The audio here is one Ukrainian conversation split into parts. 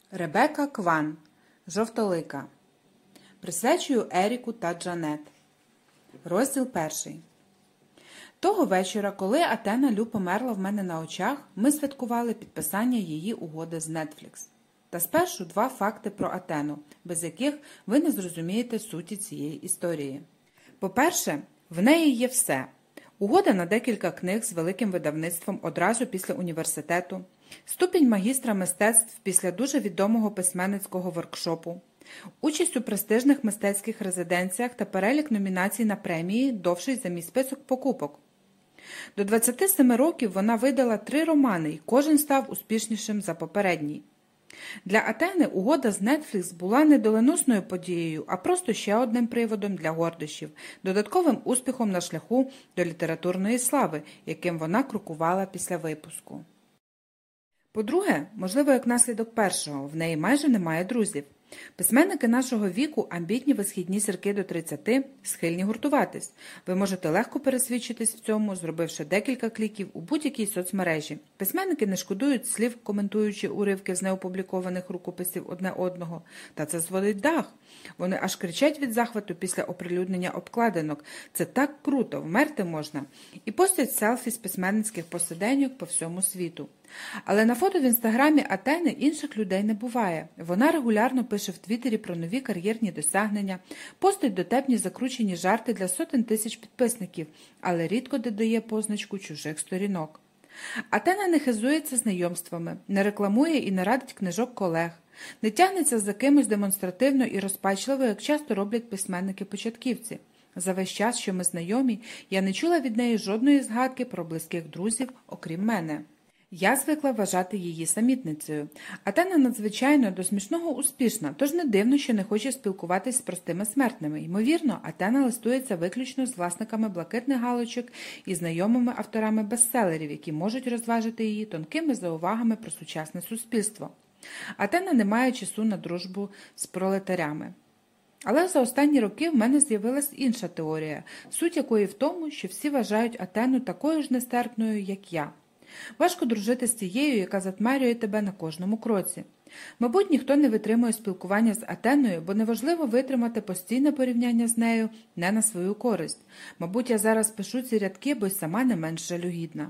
Ребека Кван. Жовтолика. Присвячую Еріку та Джанет. Розділ 1. Того вечора, коли Атена Лю померла в мене на очах, ми святкували підписання її угоди з Netflix. Та спершу два факти про Атену, без яких ви не зрозумієте суті цієї історії. По-перше, в неї є все. Угода на декілька книг з великим видавництвом одразу після університету, ступінь магістра мистецтв після дуже відомого письменницького воркшопу, участь у престижних мистецьких резиденціях та перелік номінацій на премії довший за мій список покупок. До 27 років вона видала 3 романи, і кожен став успішнішим за попередній. Для Атени угода з Netflix була не доленосною подією, а просто ще одним приводом для гордощів, додатковим успіхом на шляху до літературної слави, яким вона крокувала після випуску. По-друге, можливо, як наслідок першого, в неї майже немає друзів. Письменники нашого віку, амбітні висхідні зірки до 30, схильні гуртуватись. Ви можете легко пересвідчитись в цьому, зробивши декілька кліків у будь-якій соцмережі. Письменники не шкодують слів, коментуючи уривки з неопублікованих рукописів одне одного. Та це зводить дах. Вони аж кричать від захвату після оприлюднення обкладинок. Це так круто, вмерти можна. І постять селфі з письменницьких посиденьок по всьому світу. Але на фото в інстаграмі Атени інших людей не буває. Вона регулярно пише в Твіттері про нові кар'єрні досягнення, постить дотепні закручені жарти для сотень тисяч підписників, але рідко додає позначку чужих сторінок. Атена не хизується знайомствами, не рекламує і не радить книжок колег, не тягнеться за кимось демонстративно і розпачливо, як часто роблять письменники-початківці. За весь час, що ми знайомі, я не чула від неї жодної згадки про близьких друзів, окрім мене. Я звикла вважати її самітницею. Атена надзвичайно до смішного успішна, тож не дивно, що не хоче спілкуватись з простими смертними. Ймовірно, Атена листується виключно з власниками блакитних галочок і знайомими авторами бестселерів, які можуть розважити її тонкими заувагами про сучасне суспільство. Атена не має часу на дружбу з пролетарями. Але за останні роки в мене з'явилась інша теорія, суть якої в тому, що всі вважають Атену такою ж нестерпною, як я. Важко дружити з тією, яка затьмарює тебе на кожному кроці. Мабуть, ніхто не витримує спілкування з Атеною, бо неважливо витримати постійне порівняння з нею не на свою користь. Мабуть, я зараз пишу ці рядки, бо й сама не менш жалюгідна.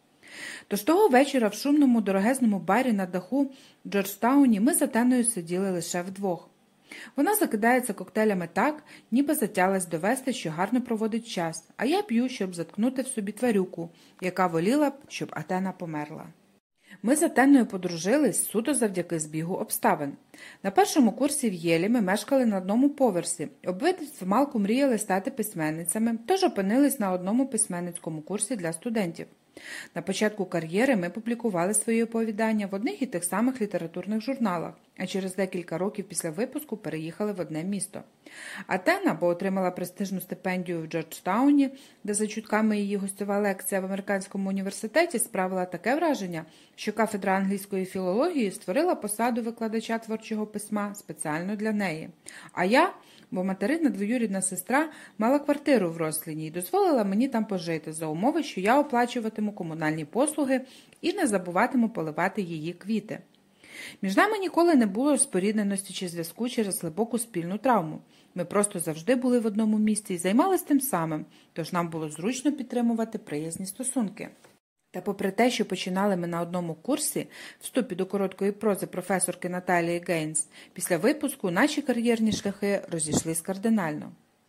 Тож того вечора в шумному дорогезному барі на даху в Джорджтауні ми з Атеною сиділи лише вдвох. Вона закидається коктейлями так, ніби затялась довести, що гарно проводить час, а я п'ю, щоб заткнути в собі тварюку, яка воліла б, щоб Атена померла. Ми з Атеною подружились суто завдяки збігу обставин. На першому курсі в Єлі ми мешкали на одному поверсі, обидві вмалку мріяли стати письменницями, тож опинились на одному письменницькому курсі для студентів. На початку кар'єри ми публікували свої оповідання в одних і тих самих літературних журналах, а через декілька років після випуску переїхали в одне місто. Атена, бо отримала престижну стипендію в Джорджтауні, де за чутками її гостьова лекція в американському університеті справила таке враження, що кафедра англійської філології створила посаду викладача творчого письма спеціально для неї. А я, бо материна двоюрідна сестра, мала квартиру в Росліні і дозволила мені там пожити за умови, що я оплачуватиму комунальні послуги і не забуватиму поливати її квіти. Між нами ніколи не було спорідненості чи зв'язку через глибоку спільну травму. Ми просто завжди були в одному місці і займалися тим самим, тож нам було зручно підтримувати приязні стосунки. Та попри те, що починали ми на одному курсі, вступі до короткої прози професорки Наталії Гейнс, після випуску наші кар'єрні шляхи розійшлись кардинально.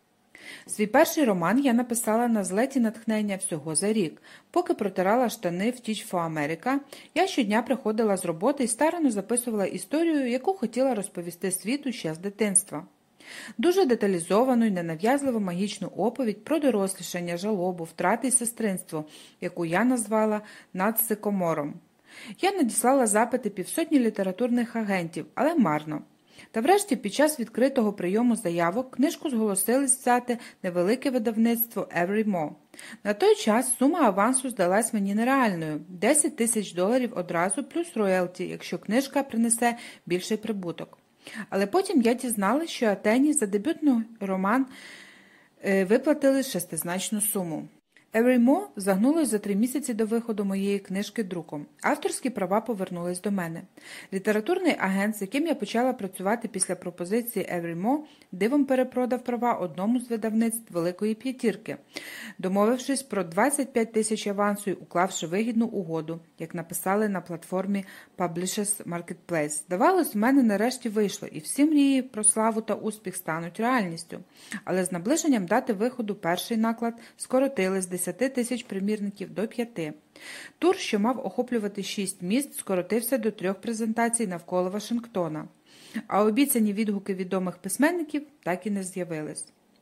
Свій перший роман я написала на злеті натхнення всього за рік. Поки протирала штани в Teach for America, я щодня приходила з роботи і старанно записувала історію, яку хотіла розповісти світу ще з дитинства. Дуже деталізовану і ненав'язливу магічну оповідь про дорослішання, жалобу, втрати і сестринство, яку я назвала «Над сикомором». Я надіслала запити 500 літературних агентів, але марно. Та врешті під час відкритого прийому заявок книжку зголосились взяти невелике видавництво Everymore. На той час сума авансу здалась мені нереальною – $10 000 одразу плюс роялті, якщо книжка принесе більший прибуток. Але потім я дізналась, що Атені за дебютний роман виплатили шестизначну суму. Евреймо загнулось за 3 місяці до виходу моєї книжки друком. Авторські права повернулись до мене. Літературний агент, з яким я почала працювати після пропозиції Евреймо, дивом перепродав права одному з видавництв Великої П'ятірки, домовившись про 25 тисяч авансу і уклавши вигідну угоду, як написали на платформі Publishers Marketplace. Здавалось, в мене нарешті вийшло, і всі мрії про славу та успіх стануть реальністю. Але з наближенням дати виходу перший наклад скоротили з 10 тисяч примірників до 5. Тур, що мав охоплювати 6 міст, скоротився до 3 презентацій навколо Вашингтона. А обіцяні відгуки відомих письменників так і не з'явились.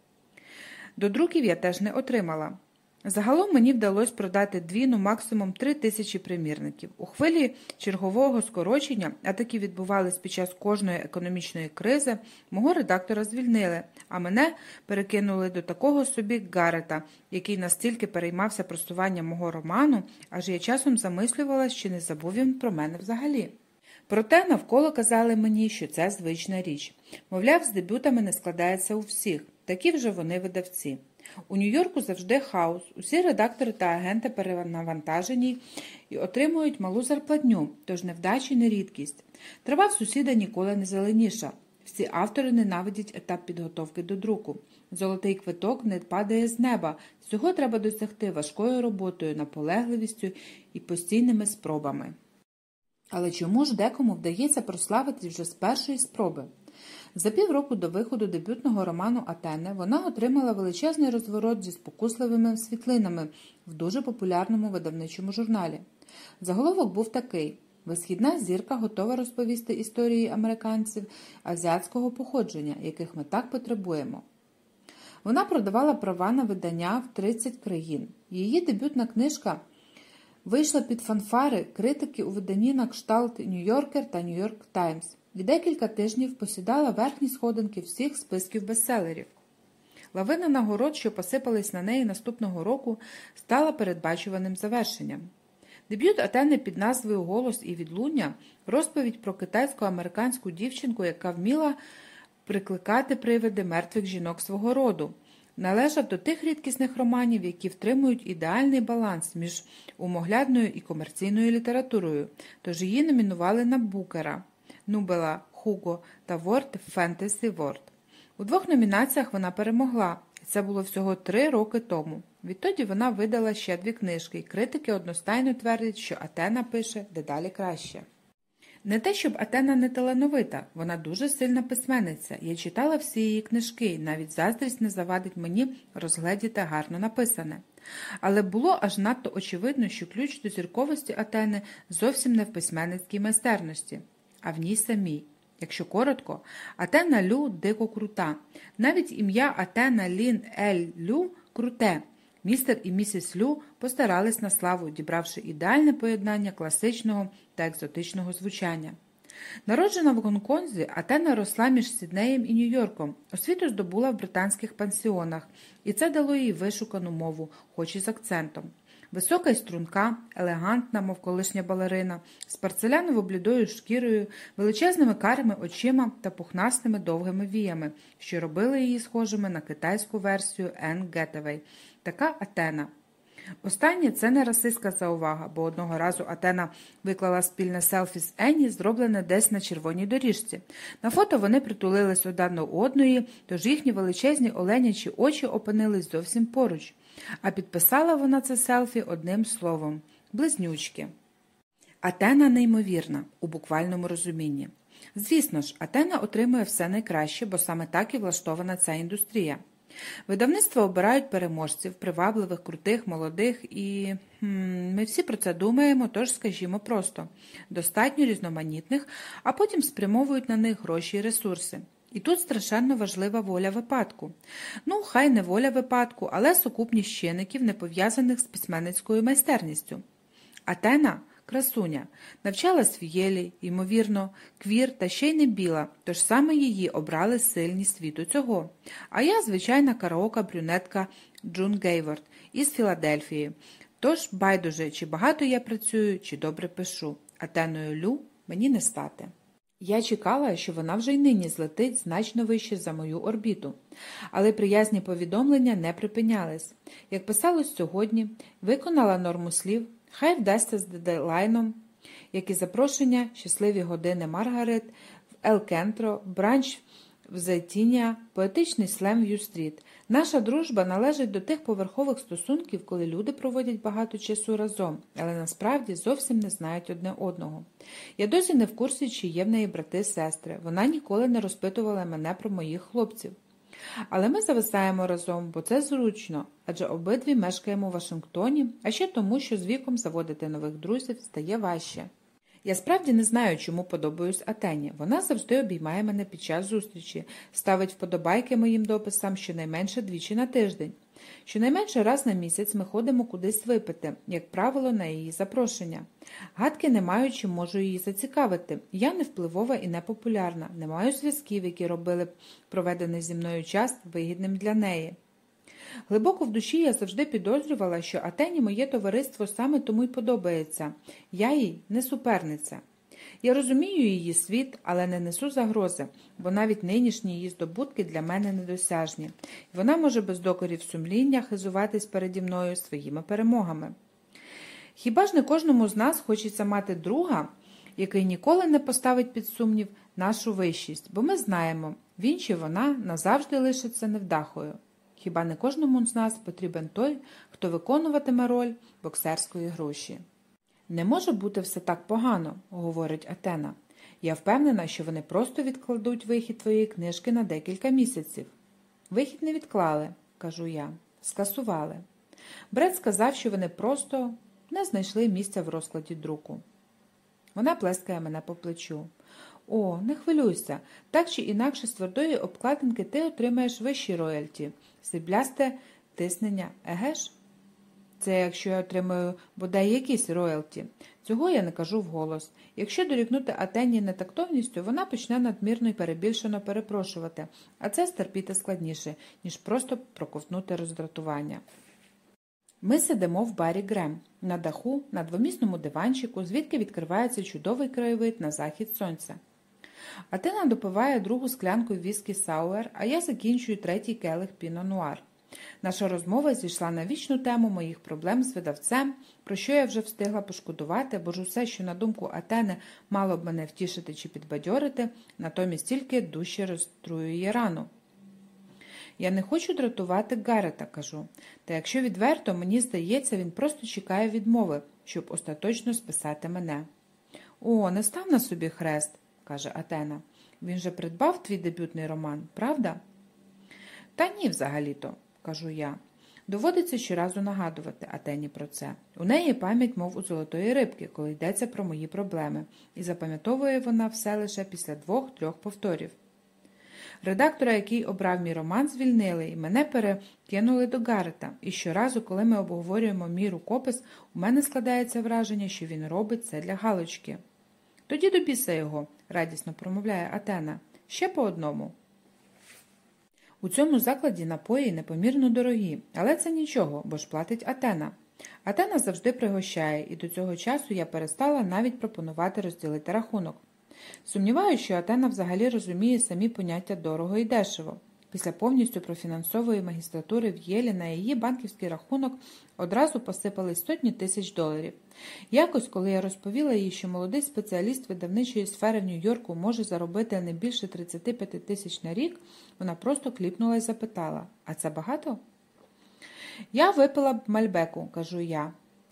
До друків я теж не отримала. Загалом мені вдалося продати 2, максимум 3 тисячі примірників. У хвилі чергового скорочення, а такі відбувались під час кожної економічної кризи, мого редактора звільнили, а мене перекинули до такого собі Гаррета, який настільки переймався просуванням мого роману, аж я часом замислювалась, чи не забув він про мене взагалі. Проте навколо казали мені, що це звична річ. Мовляв, з дебютами не складається у всіх, такі вже вони видавці. У Нью-Йорку завжди хаос, усі редактори та агенти перенавантажені і отримують малу зарплатню, тож невдачі не рідкість. Трава в сусіда ніколи не зеленіша. Всі автори ненавидять етап підготовки до друку. Золотий квиток не падає з неба, цього треба досягти важкою роботою, наполегливістю і постійними спробами. Але чому ж декому вдається прославитись вже з першої спроби? За півроку до виходу дебютного роману «Атени» вона отримала величезний розворот зі спокусливими світлинами в дуже популярному видавничому журналі. Заголовок був такий: «Висхідна зірка готова розповісти історії американців азіатського походження, яких ми так потребуємо». Вона продавала права на видання в 30 країн. Її дебютна книжка вийшла під фанфари критики у виданні на кшталт «Нью-Йоркер» та «Нью-Йорк Таймс» і декілька тижнів посідала верхні сходинки всіх списків бестселерів. Лавина нагород, що посипались на неї наступного року, стала передбачуваним завершенням. Дебют Атени під назвою «Голос і відлуння» – розповідь про китайсько-американську дівчинку, яка вміла прикликати привиди мертвих жінок свого роду. Належав до тих рідкісних романів, які втримують ідеальний баланс між умоглядною і комерційною літературою, тож її номінували на Букера, Нубела, Хуго та World Fantasy World. У 2 номінаціях вона перемогла, і це було всього 3 роки тому. Відтоді вона видала ще 2 книжки, і критики одностайно твердять, що Атена пише дедалі краще. Не те, щоб Атена не талановита, вона дуже сильна письменниця. Я читала всі її книжки, і навіть заздрість не завадить мені розгледіти гарно написане. Але було аж надто очевидно, що ключ до зірковості Атени зовсім не в письменницькій майстерності, а в ній самій. Якщо коротко, Атена Лю дико крута. Навіть ім'я Атена Лін Ель Лю круте. Містер і місіс Лю постарались на славу, дібравши ідеальне поєднання класичного та екзотичного звучання. Народжена в Гонконзі, Атена росла між Сіднеєм і Нью-Йорком, освіту здобула в британських пансіонах, і це дало їй вишукану мову, хоч і з акцентом. Висока й струнка, елегантна, мов колишня балерина, з порцеляново-блідою шкірою, величезними карими очима та пухнастими довгими віями, що робили її схожими на китайську версію Енн Гетевей. Така Атена. Останнє – це не расистська заувага, бо одного разу Атена виклала спільне селфі з Енні, зроблене десь на червоній доріжці. На фото вони притулились одна до одної, тож їхні величезні оленячі очі опинились зовсім поруч. А підписала вона це селфі одним словом – близнючки. Атена неймовірна, у буквальному розумінні. Звісно ж, Атена отримує все найкраще, бо саме так і влаштована ця індустрія. Видавництва обирають переможців, привабливих, крутих, молодих і... ми всі про це думаємо, тож скажімо просто. Достатньо різноманітних, а потім спрямовують на них гроші і ресурси. І тут страшенно важлива воля випадку. Ну, хай не воля випадку, але сукупність чинників, не пов'язаних з письменницькою майстерністю. Атена – красуня. Навчалась в Єлі, ймовірно, квір та ще й не біла, тож саме її обрали сильні світу цього. А я звичайна караока-брюнетка Джун Гейворд із Філадельфії. Тож байдуже, чи багато я працюю, чи добре пишу. Атеною Лю мені не стати. Я чекала, що вона вже й нині злетить значно вище за мою орбіту. Але приязні повідомлення не припинялись. Як писалось сьогодні, виконала норму слів, хай вдасться з дедлайном, як і запрошення щасливі години Маргарет в Елкентро, бранч в Зайтінія, поетичний слем в Ю-стріт. Наша дружба належить до тих поверхових стосунків, коли люди проводять багато часу разом, але насправді зовсім не знають одне одного. Я досі не в курсі, чи є в неї брати-сестри. Вона ніколи не розпитувала мене про моїх хлопців. Але ми зависаємо разом, бо це зручно, адже обидві мешкаємо у Вашингтоні, а ще тому, що з віком заводити нових друзів стає важче. Я справді не знаю, чому подобаюсь Атені. Вона завжди обіймає мене під час зустрічі, ставить вподобайки моїм дописам щонайменше двічі на тиждень. Щонайменше раз на місяць ми ходимо кудись випити, як правило, на її запрошення. Гадки не маю, чим можу її зацікавити. Я не впливова і не популярна, не маю зв'язків, які робили проведений зі мною час вигідним для неї. Глибоко в душі я завжди підозрювала, що Атені моє товариство саме тому й подобається. Я їй не суперниця. Я розумію її світ, але не несу загрози, бо навіть нинішні її здобутки для мене недосяжні. І вона може без докорів сумління хизуватись переді мною своїми перемогами. Хіба ж не кожному з нас хочеться мати друга, який ніколи не поставить під сумнів нашу вищість, бо ми знаємо, він чи вона назавжди лишиться невдахою. Хіба не кожному з нас потрібен той, хто виконуватиме роль боксерської груші? «Не може бути все так погано», – говорить Атена. «Я впевнена, що вони просто відкладуть вихід твоєї книжки на декілька місяців». «Вихід не відклали», – кажу я. «Скасували». Бред сказав, що вони просто не знайшли місця в розкладі друку. Вона плескає мене по плечу. «О, не хвилюйся. Так чи інакше з твердої обкладинки ти отримаєш вищі роялті. Сріблясте тиснення, еге ж?» Це якщо я отримаю бодай якісь роялті. Цього я не кажу вголос. Якщо дорікнути Атені нетактовністю, вона почне надмірно і перебільшено перепрошувати, а це стерпіти складніше, ніж просто проковтнути роздратування. Ми сидимо в барі Грем, на даху, на двомісному диванчику, звідки відкривається чудовий краєвид на захід сонця. Атена допиває другу склянку віскі Сауер, а я закінчую третій келих Піно Нуар. Наша розмова зійшла на вічну тему моїх проблем з видавцем, про що я вже встигла пошкодувати, бо ж усе, що на думку Атени мало б мене втішити чи підбадьорити, натомість тільки дужче розструює рану. Я не хочу дратувати Гарета, кажу. Та якщо відверто, мені здається, він просто чекає відмови, щоб остаточно списати мене. О, не став на собі хрест, каже Атена. Він же придбав твій дебютний роман, правда? Та ні, взагалі-то, кажу я. Доводиться щоразу нагадувати Атені про це. У неї пам'ять, мов у золотої рибки, коли йдеться про мої проблеми, і запам'ятовує вона все лише після 2-3 повторів. Редактора, який обрав мій роман, звільнили, і мене перекинули до Гарета. І щоразу, коли ми обговорюємо мій рукопис, у мене складається враження, що він робить це для галочки. Тоді до біса його, радісно промовляє Атена. Ще по одному. У цьому закладі напої непомірно дорогі, але це нічого, бо ж платить Атена. Атена завжди пригощає, і до цього часу я перестала навіть пропонувати розділити рахунок. Сумніваюся, що Атена взагалі розуміє самі поняття дорого і дешево. Після повністю профінансової магістратури в Єлі на її банківський рахунок одразу посипались сотні тисяч доларів. Якось, коли я розповіла їй, що молодий спеціаліст видавничої сфери в Нью-Йорку може заробити не більше 35 тисяч на рік, вона просто кліпнула і запитала, а це багато? Я випила б Мальбеку, кажу я.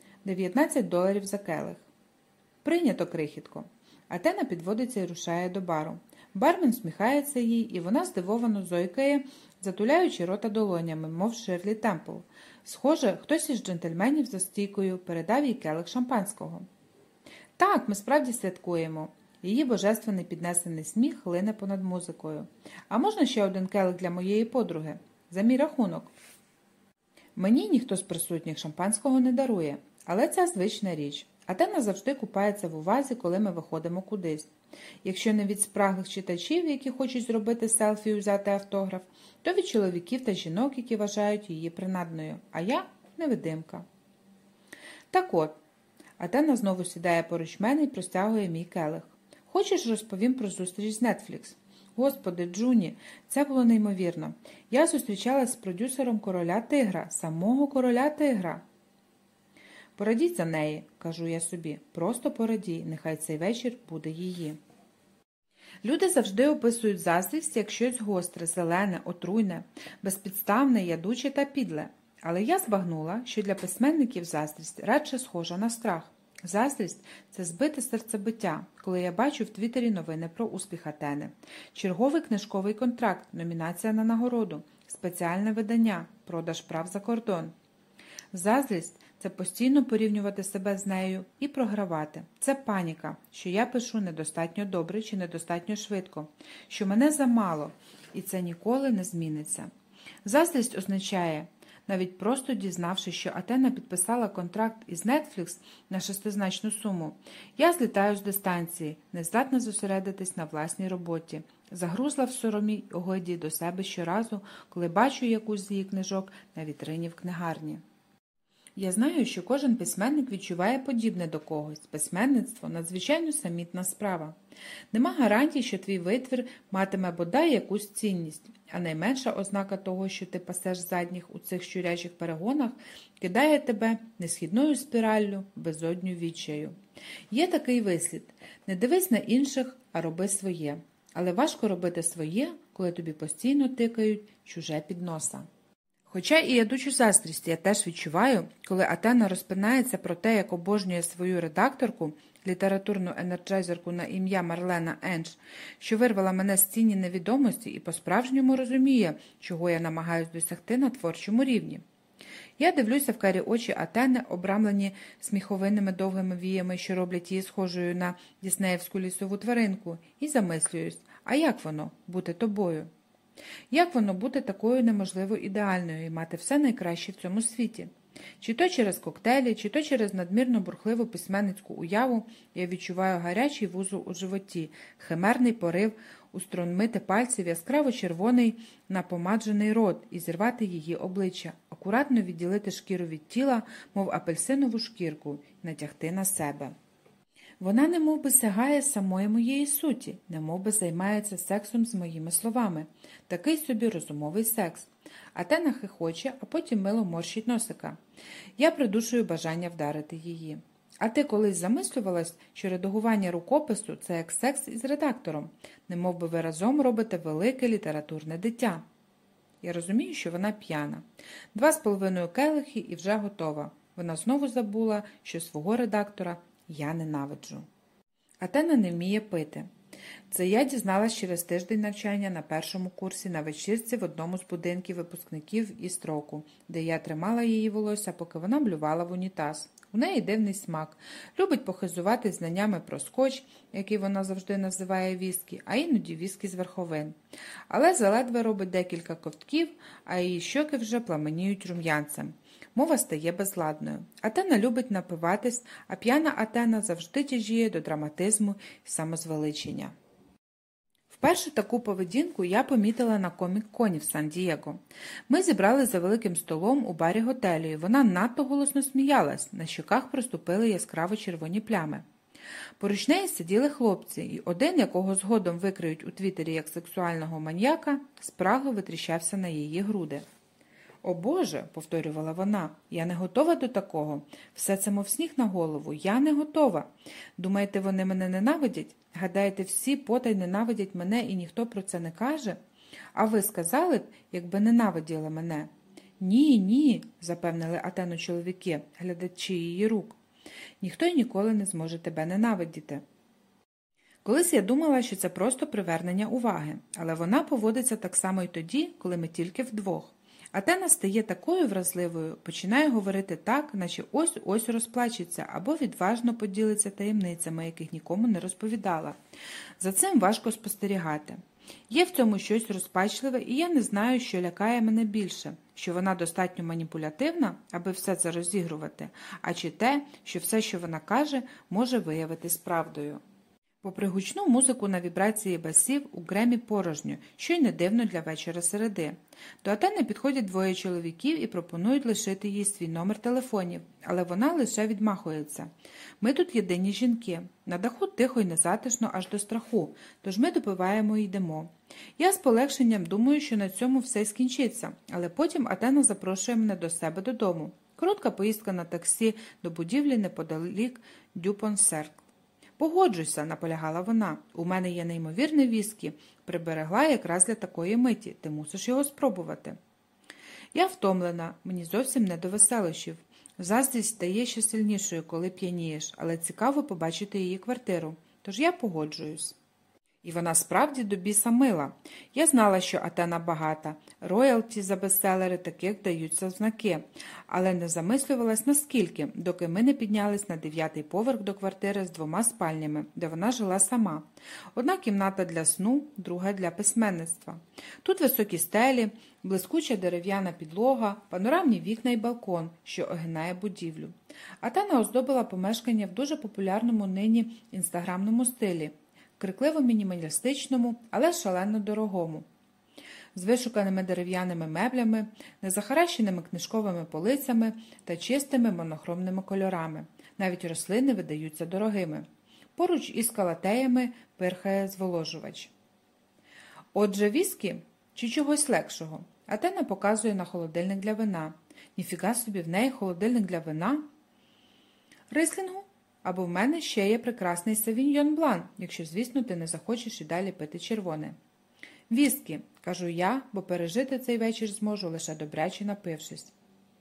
$19 за келих. Прийнято, крихітко. Атена підводиться і рушає до бару. Бармен всміхається їй, і вона здивовано зойкає, затуляючи рота долонями, мов Ширлі Темпл. Схоже, хтось із джентльменів за стійкою передав їй келих шампанського. Так, ми справді святкуємо. Її божественний піднесений сміх лине понад музикою. А можна ще один келих для моєї подруги? За мій рахунок. Мені ніхто з присутніх шампанського не дарує, але це звична річ. Атена завжди купається в увазі, коли ми виходимо кудись. Якщо не від спраглих читачів, які хочуть зробити селфі і взяти автограф, то від чоловіків та жінок, які вважають її принадною, а я – невидимка. Так от, Атена знову сідає поруч мене і простягує мій келих. Хочеш, розповім про зустріч з Netflix? Господи, Джуні, це було неймовірно. Я зустрічалась з продюсером «Короля тигра», самого «Короля тигра». Порадіть за неї, кажу я собі, просто порадій, нехай цей вечір буде її. Люди завжди описують заздрість як щось гостре, зелене, отруйне, безпідставне, ядуче та підле. Але я збагнула, що для письменників заздрість радше схожа на страх. Заздрість – це збите серцебиття, коли я бачу в Твіттері новини про успіх Атени. Черговий книжковий контракт, номінація на нагороду, спеціальне видання, продаж прав за кордон. Заздрість – це постійно порівнювати себе з нею і програвати. Це паніка, що я пишу недостатньо добре чи недостатньо швидко, що мене замало, і це ніколи не зміниться. Заздрість означає, навіть просто дізнавшись, що Атена підписала контракт із Netflix на 6-значну суму, я злітаю з дистанції, не здатна зосередитись на власній роботі, загрузла в соромі й огиді до себе щоразу, коли бачу якусь з її книжок на вітрині в книгарні. Я знаю, що кожен письменник відчуває подібне до когось. Письменництво – надзвичайно самітна справа. Нема гарантій, що твій витвір матиме бодай якусь цінність, а найменша ознака того, що ти пасеш задніх у цих щурячих перегонах, кидає тебе несхідною спіраллю в безодню відчаю. Є такий вислід – не дивись на інших, а роби своє. Але важко робити своє, коли тобі постійно тикають чуже під носа. Хоча і ядучу заздрість я теж відчуваю, коли Атена розпинається про те, як обожнює свою редакторку, літературну енерджайзерку на ім'я Марлена Енш, що вирвала мене з тіні невідомості і по-справжньому розуміє, чого я намагаюсь досягти на творчому рівні. Я дивлюся в карі очі Атени, обрамлені сміховинними довгими віями, що роблять її схожою на діснеївську лісову тваринку, і замислююсь, а як воно – бути тобою? Як воно бути такою неможливо ідеальною і мати все найкраще в цьому світі? Чи то через коктейлі, чи то через надмірно бурхливу письменницьку уяву я відчуваю гарячий вузол у животі, химерний порив устромити пальців яскраво-червоний напомаджений рот і зірвати її обличчя, акуратно відділити шкіру від тіла, мов апельсинову шкірку, і натягти на себе. Вона немовби сягає самої моєї суті, немовби займається сексом з моїми словами. Такий собі розумовий секс. Атена хихоче, а потім мило морщить носика. Я придушую бажання вдарити її. А ти колись замислювалась, що редагування рукопису – це як секс із редактором, немовби ви разом робите велике літературне дитя. Я розумію, що вона п'яна. 2,5 келихи і вже готова. Вона знову забула, що свого редактора я ненавиджу. Атена не вміє пити. Це я дізналась через тиждень навчання на першому курсі на вечірці в одному з будинків випускників із строку, де я тримала її волосся, поки вона блювала в унітаз. У неї дивний смак. Любить похизувати знаннями про скотч, який вона завжди називає віскі, а іноді віскі з верховин. Але заледве робить декілька ковтків, а її щоки вже пламеніють рум'янцем. Мова стає безладною. Атена любить напиватись, а п'яна Атена завжди тяжіє до драматизму і самозвеличення. Вперше таку поведінку я помітила на комік-коні в Сан-Дієго. Ми зібрали за великим столом у барі готелю, і вона надто голосно сміялась, на щоках проступили яскраво червоні плями. Поруч неї сиділи хлопці, і один, якого згодом викриють у Твіттері як сексуального маньяка, спрагло витріщався на її груди. «О Боже!» – повторювала вона. «Я не готова до такого. Все це мов сніг на голову. Я не готова. Думаєте, вони мене ненавидять? Гадаєте, всі потай ненавидять мене і ніхто про це не каже? А ви сказали б, якби ненавиділи мене?» «Ні, ні», – запевнили Атену чоловіки, глядачі її рук. «Ніхто й ніколи не зможе тебе ненавидіти». Колись я думала, що це просто привернення уваги, але вона поводиться так само й тоді, коли ми тільки вдвох. Атена стає такою вразливою, починає говорити так, наче ось-ось розплачеться або відважно поділиться таємницями, яких нікому не розповідала. За цим важко спостерігати. Є в цьому щось розпачливе, і я не знаю, що лякає мене більше, що вона достатньо маніпулятивна, аби все це розігрувати, а чи те, що все, що вона каже, може виявитись правдою. Попри гучну музику на вібрації басів, у Гремі порожньо, що й не дивно для вечора середи. До Атени підходять двоє чоловіків і пропонують лишити їй свій номер телефонів, але вона лише відмахується. Ми тут єдині жінки. На даху тихо й незатишно аж до страху, тож ми допиваємо і йдемо. Я з полегшенням думаю, що на цьому все скінчиться, але потім Атена запрошує мене до себе додому. Коротка поїздка на таксі до будівлі неподалік Дюпон-Серкл. «Погоджуйся», – наполягала вона. «У мене є неймовірне віскі. Приберегла якраз для такої миті. Ти мусиш його спробувати». Я втомлена, мені зовсім не до веселощів. Заздрість стає ще сильнішою, коли п'янієш, але цікаво побачити її квартиру. Тож я погоджуюсь. І вона справді до біса мила. Я знала, що Атена багата, роялті за бестселери таких даються в знаки, але не замислювалась наскільки, доки ми не піднялись на 9-й поверх до квартири з 2 спальнями, де вона жила сама. Одна кімната для сну, друга для письменництва. Тут високі стелі, блискуча дерев'яна підлога, панорамні вікна і балкон, що огинає будівлю. Атена оздобила помешкання в дуже популярному нині інстаграмному стилі, крикливо-мінімалістичному, але шалено дорогому. З вишуканими дерев'яними меблями, незахаращеними книжковими полицями та чистими монохромними кольорами. Навіть рослини видаються дорогими. Поруч із калатеями пирхає зволожувач. Отже, віскі чи чогось легшого? Атена показує на холодильник для вина. Ніфіга собі, в неї холодильник для вина? Рислінгу? Або в мене ще є прекрасний Савіньйон Блан, якщо, звісно, ти не захочеш і далі пити червоне. Віскі, кажу я, бо пережити цей вечір зможу, лише добряче напившись.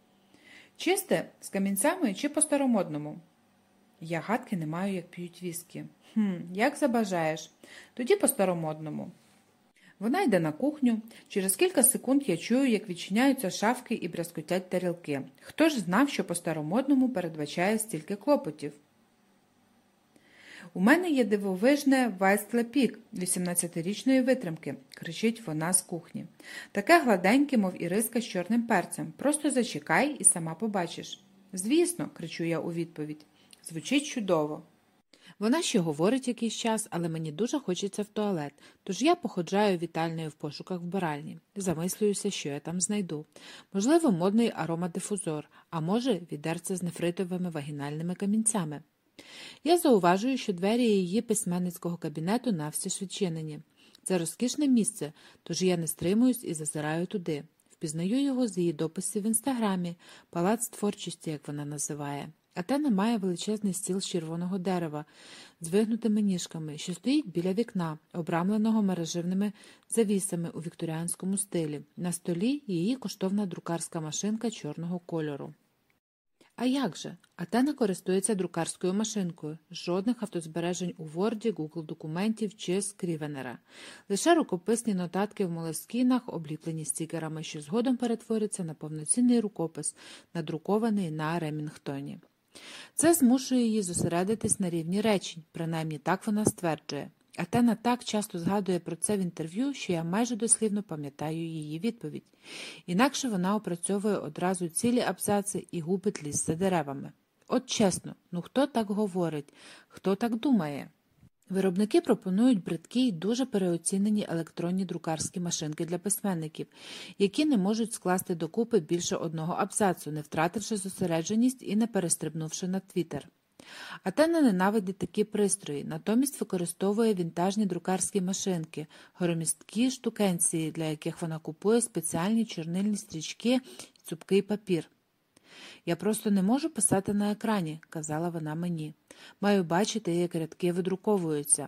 Чисте, з камінцями чи по-старомодному? Я гадки не маю, як п'ють віскі. Як забажаєш. Тоді по-старомодному. Вона йде на кухню. Через кілька секунд я чую, як відчиняються шафки і брязкотять тарілки. Хто ж знав, що по-старомодному передбачає стільки клопотів? «У мене є дивовижне Вайстле-пік 18-річної витримки», – кричить вона з кухні. «Таке гладеньке, мов іриска з чорним перцем. Просто зачекай і сама побачиш». «Звісно», – кричу я у відповідь. Звучить чудово. Вона ще говорить якийсь час, але мені дуже хочеться в туалет, тож я походжаю вітальною в пошуках вбиральні. Замислююся, що я там знайду. Можливо, модний аромадифузор, а може, відерце з нефритовими вагінальними камінцями. Я зауважую, що двері її письменницького кабінету навстіж відчинені. Це розкішне місце, тож я не стримуюсь і зазираю туди. Впізнаю його з її дописів в інстаграмі, палац творчості, як вона називає. Атена має величезний стіл з червоного дерева, з вигнутими ніжками, що стоїть біля вікна, обрамленого мереживними завісами у вікторіанському стилі. На столі її коштовна друкарська машинка чорного кольору. А як же? Атена користується друкарською машинкою. Жодних автозбережень у Ворді, Google документів чи Скрівенера. Лише рукописні нотатки в молескінах, обліплені стікерами, що згодом перетворяться на повноцінний рукопис, надрукований на Ремінгтоні. Це змушує її зосередитись на рівні речень, принаймні так вона стверджує. Атена так часто згадує про це в інтерв'ю, що я майже дослівно пам'ятаю її відповідь. Інакше вона опрацьовує одразу цілі абзаци і губить ліс за деревами. От чесно, хто так говорить, хто так думає? Виробники пропонують бридкі й дуже переоцінені електронні друкарські машинки для письменників, які не можуть скласти докупи більше одного абзацу, не втративши зосередженість і не перестрибнувши на Твіттер. Атена ненавидить такі пристрої, натомість використовує вінтажні друкарські машинки, громісткі штукенції, для яких вона купує спеціальні чорнильні стрічки і цупкий папір. «Я просто не можу писати на екрані», – казала вона мені. «Маю бачити, як рядки видруковуються».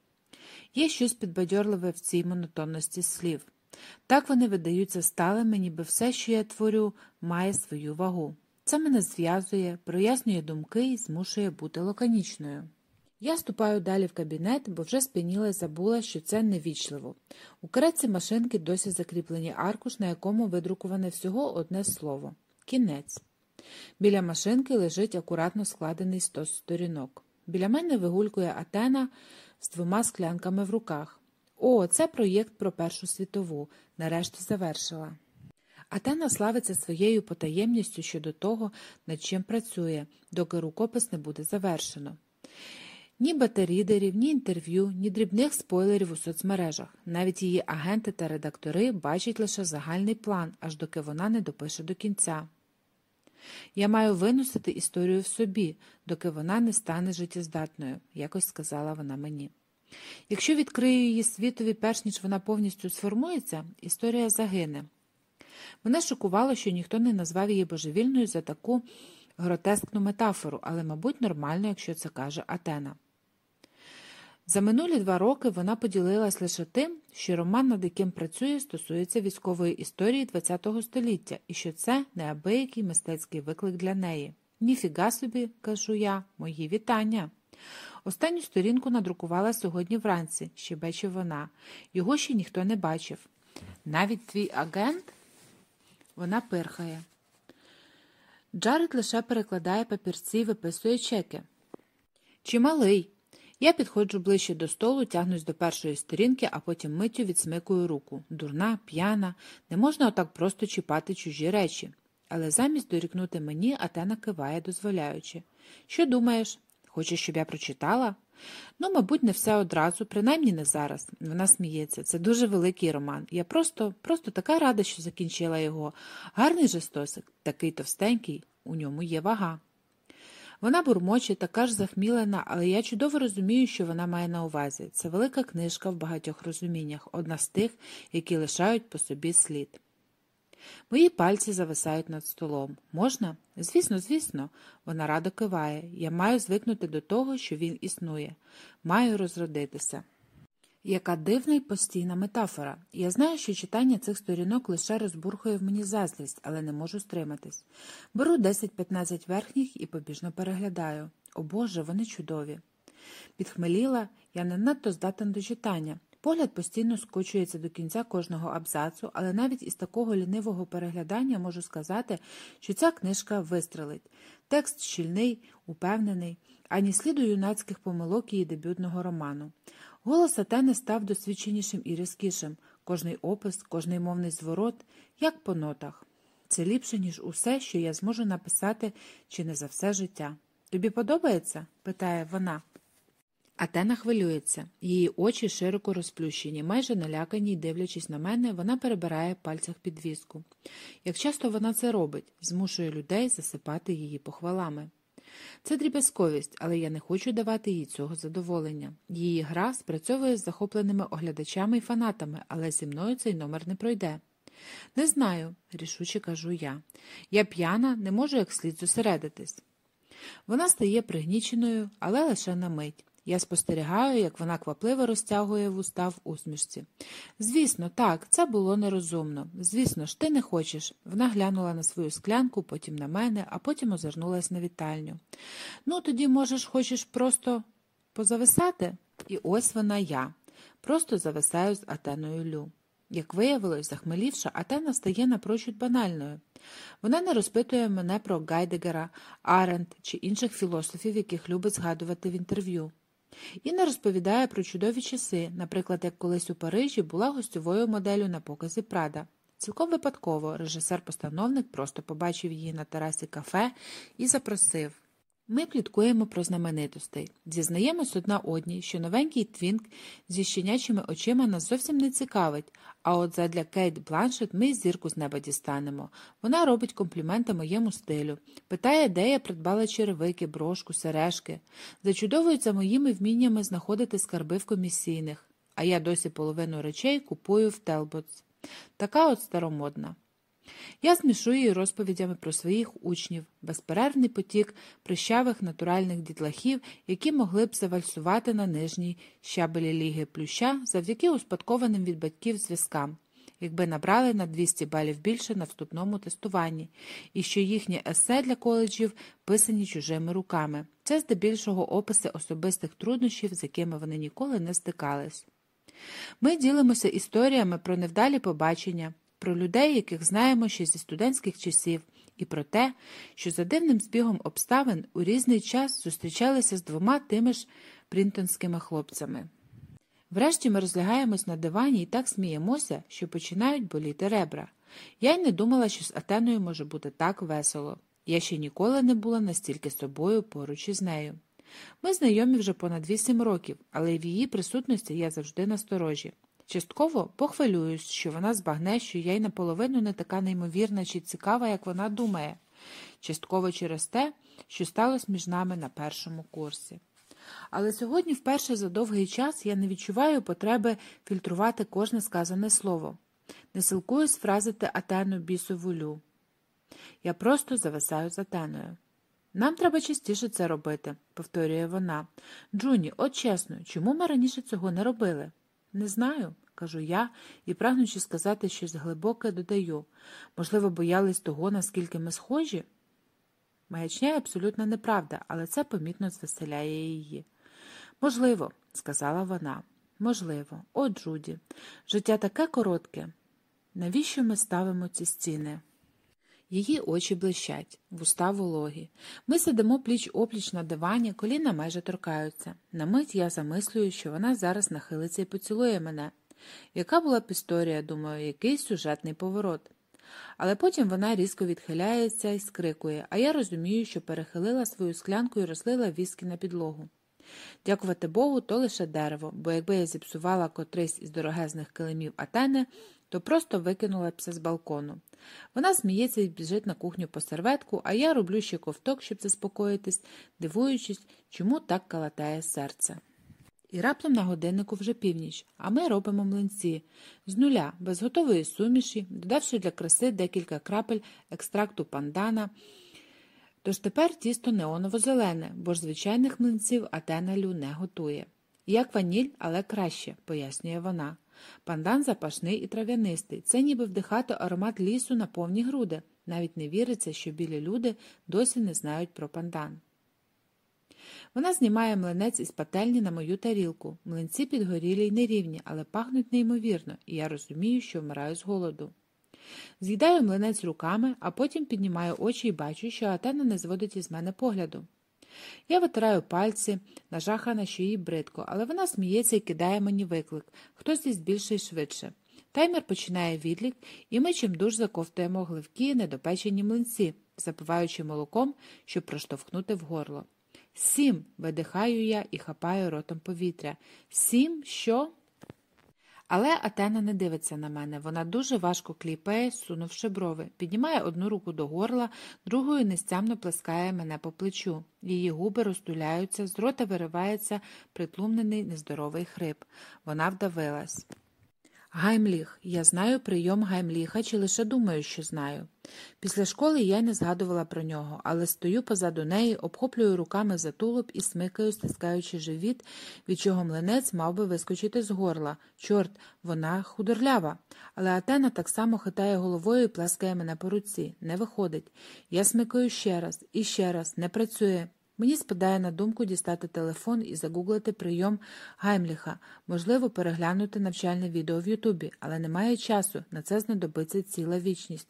Є щось підбадьорливе в цій монотонності слів. Так вони видаються сталими, ніби все, що я творю, має свою вагу. Це мене зв'язує, прояснює думки і змушує бути лаконічною. Я ступаю далі в кабінет, бо вже сп'яніла й забула, що це невічливо. У кереці машинки досі закріплені аркуш, на якому видруковане всього одне слово – «Кінець». Біля машинки лежить акуратно складений 100 сторінок. Біля мене вигулькує Атена з 2 склянками в руках. О, це проєкт про Першу світову. Нарешті завершила. Атена славиться своєю потаємністю щодо того, над чим працює, доки рукопис не буде завершено. Ні бета-рідерів, ні інтерв'ю, ні дрібних спойлерів у соцмережах. Навіть її агенти та редактори бачать лише загальний план, аж доки вона не допише до кінця. «Я маю виносити історію в собі, доки вона не стане життєздатною», – якось сказала вона мені. Якщо відкрию її світові перш ніж вона повністю сформується, історія загине. Мене шокувало, що ніхто не назвав її божевільною за таку гротескну метафору, але, мабуть, нормально, якщо це каже Атена. За минулі 2 роки вона поділилась лише тим, що роман, над яким працює, стосується військової історії ХХ століття, і що це неабиякий мистецький виклик для неї. «Ніфіга собі», – кажу я, – «мої вітання». Останню сторінку надрукувала сьогодні вранці, щебече вона. Його ще ніхто не бачив. Навіть твій агент? Вона пирхає. Джаред лише перекладає папірці і виписує чеки. Чималий. Я підходжу ближче до столу, тягнусь до першої сторінки, а потім миттю відсмикую руку. Дурна, п'яна, не можна отак просто чіпати чужі речі. Але замість дорікнути мені, Атена киває, дозволяючи. Що думаєш? Хочеш, щоб я прочитала? Ну, мабуть, не все одразу, принаймні не зараз. Вона сміється. Це дуже великий роман. Я просто така рада, що закінчила його. Гарний же стосик, такий товстенький, у ньому є вага. Вона бурмоче, така ж захмілена, але я чудово розумію, що вона має на увазі. Це велика книжка в багатьох розуміннях, одна з тих, які лишають по собі слід. Мої пальці зависають над столом. Можна? Звісно, звісно. Вона радо киває. Я маю звикнути до того, що він існує. Маю розродитися. Яка дивна й постійна метафора. Я знаю, що читання цих сторінок лише розбурхує в мені заздрість, але не можу стриматись. Беру 10-15 верхніх і побіжно переглядаю. О Боже, вони чудові. Підхмеліла, я не надто здатен до читання. Погляд постійно скочується до кінця кожного абзацу, але навіть із такого лінивого переглядання можу сказати, що ця книжка вистрелить. Текст щільний, упевнений, ані сліду юнацьких помилок її дебютного роману. Голос Атени став досвідченішим і різкішим. Кожний опис, кожний мовний зворот, як по нотах. Це ліпше, ніж усе, що я зможу написати чи не за все життя. «Тобі подобається?» – питає вона. Атена хвилюється. Її очі широко розплющені, майже налякані й дивлячись на мене, вона перебирає в пальцях підвіску. Як часто вона це робить, змушує людей засипати її похвалами. Це дріб'язковість, але я не хочу давати їй цього задоволення. Її гра спрацьовує з захопленими оглядачами і фанатами, але зі мною цей номер не пройде. «Не знаю», – рішуче кажу я. «Я п'яна, не можу як слід зосередитись». Вона стає пригніченою, але лише на мить. Я спостерігаю, як вона квапливо розтягує вуста в усмішці. «Звісно, так, це було нерозумно. Звісно ж, ти не хочеш». Вона глянула на свою склянку, потім на мене, а потім озирнулась на вітальню. «Ну, тоді, хочеш просто позависати?» І ось вона я. Просто зависаю з Атеною Лю. Як виявилось, захмелівша, Атена стає напрочуд банальною. Вона не розпитує мене про Гайдегера, Арендт чи інших філософів, яких любить згадувати в інтерв'ю. І не розповідає про чудові часи, наприклад, як колись у Парижі була гостьовою моделлю на показі Прада. Цілком випадково режисер-постановник просто побачив її на терасі кафе і запросив. Ми пліткуємо про знаменитостей. Зізнаємось одна одній, що новенький твінк зі щенячими очима нас зовсім не цікавить, а от задля Кейт Бланшет ми зірку з неба дістанемо. Вона робить компліменти моєму стилю, питає, де я придбала черевики, брошку, сережки, зачудовується моїми вміннями знаходити скарби в комісійних, а я досі половину речей купую в Телботс. Така от старомодна. Я змішу її розповідями про своїх учнів, безперервний потік прищавих натуральних дітлахів, які могли б завальсувати на нижній щабелі Ліги Плюща завдяки успадкованим від батьків зв'язкам, якби набрали на 200 балів більше на вступному тестуванні, і що їхні есе для коледжів писані чужими руками. Це здебільшого описи особистих труднощів, з якими вони ніколи не стикались. Ми ділимося історіями про невдалі побачення, про людей, яких знаємо ще зі студентських часів, і про те, що за дивним збігом обставин у різний час зустрічалися з 2 тими ж брінтонськими хлопцями. Врешті ми розлягаємось на дивані і так сміємося, що починають боліти ребра. Я й не думала, що з Атеною може бути так весело. Я ще ніколи не була настільки собою поруч із нею. Ми знайомі вже понад 8 років, але в її присутності я завжди насторожі. Частково похвилююсь, що вона збагне, що я й наполовину не така неймовірна чи цікава, як вона думає. Частково через те, що сталося між нами на першому курсі. Але сьогодні вперше за довгий час я не відчуваю потреби фільтрувати кожне сказане слово. Не силкуюсь вразити Атену бісу волю. Я просто зависаю з Атеною. «Нам треба частіше це робити», – повторює вона. «Джуні, от чесно, чому ми раніше цього не робили?» «Не знаю», – кажу я, і, прагнучи сказати щось глибоке, додаю. «Можливо, боялись того, наскільки ми схожі?» Маячня – абсолютно неправда, але це помітно звеселяє її. «Можливо», – сказала вона. «Можливо. О, Джуді, життя таке коротке. Навіщо ми ставимо ці стіни?» Її очі блищать, вуста вологі. Ми сидимо пліч-опліч на дивані, коліна майже торкаються. На мить я замислюю, що вона зараз нахилиться і поцілує мене. Яка була б історія, думаю, який сюжетний поворот. Але потім вона різко відхиляється і скрикує, а я розумію, що перехилила свою склянку і розлила віскі на підлогу. Дякувати Богу, то лише дерево, бо якби я зіпсувала котрийсь із дорогезних килимів Атени, то просто викинула б це з балкону. Вона сміється і біжить на кухню по серветку, а я роблю ще ковток, щоб заспокоїтись, дивуючись, чому так калатає серце. І раптом на годиннику вже північ, а ми робимо млинці. З нуля, без готової суміші, додавши для краси декілька крапель екстракту пандана. Тож тепер тісто неоново-зелене, бо ж звичайних млинців Атена Лю не готує. Як ваніль, але краще, пояснює вона. Пандан запашний і трав'янистий. Це ніби вдихати аромат лісу на повні груди. Навіть не віриться, що білі люди досі не знають про пандан. Вона знімає млинець із пательні на мою тарілку. Млинці підгорілі й нерівні, але пахнуть неймовірно, і я розумію, що вмираю з голоду. З'їдаю млинець руками, а потім піднімаю очі і бачу, що Атена не зводить із мене погляду. Я витираю пальці, нажахана, що їй бридко, але вона сміється і кидає мені виклик. Хтось з'їсть більше і швидше. Таймер починає відлік, і ми чимдуж заковтуємо гливкі недопечені млинці, запиваючи молоком, щоб проштовхнути в горло. 7, видихаю я і хапаю ротом повітря. 7, що? Але Атена не дивиться на мене. Вона дуже важко кліпає, сунувши брови. Піднімає одну руку до горла, другою нестямно плескає мене по плечу. Її губи розтуляються, з рота виривається притлумнений нездоровий хрип. Вона вдавилась. Гаймліх. Я знаю прийом Гаймліха, чи лише думаю, що знаю. Після школи я не згадувала про нього, але стою позаду неї, обхоплюю руками за тулуб і смикаю, стискаючи живіт, від чого млинець мав би вискочити з горла. Чорт, вона худорлява. Але Атена так само хитає головою і плескає мене по руці. Не виходить. Я смикаю ще раз, не працює. Мені спадає на думку дістати телефон і загуглити прийом Гаймліха, можливо, переглянути навчальне відео в Ютубі, але немає часу, на це знадобиться ціла вічність.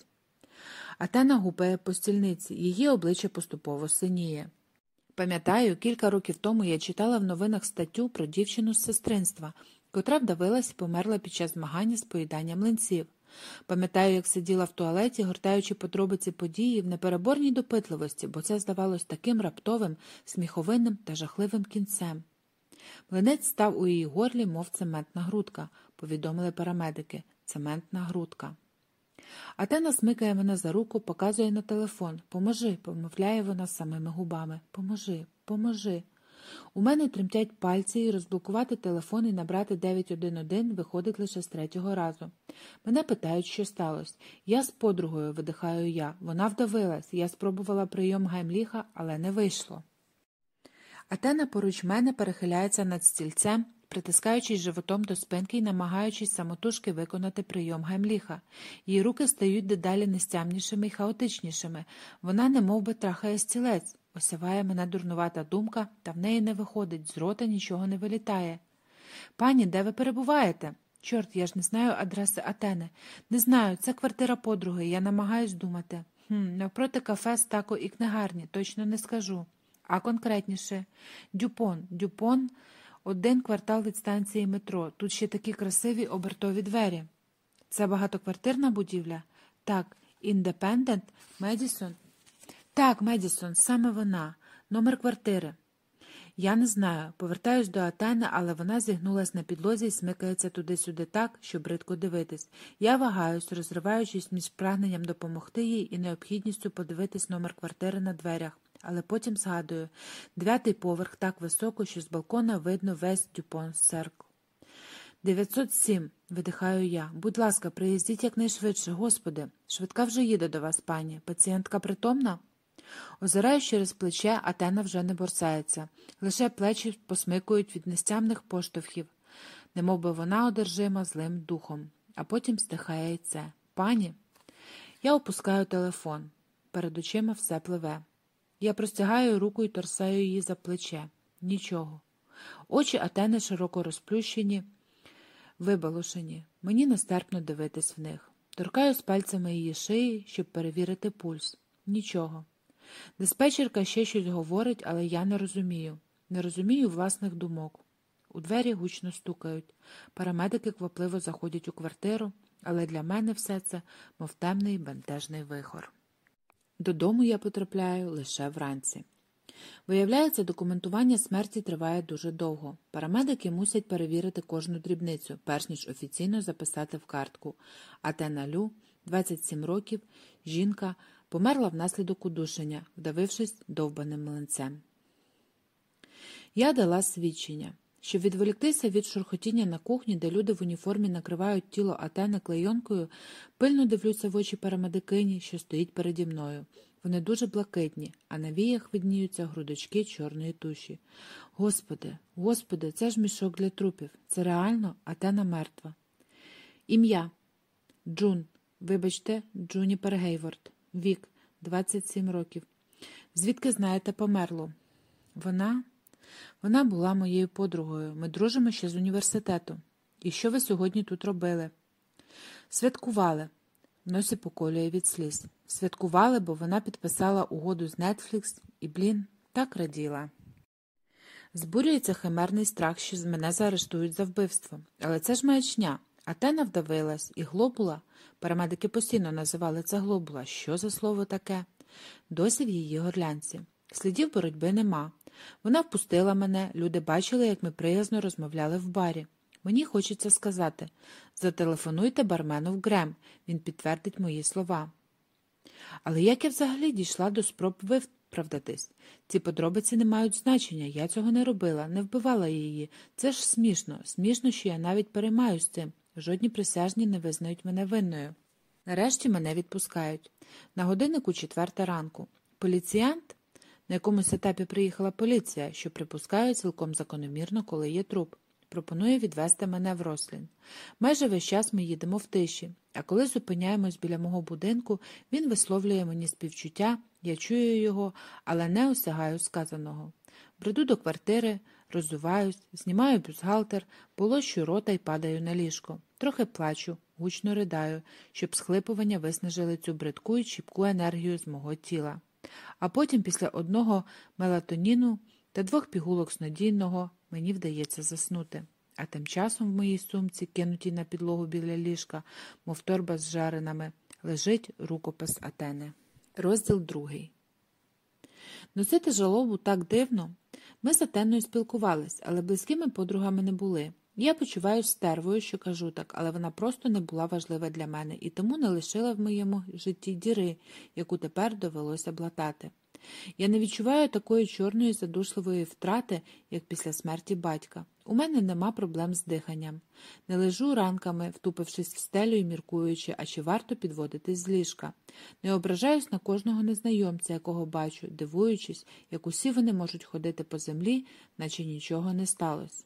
Атена гупає по стільниці, її обличчя поступово синіє. Пам'ятаю, кілька років тому я читала в новинах статтю про дівчину з сестринства, котра вдавилась і померла під час змагання з поїдання млинців. Пам'ятаю, як сиділа в туалеті, гортаючи подробиці події в непереборній допитливості, бо це здавалось таким раптовим, сміховинним та жахливим кінцем. Млинець став у її горлі, мов цементна грудка, повідомили парамедики. Цементна грудка. Атена смикає мене за руку, показує на телефон. «Поможи», – помовляє вона самими губами. «Поможи, поможи». У мене тремтять пальці, і розблокувати телефон і набрати 911 виходить лише з 3-го разу. Мене питають, що сталося. Я з подругою, видихаю я. Вона вдавилась. Я спробувала прийом Гаймліха, але не вийшло. Атена поруч мене перехиляється над стільцем, притискаючись животом до спинки і намагаючись самотужки виконати прийом Гаймліха. Її руки стають дедалі нестямнішими і хаотичнішими. Вона немовби трахає стілець. Осяває мене дурнувата думка, та в неї не виходить, з рота нічого не вилітає. «Пані, де ви перебуваєте?» «Чорт, я ж не знаю адреси Атени. Не знаю, це квартира подруги, я намагаюсь думати. Навпроти кафе, стако і книгарні, точно не скажу. А конкретніше? Дюпон, 1 квартал від станції метро. Тут ще такі красиві обертові двері». «Це багатоквартирна будівля?» «Так. Я не знаю. Повертаюсь до Атени, але вона зігнулась на підлозі і смикається туди-сюди так, що бридко дивитись. Я вагаюсь, розриваючись між прагненням допомогти їй і необхідністю подивитись номер квартири на дверях. Але потім згадую. 9-й поверх так високо, що з балкона видно весь Дюпон-Серкл. 907, видихаю я. Будь ласка, приїздіть якнайшвидше, Господи. Швидка вже їде до вас, пані. Пацієнтка притомна? Озираюсь через плече, Атена вже не борсається. Лише плечі посмикують від нестямних поштовхів, немовби вона одержима злим духом. А потім стихає і це. Пані? Я опускаю телефон. Перед очима все пливе. Я простягаю руку і торсаю її за плече. Нічого. Очі Атени широко розплющені, вибалушені. Мені нестерпно дивитись в них. Торкаюсь пальцями її шиї, щоб перевірити пульс. Нічого. Диспетчерка ще щось говорить, але я не розумію. Не розумію власних думок. У двері гучно стукають. Парамедики квапливо заходять у квартиру, але для мене все це мов темний бентежний вихор. Додому я потрапляю лише вранці. Виявляється, документування смерті триває дуже довго. Парамедики мусять перевірити кожну дрібницю, перш ніж офіційно записати в картку. Атена Лю, 27 років, жінка, померла внаслідок удушення, вдавившись довбаним млинцем. Я дала свідчення. Щоб відволіктися від шурхотіння на кухні, де люди в уніформі накривають тіло Атени клейонкою, пильно дивлюся в очі парамедикині, що стоїть переді мною. Вони дуже блакитні, а на віях видніються грудочки чорної туші. Господи, Господи, це ж мішок для трупів. Це реально Атена мертва. Ім'я. Джун. Вибачте, Джуніпер Гейворд. Вік. 27 років. Звідки знаєте померлу? Вона була моєю подругою. Ми дружимо ще з університету. І що ви сьогодні тут робили? Святкували. В носі поколює від сліз. Святкували, бо вона підписала угоду з Netflix і, так раділа. Збурюється химерний страх, що мене заарештують за вбивство. Але це ж маячня. Атена вдавилась. І глобула? Парамедики постійно називали це глобула. Що за слово таке? Досі в її горлянці. Слідів боротьби нема. Вона впустила мене, люди бачили, як ми приязно розмовляли в барі. Мені хочеться сказати, зателефонуйте бармену в Грем, він підтвердить мої слова. Але як я взагалі дійшла до спроб виправдатись? Ці подробиці не мають значення, я цього не робила, не вбивала її. Це ж смішно, що я навіть переймаюсь цим. Жодні присяжні не визнають мене винною. Нарешті мене відпускають. На годиннику 4 ранку. Поліціянт? На якомусь етапі приїхала поліція, що припускаю цілком закономірно, коли є труп. Пропонує відвезти мене в Рослін. Майже весь час ми їдемо в тиші, а коли зупиняємось біля мого будинку, він висловлює мені співчуття, я чую його, але не осягаю сказаного. Бреду до квартири, роззуваюсь, знімаю бюстгальтер, полощу рота й падаю на ліжко. Трохи плачу, гучно ридаю, щоб схлипування виснажили цю бридку й чіпку енергію з мого тіла. А потім після одного мелатоніну та 2 пігулок снодійного мені вдається заснути. А тим часом в моїй сумці, кинутій на підлогу біля ліжка, мов торба з жаринами, лежить рукопис Атени. Розділ 2. Носити жалобу так дивно. Ми з Атеною спілкувались, але близькими подругами не були. Я почуваюся стервою, що кажу так, але вона просто не була важлива для мене і тому не лишила в моєму житті діри, яку тепер довелося блатати. Я не відчуваю такої чорної задушливої втрати, як після смерті батька. У мене нема проблем з диханням. Не лежу ранками, втупившись в стелю і міркуючи, а чи варто підводитись з ліжка. Не ображаюсь на кожного незнайомця, якого бачу, дивуючись, як усі вони можуть ходити по землі, наче нічого не сталося.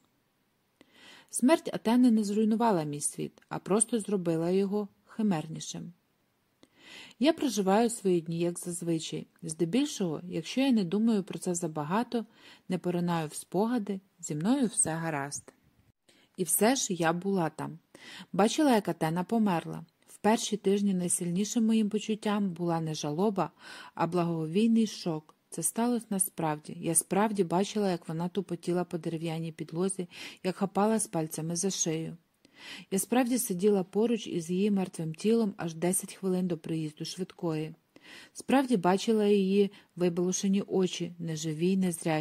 Смерть Атени не зруйнувала мій світ, а просто зробила його химернішим. Я проживаю свої дні, як зазвичай. Здебільшого, якщо я не думаю про це забагато, не поринаю в спогади, зі мною все гаразд. І все ж я була там. Бачила, як Атена померла. В перші тижні найсильнішим моїм почуттям була не жалоба, а благовійний шок. Це сталося насправді. Я справді бачила, як вона тупотіла по дерев'яній підлозі, як хапалась пальцями за шию. Я справді сиділа поруч із її мертвим тілом аж 10 хвилин до приїзду швидкої. Справді бачила її вибалушені очі, неживі й незрячі.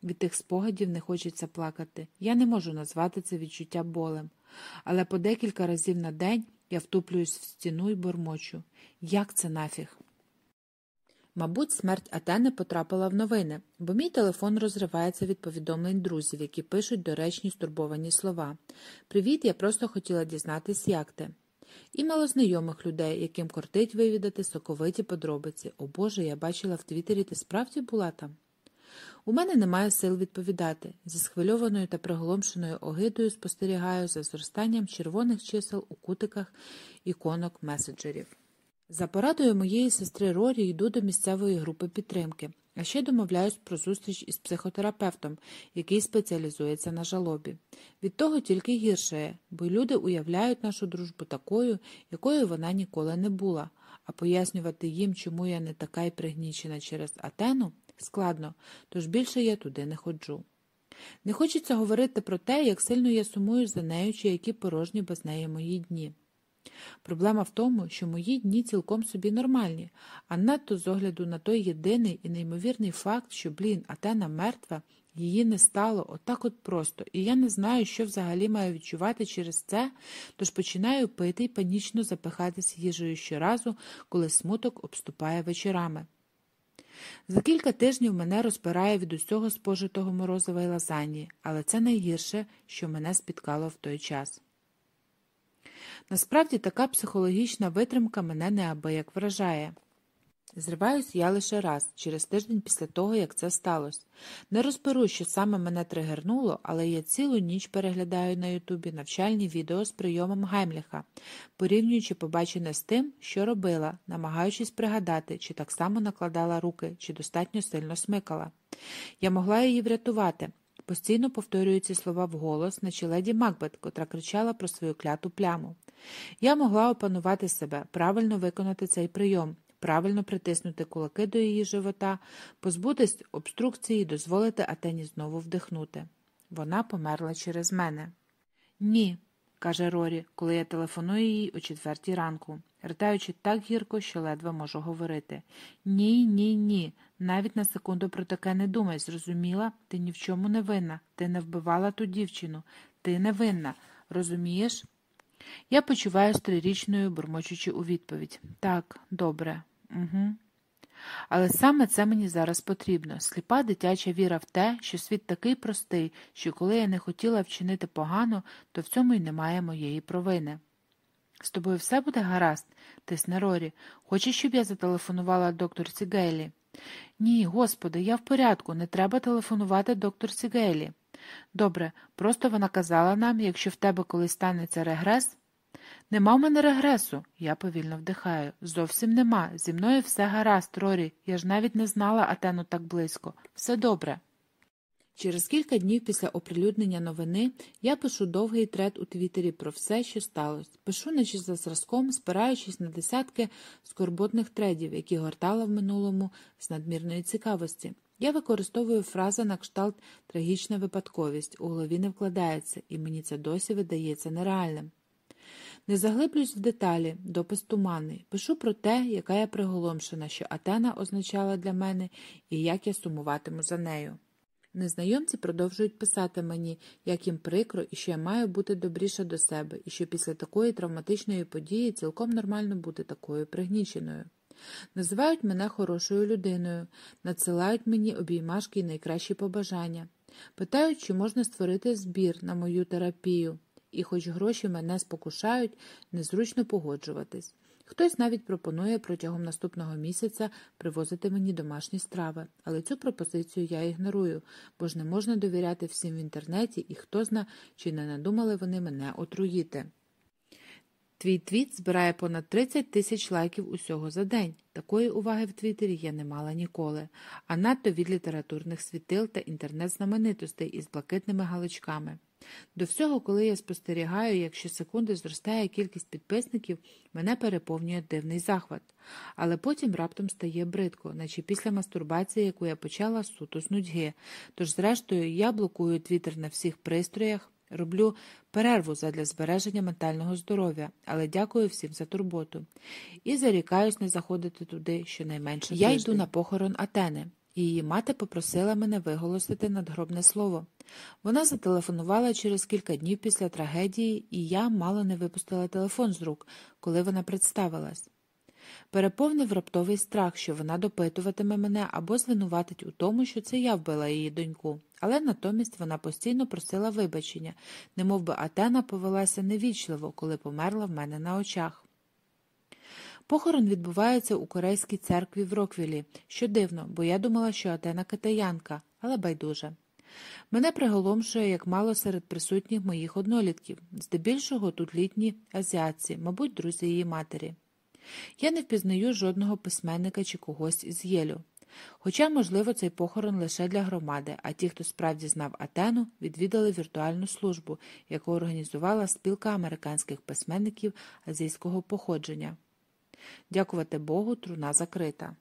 Від тих спогадів не хочеться плакати. Я не можу назвати це відчуття болем. Але по декілька разів на день я втуплююсь в стіну і бормочу. Як це нафіг? Мабуть, смерть Атени потрапила в новини, бо мій телефон розривається від повідомлень друзів, які пишуть доречні стурбовані слова. «Привіт, я просто хотіла дізнатись, як ти». І малознайомих людей, яким кортить вивідати соковиті подробиці. «О Боже, я бачила в Твіттері, ти справді була там?» У мене немає сил відповідати. Зі схвильованою та приголомшеною огидою спостерігаю за зростанням червоних чисел у кутиках іконок меседжерів. За порадою моєї сестри Рорі йду до місцевої групи підтримки, а ще домовляюсь про зустріч із психотерапевтом, який спеціалізується на жалобі. Від того тільки гіршає, бо люди уявляють нашу дружбу такою, якою вона ніколи не була, а пояснювати їм, чому я не така й пригнічена через Атену, складно, тож більше я туди не ходжу. Не хочеться говорити про те, як сильно я сумую за нею, чи які порожні без неї мої дні. Проблема в тому, що мої дні цілком собі нормальні, а надто з огляду на той єдиний і неймовірний факт, що, Атена мертва, її не стало отак от просто, і я не знаю, що взагалі маю відчувати через це, тож починаю пити і панічно запихатись їжею щоразу, коли смуток обступає вечорами. За кілька тижнів мене розпирає від усього спожитого морозива й лазаньї, але це найгірше, що мене спіткало в той час. Насправді, така психологічна витримка мене неабияк вражає. Зриваюсь я лише раз, через тиждень після того, як це сталося. Не розберу, що саме мене тригернуло, але я цілу ніч переглядаю на Ютубі навчальні відео з прийомом Гаймліха, порівнюючи побачене з тим, що робила, намагаючись пригадати, чи так само накладала руки, чи достатньо сильно смикала. Я могла її врятувати. Постійно повторюю ці слова вголос, наче леді Макбет, котра кричала про свою кляту пляму. Я могла опанувати себе, правильно виконати цей прийом, правильно притиснути кулаки до її живота, позбутись обструкції і дозволити Атені знову вдихнути. Вона померла через мене. «Ні», – каже Рорі, коли я телефоную їй о 4 ранку, ритаючи так гірко, що ледве можу говорити. «Ні, ні, ні, навіть на секунду про таке не думай, зрозуміла? Ти ні в чому не винна, ти не вбивала ту дівчину, ти не винна, розумієш?» Я почуваюсь 3-річною, бурмочучи у відповідь. «Так, добре, угу». Але саме це мені зараз потрібно. Сліпа дитяча віра в те, що світ такий простий, що коли я не хотіла вчинити погано, то в цьому й немає моєї провини. «З тобою все буде гаразд?» – тисне Рорі. «Хочеш, щоб я зателефонувала докторці Гейлі?» «Ні, господи, я в порядку, не треба телефонувати докторці Гейлі». «Добре, просто вона казала нам, якщо в тебе колись станеться регрес...» «Нема в мене регресу», – я повільно вдихаю. «Зовсім нема. Зі мною все гаразд, Рорі. Я ж навіть не знала Атену так близько. Все добре». Через кілька днів після оприлюднення новини я пишу довгий тред у Твіттері про все, що сталося. Пишу наче за зразком, спираючись на десятки скорботних тредів, які гортала в минулому з надмірної цікавості. Я використовую фрази на кшталт «трагічна випадковість», у голові не вкладається, і мені це досі видається нереальним. Не заглиблюсь в деталі, допис туманний. Пишу про те, яка я приголомшена, що Атена означала для мене і як я сумуватиму за нею. Незнайомці продовжують писати мені, як їм прикро і що я маю бути добріша до себе, і що після такої травматичної події цілком нормально бути такою пригніченою. Називають мене хорошою людиною, надсилають мені обіймашки і найкращі побажання. Питають, чи можна створити збір на мою терапію. І хоч гроші мене спокушають, незручно погоджуватись. Хтось навіть пропонує протягом наступного місяця привозити мені домашні страви, але цю пропозицію я ігнорую, бо ж не можна довіряти всім в інтернеті, і хто зна, чи не надумали вони мене отруїти. Твій твіт збирає понад 30 тисяч лайків усього за день. Такої уваги в Твіттері я не мала ніколи, а надто від літературних світил та інтернет-знаменитостей із блакитними галочками. До всього, коли я спостерігаю, як щосекунди зростає кількість підписників, мене переповнює дивний захват. Але потім раптом стає бридко, наче після мастурбації, яку я почала суто з нудьги. Тож, зрештою, я блокую Твіттер на всіх пристроях, роблю перерву задля збереження ментального здоров'я, але дякую всім за турботу. І зарікаюсь не заходити туди щонайменше тиждень. Я йду на похорон Атени. і її мати попросила мене виголосити надгробне слово. Вона зателефонувала через кілька днів після трагедії, і я мало не випустила телефон з рук, коли вона представилась. Переповнив раптовий страх, що вона допитуватиме мене або звинуватить у тому, що це я вбила її доньку. Але натомість вона постійно просила вибачення, немов би Атена повелася невічливо, коли померла в мене на очах. Похорон відбувається у корейській церкві в Роквілі, що дивно, бо я думала, що Атена китаянка, але байдуже. Мене приголомшує, як мало серед присутніх моїх однолітків, здебільшого тут літні азіатці, мабуть, друзі її матері. Я не впізнаю жодного письменника чи когось із Єлю. Хоча, можливо, цей похорон лише для громади, а ті, хто справді знав Атену, відвідали віртуальну службу, яку організувала спілка американських письменників азійського походження. Дякувати Богу, труна закрита.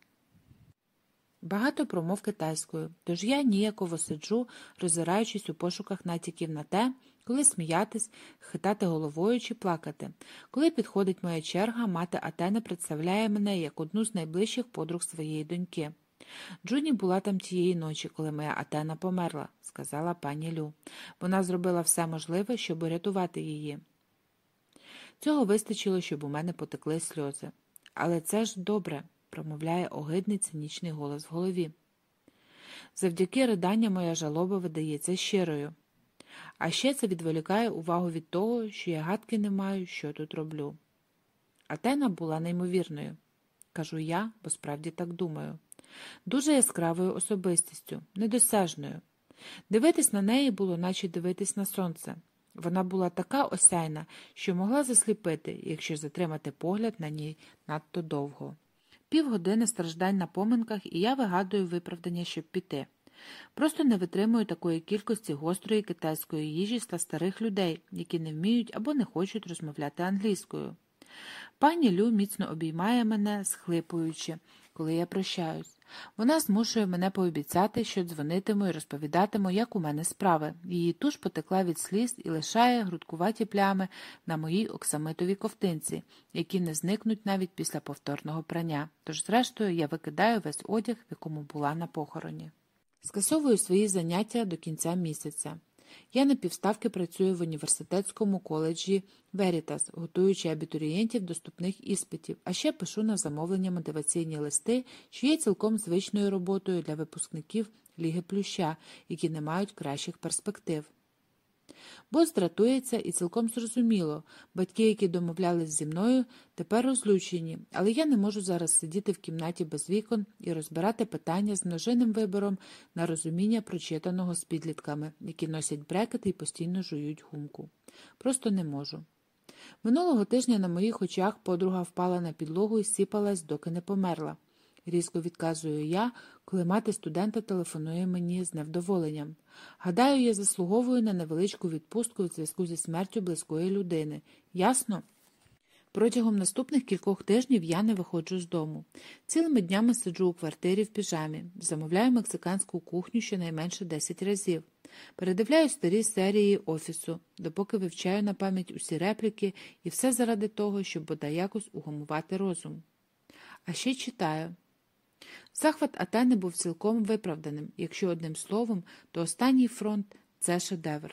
Багато промов китайською, тож я ніяково сиджу, роззираючись у пошуках натяків на те, коли сміятись, хитати головою чи плакати. Коли підходить моя черга, мати Атена представляє мене як одну з найближчих подруг своєї доньки. «Джуні була там тієї ночі, коли моя Атена померла», – сказала пані Лю. «Вона зробила все можливе, щоб урятувати її». Цього вистачило, щоб у мене потекли сльози. «Але це ж добре», – промовляє огидний цинічний голос в голові. Завдяки ридання моя жалоба видається щирою. А ще це відволікає увагу від того, що я гадки не маю, що тут роблю. Атена була неймовірною, кажу я, бо справді так думаю. Дуже яскравою особистістю, недосяжною. Дивитись на неї було, наче дивитись на сонце. Вона була така осяйна, що могла засліпити, якщо затримати погляд на ній надто довго. Півгодини страждань на поминках, і я вигадую виправдання, щоб піти. Просто не витримую такої кількості гострої китайської їжі та старих людей, які не вміють або не хочуть розмовляти англійською. Пані Лю міцно обіймає мене, схлипуючи, коли я прощаюсь. Вона змушує мене пообіцяти, що дзвонитиму і розповідатиму, як у мене справи. Її туш потекла від сліз і лишає грудкуваті плями на моїй оксамитовій ковтинці, які не зникнуть навіть після повторного прання. Тож, зрештою, я викидаю весь одяг, в якому була на похороні. Скасовую свої заняття до кінця місяця. Я на півставки працюю в університетському коледжі Верітас, готуючи абітурієнтів до вступних іспитів, а ще пишу на замовлення мотиваційні листи, що є цілком звичною роботою для випускників Ліги Плюща, які не мають кращих перспектив. Бос дратується і цілком зрозуміло. Батьки, які домовлялись зі мною, тепер розлючені, але я не можу зараз сидіти в кімнаті без вікон і розбирати питання з множинним вибором на розуміння прочитаного з підлітками, які носять брекети і постійно жують гумку. Просто не можу. Минулого тижня на моїх очах подруга впала на підлогу і сіпалась, доки не померла. Різко відказую я, коли мати студента телефонує мені з невдоволенням. Гадаю, я заслуговую на невеличку відпустку у зв'язку зі смертю близької людини. Ясно? Протягом наступних кількох тижнів я не виходжу з дому. Цілими днями сиджу у квартирі в піжамі, замовляю мексиканську кухню щонайменше 10 разів. Передивляю старі серії «Офісу», допоки вивчаю на пам'ять усі репліки, і все заради того, щоб бодай якось угамувати розум. А ще читаю. Захват Атени був цілком виправданим. Якщо одним словом, то останній фронт – це шедевр.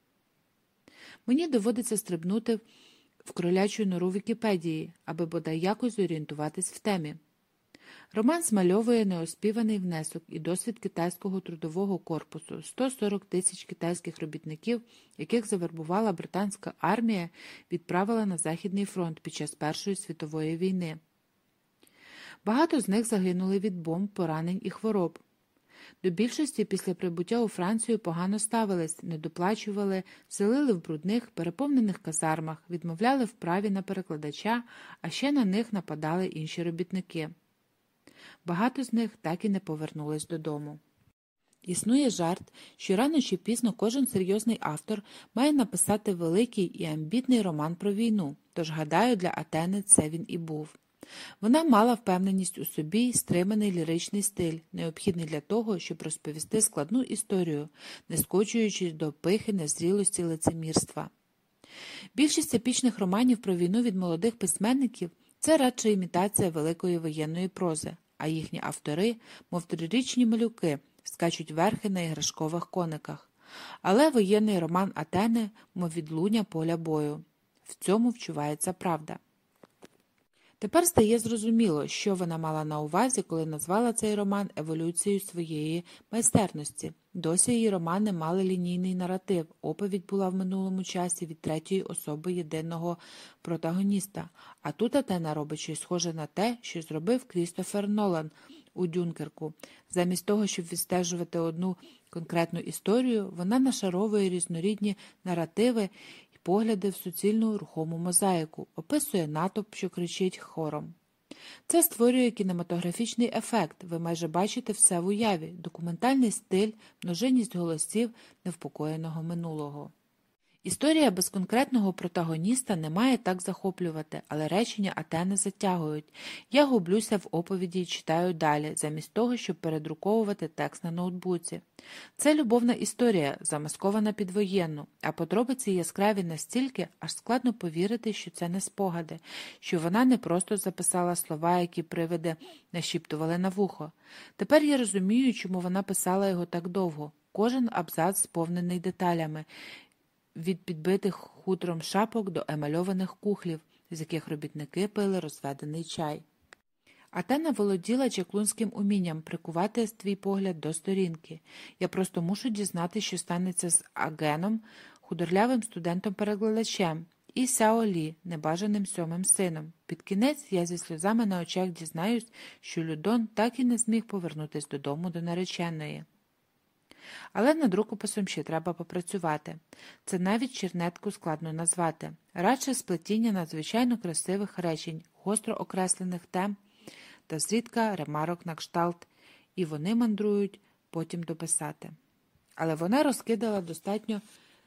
Мені доводиться стрибнути в кролячу нору Вікіпедії, аби бодай якось зорієнтуватись в темі. Роман змальовує неоспіваний внесок і досвід китайського трудового корпусу, 140 тисяч китайських робітників, яких завербувала британська армія, відправила на Західний фронт під час Першої світової війни. Багато з них загинули від бомб, поранень і хвороб. До більшості після прибуття у Францію погано ставились, недоплачували, селили в брудних, переповнених казармах, відмовляли в праві на перекладача, а ще на них нападали інші робітники. Багато з них так і не повернулись додому. Існує жарт, що рано чи пізно кожен серйозний автор має написати великий і амбітний роман про війну, тож, гадаю, для Атени це він і був. Вона мала впевненість у собі й стриманий ліричний стиль, необхідний для того, щоб розповісти складну історію, не скочуючись до пихи, незрілості, лицемірства. Більшість епічних романів про війну від молодих письменників – це радше імітація великої воєнної прози, а їхні автори, мов трирічні малюки, скачуть верхи на іграшкових кониках. Але воєнний роман Атени, мов відлуння поля бою. В цьому вчувається правда. Тепер стає зрозуміло, що вона мала на увазі, коли назвала цей роман еволюцією своєї майстерності. Досі її романи мали лінійний наратив, оповідь була в минулому часі від третьої особи єдиного протагоніста. А тут Атена робить щось схоже на те, що зробив Крістофер Нолан у «Дюнкерку». Замість того, щоб відстежувати одну конкретну історію, вона нашаровує різнорідні наративи і погляди в суцільну рухому мозаїку, описує натовп, що кричить хором. Це створює кінематографічний ефект, ви майже бачите все в уяві, документальний стиль, множинність голосів невпокоєного минулого. Історія без конкретного протагоніста не має так захоплювати, але речення Атени затягують. Я гублюся в оповіді і читаю далі, замість того, щоб передруковувати текст на ноутбуці. Це любовна історія, замаскована під воєнну, а подробиці яскраві настільки, аж складно повірити, що це не спогади, що вона не просто записала слова, які привиди нашіптували на вухо. Тепер я розумію, чому вона писала його так довго. Кожен абзац сповнений деталями, від підбитих хутром шапок до емальованих кухлів, з яких робітники пили розведений чай. Атена володіла чаклунським умінням прикувати твій погляд до сторінки. Я просто мушу дізнатися, що станеться з Агеном, худорлявим студентом-перекладачем, і Сяо Лі, небажаним сьомим сином. Під кінець я зі сльозами на очах дізнаюсь, що Людон так і не зміг повернутися додому до нареченої. Але над рукописом ще треба попрацювати. Це навіть чернетку складно назвати. Радше сплетіння надзвичайно красивих речень, гостро окреслених тем та зрідка ремарок на кшталт, і вони мандрують потім дописати. Але вона розкидала достатньо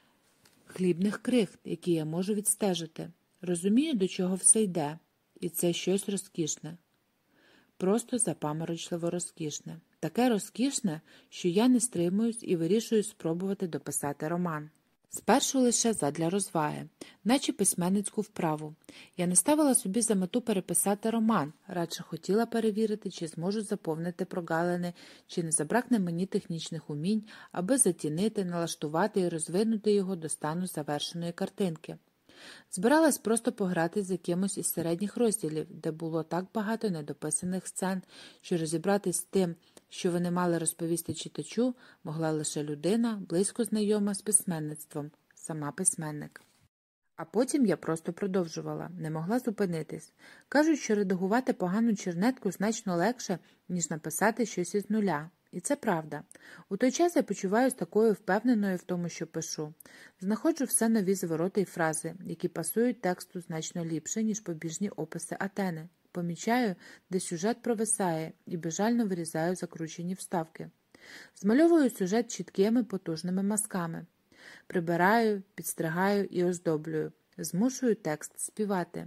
хлібних крихт, які я можу відстежити. Розумію, до чого все йде, і це щось розкішне. Просто запаморочливо розкішне. Таке розкішне, що я не стримуюсь і вирішую спробувати дописати роман. Спершу лише задля розваги, наче письменницьку вправу. Я не ставила собі за мету переписати роман, радше хотіла перевірити, чи зможу заповнити прогалини, чи не забракне мені технічних умінь, аби затінити, налаштувати і розвинути його до стану завершеної картинки. Збиралась просто пограти з якимось із середніх розділів, де було так багато недописаних сцен, що розібратись з тим, що вони мали розповісти читачу, могла лише людина, близько знайома з письменництвом, сама письменник. А потім я просто продовжувала, не могла зупинитись. Кажуть, що редагувати погану чернетку значно легше, ніж написати щось із нуля. І це правда. У той час я почуваюся такою впевненою в тому, що пишу. Знаходжу все нові звороти й фрази, які пасують тексту значно ліпше, ніж побіжні описи Атени. Помічаю, де сюжет провисає, і безжально вирізаю закручені вставки. Змальовую сюжет чіткими, потужними мазками. Прибираю, підстригаю і оздоблюю. Змушую текст співати.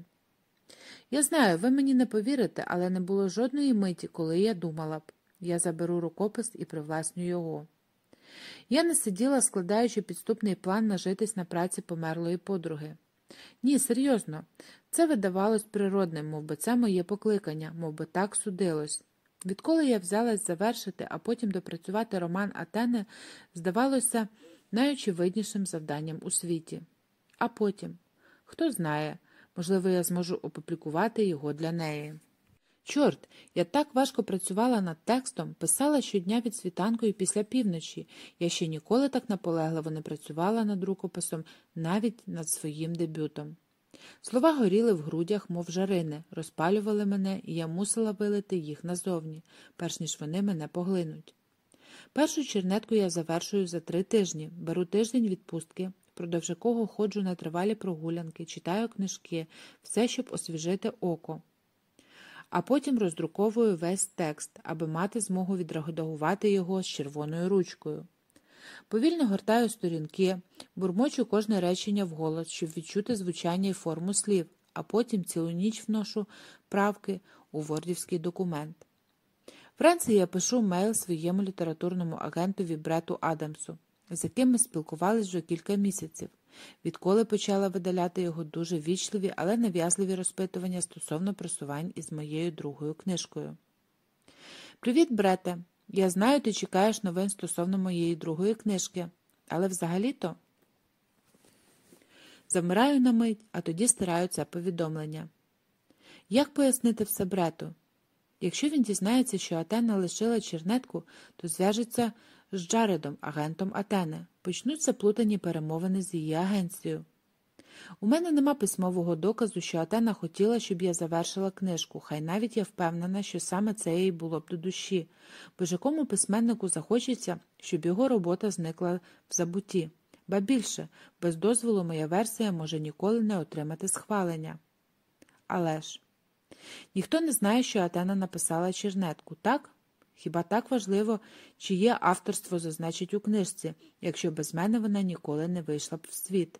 Я знаю, ви мені не повірите, але не було жодної миті, коли я думала б. Я заберу рукопис і привласню його. Я не сиділа, складаючи підступний план нажитись на праці померлої подруги. Ні, серйозно. Це видавалось природним, мов би це моє покликання, мов би так судилось. Відколи я взялась завершити, а потім допрацювати роман Атени, здавалося найочевиднішим завданням у світі. А потім, хто знає, можливо, я зможу опублікувати його для неї. Чорт, я так важко працювала над текстом, писала щодня від світанку і після півночі. Я ще ніколи так наполегливо не працювала над рукописом, навіть над своїм дебютом. Слова горіли в грудях, мов жарини, розпалювали мене, і я мусила вилити їх назовні, перш ніж вони мене поглинуть. Першу чернетку я завершую за 3 тижні, беру тиждень відпустки, впродовж якого ходжу на тривалі прогулянки, читаю книжки, все, щоб освіжити око. А потім роздруковую весь текст, аби мати змогу відредагувати його з червоною ручкою. Повільно гортаю сторінки, бурмочу кожне речення вголос, щоб відчути звучання і форму слів, а потім цілу ніч вношу правки у вордівський документ. Вранці я пишу мейл своєму літературному агентові Брету Адамсу, з яким ми спілкувались вже кілька місяців, відколи почала видаляти його дуже вічливі, але нав'язливі розпитування стосовно просувань із моєю другою книжкою. «Привіт, Брете. Я знаю, ти чекаєш новин стосовно моєї другої книжки. Але взагалі-то...» Завмираю на мить, а тоді стираю це повідомлення. Як пояснити все Брету? Якщо він дізнається, що Атена лишила чернетку, то зв'яжеться з Джаредом, агентом Атени. Почнуться плутані перемовини з її агенцією. У мене нема письмового доказу, що Атена хотіла, щоб я завершила книжку, хай навіть я впевнена, що саме це їй було б до душі, бо ж якому письменнику захочеться, щоб його робота зникла в забутті. Ба більше, без дозволу моя версія може ніколи не отримати схвалення. Але ж... Ніхто не знає, що Атена написала чернетку, так? Хіба так важливо, чиє авторство зазначить у книжці, якщо без мене вона ніколи не вийшла б в світ?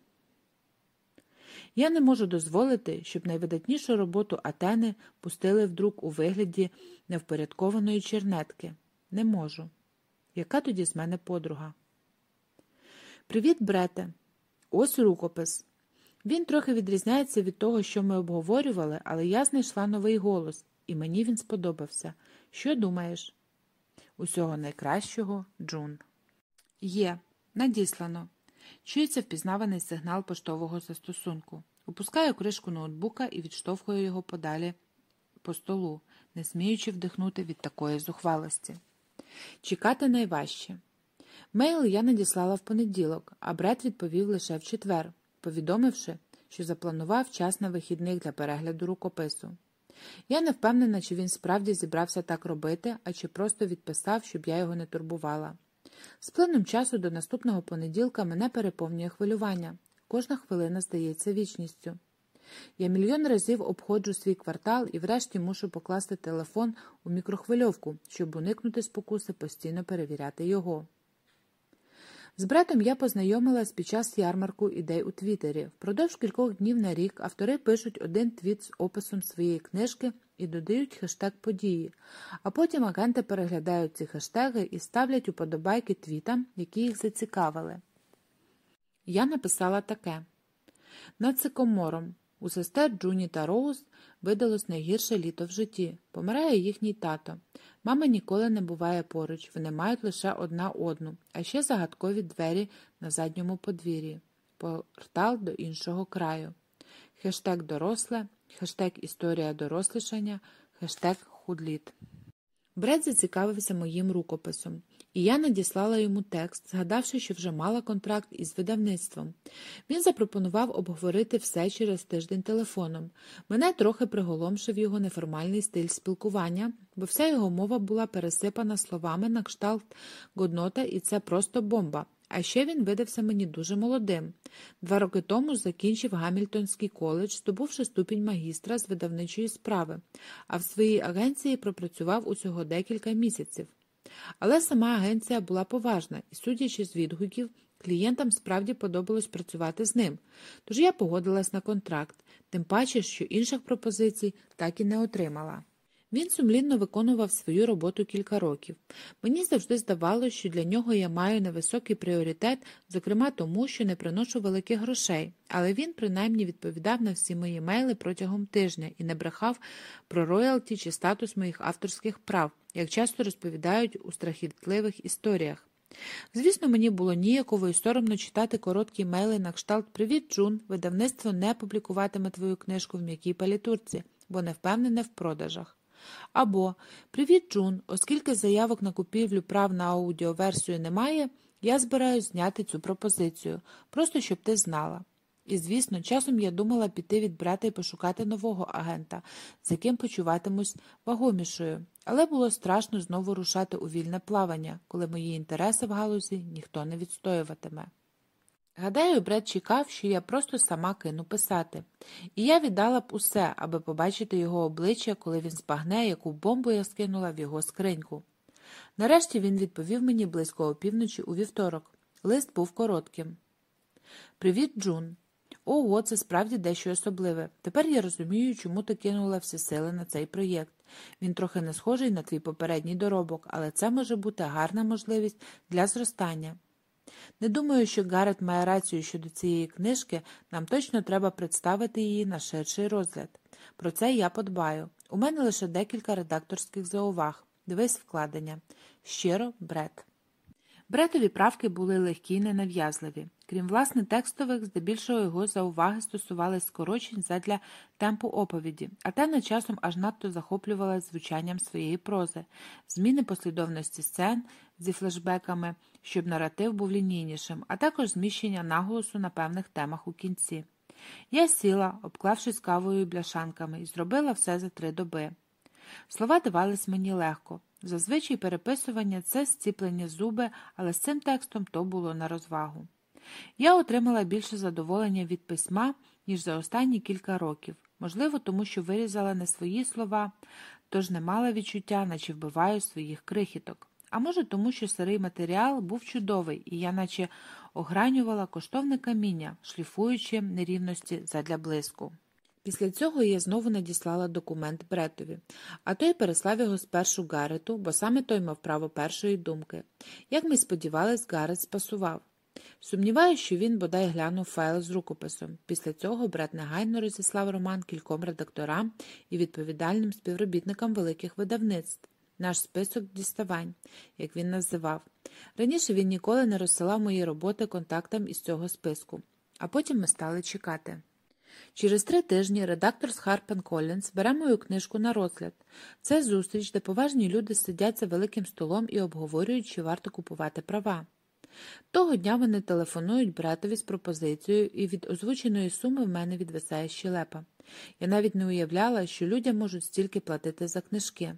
Я не можу дозволити, щоб найвидатнішу роботу Атени пустили в друк у вигляді невпорядкованої чернетки. Не можу. Яка тоді з мене подруга? «Привіт, Брете. Ось рукопис. Він трохи відрізняється від того, що ми обговорювали, але я знайшла новий голос, і мені він сподобався. Що думаєш?» «Усього найкращого, Джун». Є. Надіслано. Чується впізнаваний сигнал поштового застосунку. Опускаю кришку ноутбука і відштовхую його подалі по столу, не сміючи вдихнути від такої зухвалості. Чекати найважче. Мейл я надіслала в понеділок, а Бред відповів лише в четвер, повідомивши, що запланував час на вихідних для перегляду рукопису. Я не впевнена, чи він справді зібрався так робити, а чи просто відписав, щоб я його не турбувала. З плином часу до наступного понеділка мене переповнює хвилювання. Кожна хвилина здається вічністю. Я мільйон разів обходжу свій квартал і врешті мушу покласти телефон у мікрохвильовку, щоб уникнути спокуси постійно перевіряти його. З Бретом я познайомилась під час ярмарку ідей у Твіттері. Впродовж кількох днів на рік автори пишуть один твіт з описом своєї книжки і додають хештег події, а потім агенти переглядають ці хештеги і ставлять уподобайки твітам, які їх зацікавили. Я написала таке. Над Сикомором. У сестер Джуні та Роуз видалось найгірше літо в житті. Помирає їхній тато. Мама ніколи не буває поруч, вони мають лише одна одну, а ще загадкові двері на задньому подвір'ї. Портал до іншого краю. Хештег доросле, хештег історія дорослішання, хештег худліт. Бред зацікавився моїм рукописом, і я надіслала йому текст, згадавши, що вже мала контракт із видавництвом. Він запропонував обговорити все через тиждень телефоном. Мене трохи приголомшив його неформальний стиль спілкування, бо вся його мова була пересипана словами на кшталт «годнота» і «це просто бомба». А ще він видався мені дуже молодим. 2 роки тому закінчив Гамільтонський коледж, здобувши ступінь магістра з видавничої справи, а в своїй агенції пропрацював усього декілька місяців. Але сама агенція була поважна, і, судячи з відгуків, клієнтам справді подобалось працювати з ним. Тож я погодилась на контракт, тим паче, що інших пропозицій так і не отримала. Він сумлінно виконував свою роботу кілька років. Мені завжди здавалося, що для нього я маю невисокий пріоритет, зокрема тому, що не приношу великих грошей, але він принаймні відповідав на всі мої мейли протягом тижня і не брехав про роялті чи статус моїх авторських прав, як часто розповідають у страхітливих історіях. Звісно, мені було ніяково і соромно читати короткі мейли на кшталт «Привіт, Джун, видавництво не публікуватиме твою книжку в м'якій палітурці, бо не впевнене в продажах». Або «Привіт, Джун, оскільки заявок на купівлю прав на аудіоверсію немає, я збираюсь зняти цю пропозицію, просто щоб ти знала». І, звісно, часом я думала піти від брата і пошукати нового агента, з яким почуватимусь вагомішою, але було страшно знову рушати у вільне плавання, коли мої інтереси в галузі ніхто не відстоюватиме. Гадаю, Бред чекав, що я просто сама кину писати. І я віддала б усе, аби побачити його обличчя, коли він збагне, яку бомбу я скинула в його скриньку. Нарешті він відповів мені близько опівночі у вівторок. Лист був коротким. «Привіт, Джун. Ого, це справді дещо особливе. Тепер я розумію, чому ти кинула всі сили на цей проєкт. Він трохи не схожий на твій попередній доробок, але це може бути гарна можливість для зростання. Не думаю, що Гарет має рацію щодо цієї книжки, нам точно треба представити її на ширший розгляд. Про це я подбаю. У мене лише декілька редакторських зауваг. Дивись вкладення. Щиро, Бред. Бретові правки були легкі й ненав'язливі. Крім власне текстових, здебільшого його зауваги стосувались скорочень задля темпу оповіді, а Атена часом аж надто захоплювалась звучанням своєї прози, зміни послідовності сцен зі флешбеками, щоб наратив був лінійнішим, а також зміщення наголосу на певних темах у кінці. Я сіла, обклавшись кавою і бляшанками, і зробила все за 3 доби. Слова давались мені легко. Зазвичай переписування – це зціплені зуби, але з цим текстом то було на розвагу. Я отримала більше задоволення від письма, ніж за останні кілька років. Можливо, тому що вирізала не свої слова, тож не мала відчуття, наче вбиваю своїх крихіток. А може тому, що сирий матеріал був чудовий, і я наче огранювала коштовне каміння, шліфуючи нерівності задля блиску. Після цього я знову надіслала документ Бретові, а той переслав його спершу Гаррету, бо саме той мав право першої думки. Як ми й сподівались, Гаррет спасував. Сумніваюся, що він бодай глянув файл з рукописом. Після цього Брет негайно розіслав роман кільком редакторам і відповідальним співробітникам великих видавництв. Наш список діставань, як він називав. Раніше він ніколи не розсилав мої роботи контактам із цього списку. А потім ми стали чекати. Через 3 тижні редактор з HarperCollins бере мою книжку на розгляд. Це зустріч, де поважні люди сидять за великим столом і обговорюють, чи варто купувати права. Того дня вони телефонують Бретові з пропозицією, і від озвученої суми в мене відвисає щелепа. Я навіть не уявляла, що людям можуть стільки платити за книжки.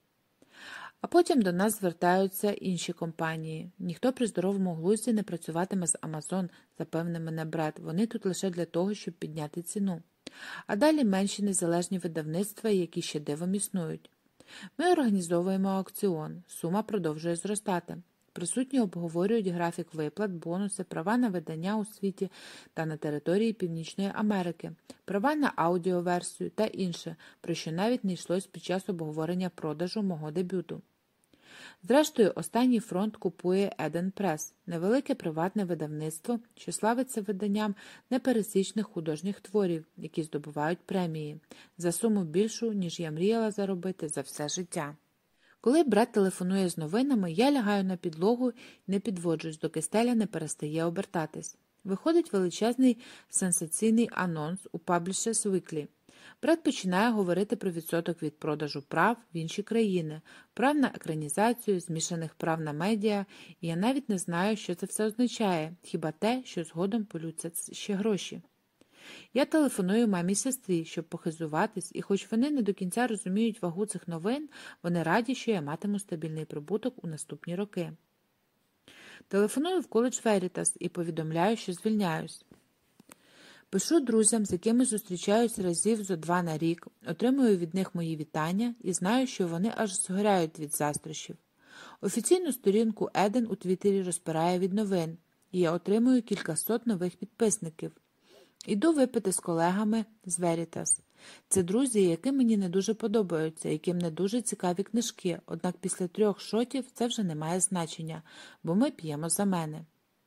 А потім до нас звертаються інші компанії. Ніхто при здоровому глузді не працюватиме з Amazon, запевнив мене Брет. Вони тут лише для того, щоб підняти ціну. А далі менші незалежні видавництва, які ще дивом існують. Ми організовуємо аукціон. Сума продовжує зростати. Присутні обговорюють графік виплат, бонуси, права на видання у світі та на території Північної Америки, права на аудіоверсію та інше, про що навіть не йшлось під час обговорення продажу мого дебюту. Зрештою, останній фронт купує Eden Press – невелике приватне видавництво, що славиться виданням непересічних художніх творів, які здобувають премії, за суму більшу, ніж я мріяла заробити за все життя. Коли Брет телефонує з новинами, я лягаю на підлогу і не підводжусь, доки стеля не перестає обертатись. Виходить величезний сенсаційний анонс у Publishers Weekly. Брет починає говорити про відсоток від продажу прав в інші країни, прав на екранізацію, змішаних прав на медіа, і я навіть не знаю, що це все означає, хіба те, що згодом полються ще гроші. Я телефоную мамі й сестрі, щоб похизуватись, і хоч вони не до кінця розуміють вагу цих новин, вони раді, що я матиму стабільний прибуток у наступні роки. Телефоную в коледж Veritas і повідомляю, що звільняюсь. Пишу друзям, з якими зустрічаюсь разів зо 2 на рік, отримую від них мої вітання і знаю, що вони аж згоряють від заздрощів. Офіційну сторінку Eden у Твіттері розпирає від новин, і я отримую кількасот нових підписників. Іду випити з колегами з Veritas. Це друзі, які мені не дуже подобаються, яким не дуже цікаві книжки, однак після 3 шотів це вже не має значення, бо ми п'ємо за мене.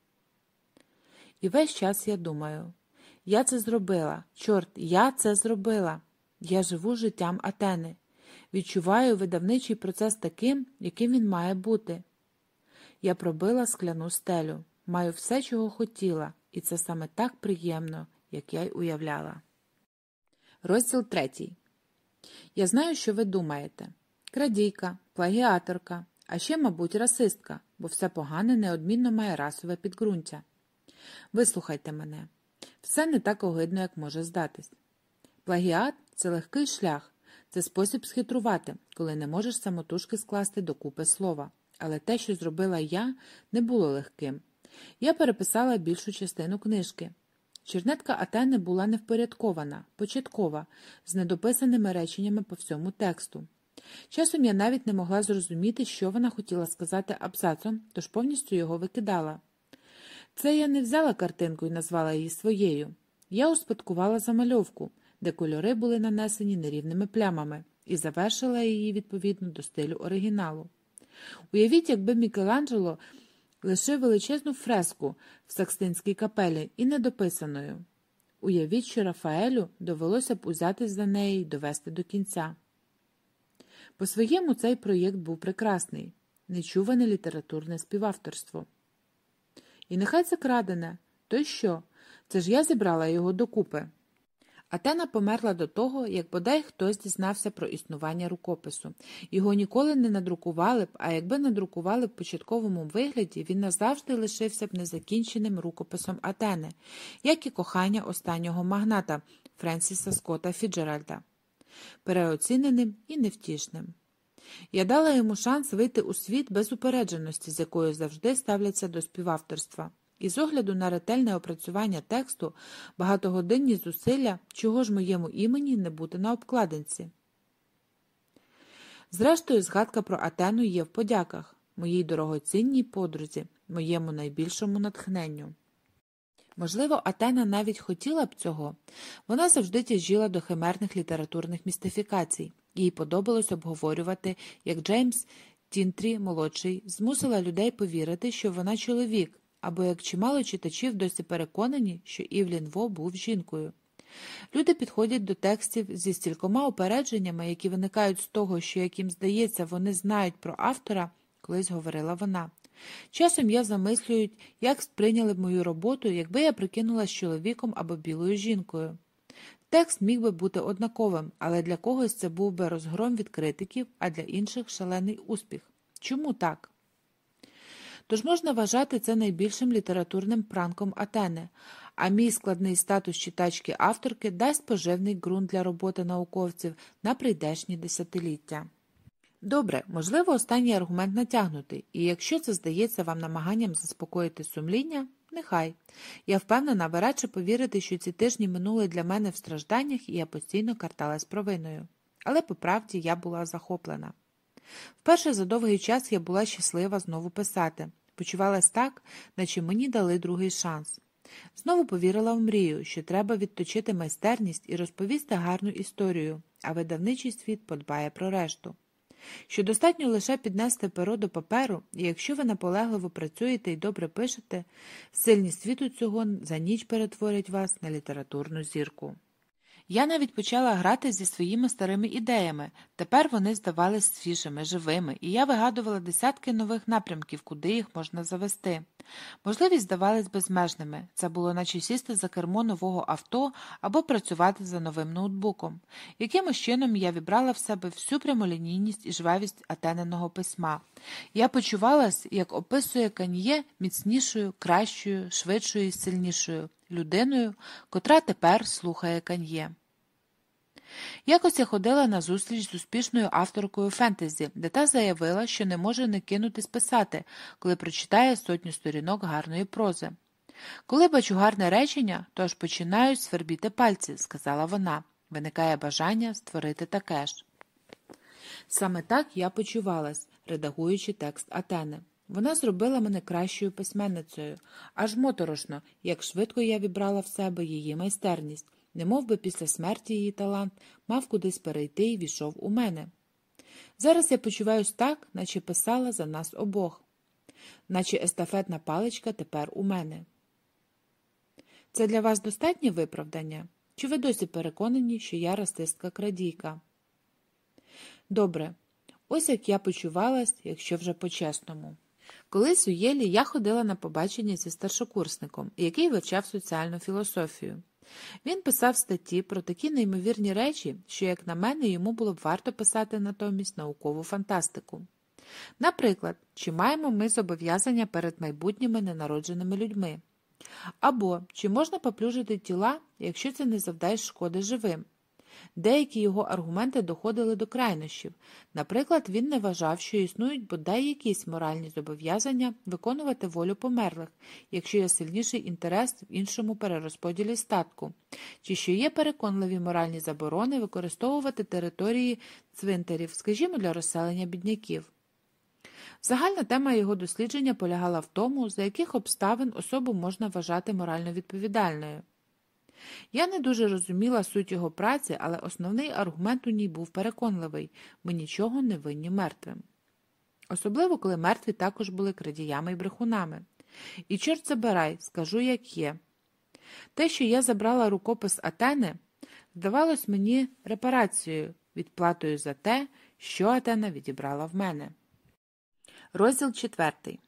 І весь час я думаю, я це зробила, чорт, я це зробила. Я живу життям Атени. Відчуваю видавничий процес таким, яким він має бути. Я пробила скляну стелю, маю все, чого хотіла, і це саме так приємно, як я й уявляла. Розділ 3. Я знаю, що ви думаєте. Крадійка, плагіаторка, а ще, мабуть, расистка, бо все погане неодмінно має расове підґрунтя. Вислухайте мене. Все не так огидно, як може здатись. Плагіат – це легкий шлях, це спосіб схитрувати, коли не можеш самотужки скласти докупи слова. Але те, що зробила я, не було легким. Я переписала більшу частину книжки. Чернетка Атени була невпорядкована, початкова, з недописаними реченнями по всьому тексту. Часом я навіть не могла зрозуміти, що вона хотіла сказати абзацом, тож повністю його викидала. Це я не взяла картинку і назвала її своєю. Я успадкувала замальовку, де кольори були нанесені нерівними плямами, і завершила її відповідно до стилю оригіналу. Уявіть, якби Мікеланджело лишив величезну фреску в Сикстинській капелі і недописаною. Уявіть, що Рафаелю довелося б узятись за неї й довести до кінця. По-своєму цей проєкт був прекрасний, нечуване літературне співавторство. І нехай це крадене, то й що? Це ж я зібрала його докупи. Атена померла до того, як бодай хтось дізнався про існування рукопису. Його ніколи не надрукували б, а якби надрукували в початковому вигляді, він назавжди лишився б незакінченим рукописом Атени, як і кохання останнього магната Френсіса Скотта Фіджеральда, переоціненим і невтішним. Я дала йому шанс вийти у світ без упередженості, з якою завжди ставляться до співавторства. І з огляду на ретельне опрацювання тексту, багатогодинні зусилля, чого ж моєму імені не бути на обкладинці. Зрештою, згадка про Атену є в подяках, моїй дорогоцінній подрузі, моєму найбільшому натхненню. Можливо, Атена навіть хотіла б цього. Вона завжди тяжіла до химерних літературних містифікацій. Їй подобалось обговорювати, як Джеймс Тінтрі-молодший змусила людей повірити, що вона чоловік, або як чимало читачів досі переконані, що Івлін Во був жінкою. Люди підходять до текстів зі стількома упередженнями, які виникають з того, що, як їм здається, вони знають про автора, колись говорила вона. Часом я замислюю, як сприйняли б мою роботу, якби я прикинулась чоловіком або білою жінкою. Текст міг би бути однаковим, але для когось це був би розгром від критиків, а для інших – шалений успіх. Чому так? Тож можна вважати це найбільшим літературним пранком Атени, а мій складний статус читачки-авторки дасть поживний ґрунт для роботи науковців на прийдешні десятиліття. Добре, можливо, останній аргумент натягнутий, і якщо це здається вам намаганням заспокоїти сумління, нехай. Я впевнена, ви радше повірите, що ці тижні минули для мене в стражданнях, і я постійно карталась провиною. Але, по правді, я була захоплена. Вперше за довгий час я була щаслива знову писати. Почувалась так, наче мені дали другий шанс. Знову повірила в мрію, що треба відточити майстерність і розповісти гарну історію, а видавничий світ подбає про решту. Що достатньо лише піднести перо до паперу, і якщо ви наполегливо працюєте і добре пишете, сильні світу цього за ніч перетворять вас на літературну зірку. Я навіть почала грати зі своїми старими ідеями, тепер вони здавались свіжими, живими, і я вигадувала десятки нових напрямків, куди їх можна завести. Можливість здавались безмежними, це було наче сісти за кермо нового авто або працювати за новим ноутбуком. Якимось чином я вібрала в себе всю прямолінійність і жвавість Атениного письма. Я почувалась, як описує Кан'є, міцнішою, кращою, швидшою і сильнішою людиною, котра тепер слухає Кан'є. Якось я ходила на зустріч з успішною авторкою фентезі, де та заявила, що не може не кинутись писати, коли прочитає 100 сторінок гарної прози. Коли бачу гарне речення, то аж починають свербіти пальці, сказала вона. Виникає бажання створити таке ж. Саме так я почувалась, редагуючи текст Атени. Вона зробила мене кращою письменницею. Аж моторошно, як швидко я вібрала в себе її майстерність. Немов би після смерті її талант мав кудись перейти і війшов у мене. Зараз я почуваюсь так, наче писала за нас обох. Наче естафетна паличка тепер у мене. Це для вас достатнє виправдання? Чи ви досі переконані, що я расистка-крадійка? Добре. Ось як я почувалась, якщо вже по-чесному. Колись у Єлі я ходила на побачення зі старшокурсником, який вивчав соціальну філософію. Він писав статті про такі неймовірні речі, що, як на мене, йому було б варто писати натомість наукову фантастику. Наприклад, чи маємо ми зобов'язання перед майбутніми ненародженими людьми? Або, чи можна поплюжити тіла, якщо це не завдає шкоди живим? Деякі його аргументи доходили до крайнощів. Наприклад, він не вважав, що існують бодай якісь моральні зобов'язання виконувати волю померлих, якщо є сильніший інтерес в іншому перерозподілі статку, чи що є переконливі моральні заборони використовувати території цвинтарів, скажімо, для розселення бідняків. Загальна тема його дослідження полягала в тому, за яких обставин особу можна вважати морально відповідальною. Я не дуже розуміла суть його праці, але основний аргумент у ній був переконливий – ми нічого не винні мертвим. Особливо, коли мертві також були крадіями й брехунами. І чорт забирай, скажу як є. Те, що я забрала рукопис Атени, здавалось мені репарацією, відплатою за те, що Атена відібрала в мене. Розділ 4.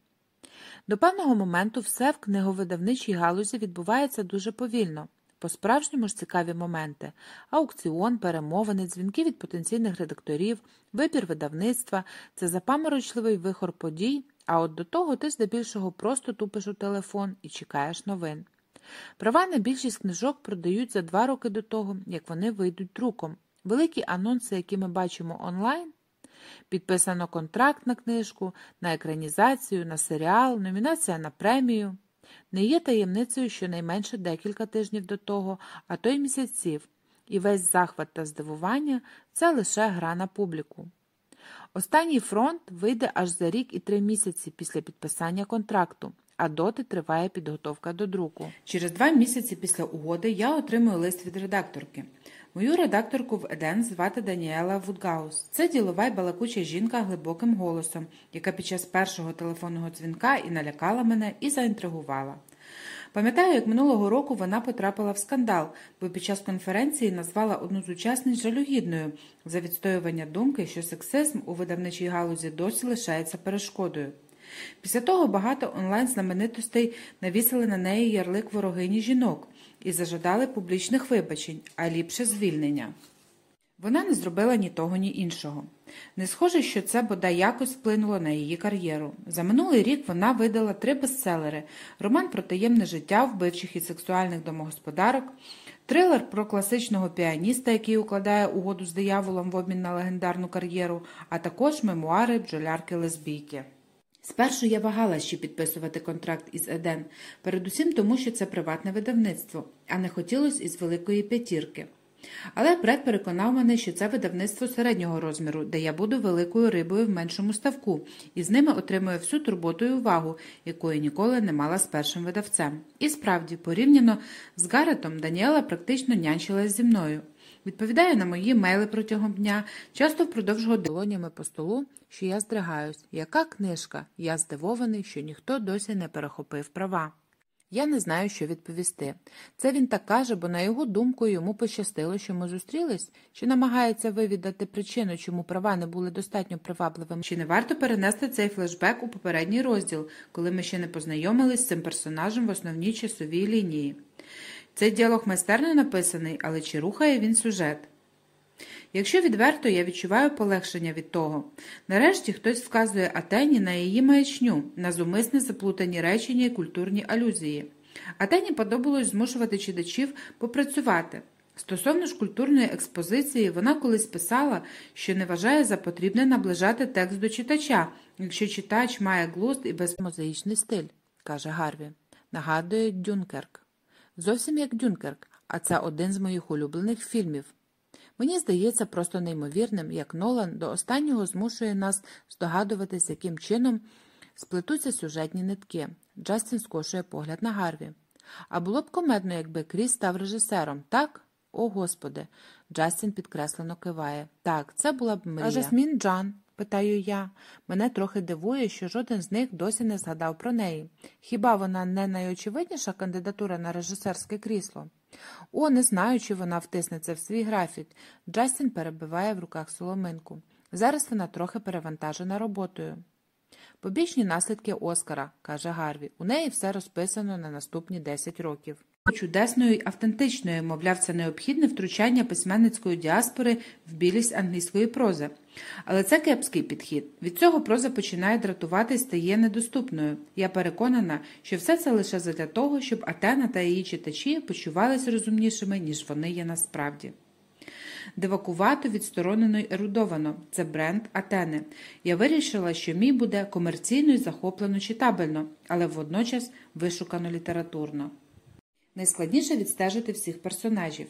До певного моменту все в книговидавничій галузі відбувається дуже повільно. По-справжньому ж цікаві моменти – аукціон, перемовини, дзвінки від потенційних редакторів, вибір видавництва – це запаморочливий вихор подій, а от до того ти здебільшого просто тупиш у телефон і чекаєш новин. Права на більшість книжок продають за 2 роки до того, як вони вийдуть друком. Великі анонси, які ми бачимо онлайн – підписано контракт на книжку, на екранізацію, на серіал, номінація на премію. Не є таємницею щонайменше декілька тижнів до того, а то й місяців, і весь захват та здивування – це лише гра на публіку. Останній фронт вийде аж за рік і 3 місяці після підписання контракту, а доти триває підготовка до друку. Через 2 місяці після угоди я отримую лист від редакторки. Мою редакторку в Еден звати Даніела Вудгаус. Це ділова й балакуча жінка глибоким голосом, яка під час першого телефонного дзвінка і налякала мене, і заінтригувала. Пам'ятаю, як минулого року вона потрапила в скандал, бо під час конференції назвала одну з учасниць жалюгідною за відстоювання думки, що сексизм у видавничій галузі досі лишається перешкодою. Після того багато онлайн-знаменитостей навісили на неї ярлик ворогині жінок і зажадали публічних вибачень, а ліпше звільнення. Вона не зробила ні того, ні іншого. Не схоже, що це бодай якось вплинуло на її кар'єру. За минулий рік вона видала 3 бестселери: роман про таємне життя вбивчих і сексуальних домогосподарок, трилер про класичного піаніста, який укладає угоду з дияволом в обмін на легендарну кар'єру, а також мемуари бджолярки-лесбійки. Спершу я вагалася, чи підписувати контракт із Еден, передусім тому, що це приватне видавництво, а не хотілося із великої п'ятірки. Але Бред переконав мене, що це видавництво середнього розміру, де я буду великою рибою в меншому ставку, і з ними отримую всю турботу і увагу, якої ніколи не мала з першим видавцем. І справді, порівняно з Гарретом, Даніела практично нянчилась зі мною. Відповідає на мої мейли протягом дня, часто впродовж години долонями по столу, що я здригаюсь. Яка книжка? Я здивований, що ніхто досі не перехопив права. Я не знаю, що відповісти. Це він так каже, бо, на його думку, йому пощастило, що ми зустрілись, чи намагається вивідати причину, чому права не були достатньо привабливими. Чи не варто перенести цей флешбек у попередній розділ, коли ми ще не познайомились з цим персонажем в основній часовій лінії. Цей діалог майстерно написаний, але чи рухає він сюжет? Якщо відверто, я відчуваю полегшення від того. Нарешті хтось вказує Атені на її маячню, на зумисне заплутані речення і культурні алюзії. Атені подобалось змушувати читачів попрацювати. Стосовно ж культурної експозиції, вона колись писала, що не вважає за потрібне наближати текст до читача, якщо читач має глузд і безмозаїчний стиль, каже Гарві. Нагадує Дюнкерк. Зовсім як Дюнкерк, а це один з моїх улюблених фільмів. Мені здається просто неймовірним, як Нолан до останнього змушує нас здогадуватись, яким чином сплетуться сюжетні нитки. Джастін скошує погляд на Гарві. А було б кумедно, якби Кріс став режисером, так? О, Господи! Джастін підкреслено киває. Так, це була б мрія. А Жасмін Джан? Питаю я. Мене трохи дивує, що жоден з них досі не згадав про неї. Хіба вона не найочевидніша кандидатура на режисерське крісло? О, не знаю, чи вона втисне це в свій графік. Джастін перебиває в руках соломинку. Зараз вона трохи перевантажена роботою. Побічні наслідки Оскара, каже Гарві. У неї все розписано на наступні 10 років. Чудесною й автентичною, мовляв, це необхідне втручання письменницької діаспори в білість англійської прози. Але це кепський підхід. Від цього проза починає дратувати і стає недоступною. Я переконана, що все це лише задля того, щоб Атена та її читачі почувалися розумнішими, ніж вони є насправді. Дивакувато, відсторонено й ерудовано – це бренд Атени. Я вирішила, що мій буде комерційно й захоплено читабельно, але водночас вишукано літературно. Найскладніше відстежити всіх персонажів.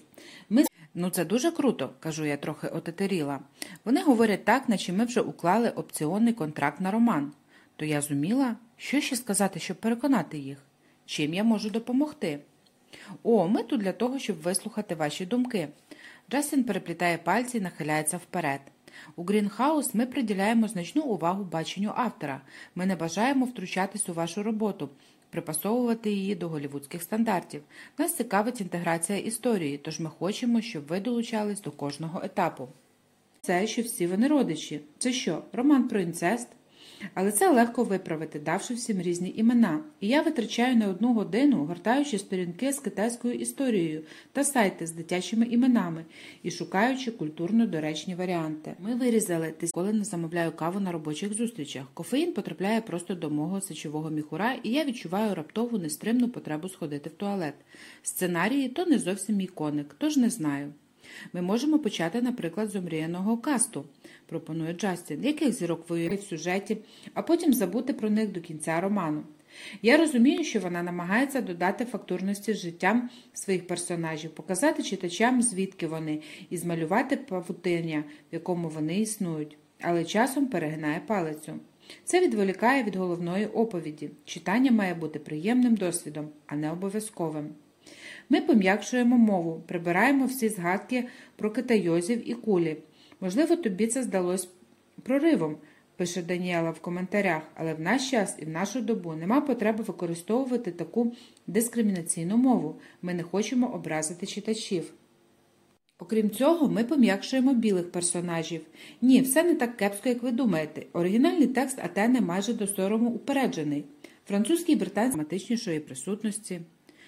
Це дуже круто, кажу я трохи отетеріла. Вони говорять так, наче ми вже уклали опціонний контракт на роман. То я зуміла, що ще сказати, щоб переконати їх? Чим я можу допомогти? О, ми тут для того, щоб вислухати ваші думки. Джастін переплітає пальці і нахиляється вперед. У Грінхаус ми приділяємо значну увагу баченню автора. Ми не бажаємо втручатись у вашу роботу, припасовувати її до голлівудських стандартів. Нас цікавить інтеграція історії, тож ми хочемо, щоб ви долучались до кожного етапу. це, що всі вони родичі. Це що, роман про інцест? Але це легко виправити, давши всім різні імена. І я витрачаю не одну годину, гортаючи сторінки з китайською історією та сайти з дитячими іменами і шукаючи культурно доречні варіанти. Ми вирізали, коли не замовляю каву на робочих зустрічах. Кофеїн потрапляє просто до мого сечового міхура, і я відчуваю раптову нестримну потребу сходити в туалет. Сценарії то не зовсім мій коник, тож не знаю. Ми можемо почати, наприклад, з омріяного касту, пропонує Джастін, яких зірок воює в сюжеті, а потім забути про них до кінця роману. Я розумію, що вона намагається додати фактурності життям своїх персонажів, показати читачам, звідки вони, і змалювати павутиння, в якому вони існують, але часом перегинає палицю. Це відволікає від головної оповіді. Читання має бути приємним досвідом, а не обов'язковим. Ми пом'якшуємо мову, прибираємо всі згадки про китайозів і кулі. Можливо, тобі це здалось проривом, пише Даніела в коментарях, але в наш час і в нашу добу нема потреби використовувати таку дискримінаційну мову. Ми не хочемо образити читачів. Окрім цього, ми пом'якшуємо білих персонажів. Ні, все не так кепсько, як ви думаєте. Оригінальний текст Атени майже до сорому упереджений. Французький і британський драматичнішої присутності.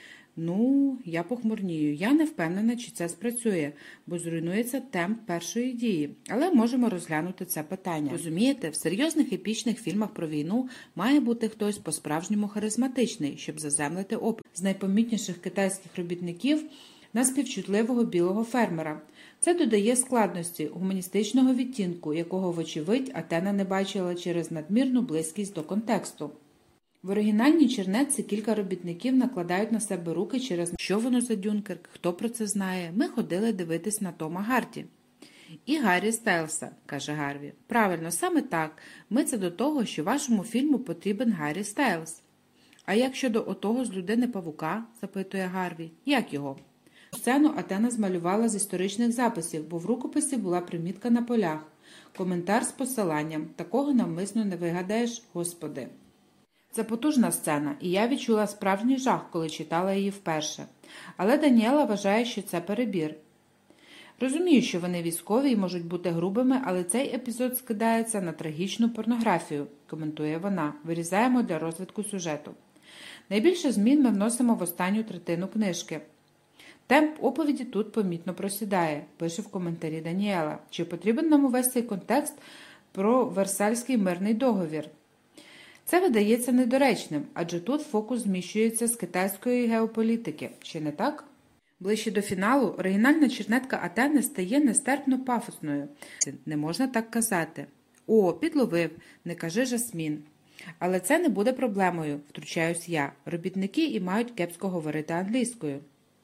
Я похмурнію. Я не впевнена, чи це спрацює, бо зруйнується темп першої дії. Але можемо розглянути це питання. Розумієте, в серйозних епічних фільмах про війну має бути хтось по-справжньому харизматичний, щоб заземлити опис. З найпомітніших китайських робітників на співчутливого білого фермера. Це додає складності, гуманістичного відтінку, якого, вочевидь, Атена не бачила через надмірну близькість до контексту. В оригінальній чернетці кілька робітників накладають на себе руки через що воно за Дюнкерк, хто про це знає. Ми ходили дивитись на Тома Гарді. І Гаррі Стайлса, каже Гарві. Правильно, саме так. Ми це до того, що вашому фільму потрібен Гаррі Стайлс. А як щодо отого з людини-павука, запитує Гарві, як його? Сцену Атена змалювала з історичних записів, бо в рукописі була примітка на полях. Коментар з посиланням. Такого навмисно не вигадаєш, господи. Це потужна сцена, і я відчула справжній жах, коли читала її вперше. Але Даніела вважає, що це перебір. Розумію, що вони військові і можуть бути грубими, але цей епізод скидається на трагічну порнографію, коментує вона. Вирізаємо для розвитку сюжету. Найбільше змін ми вносимо в останню третину книжки. Темп оповіді тут помітно просідає, пише в коментарі Даніела. Чи потрібен нам увесь цей контекст про Версальський мирний договір? Це видається недоречним, адже тут фокус зміщується з китайської геополітики. Чи не так? Ближче до фіналу оригінальна чернетка Атени стає нестерпно пафосною. Не можна так казати. О, підловив, не кажи Жасмін. Але це не буде проблемою, втручаюсь я. Робітники і мають кепсько говорити англійською.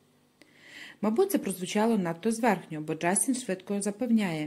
Мабуть, це прозвучало надто зверхньо, бо Джастін швидко запевняє.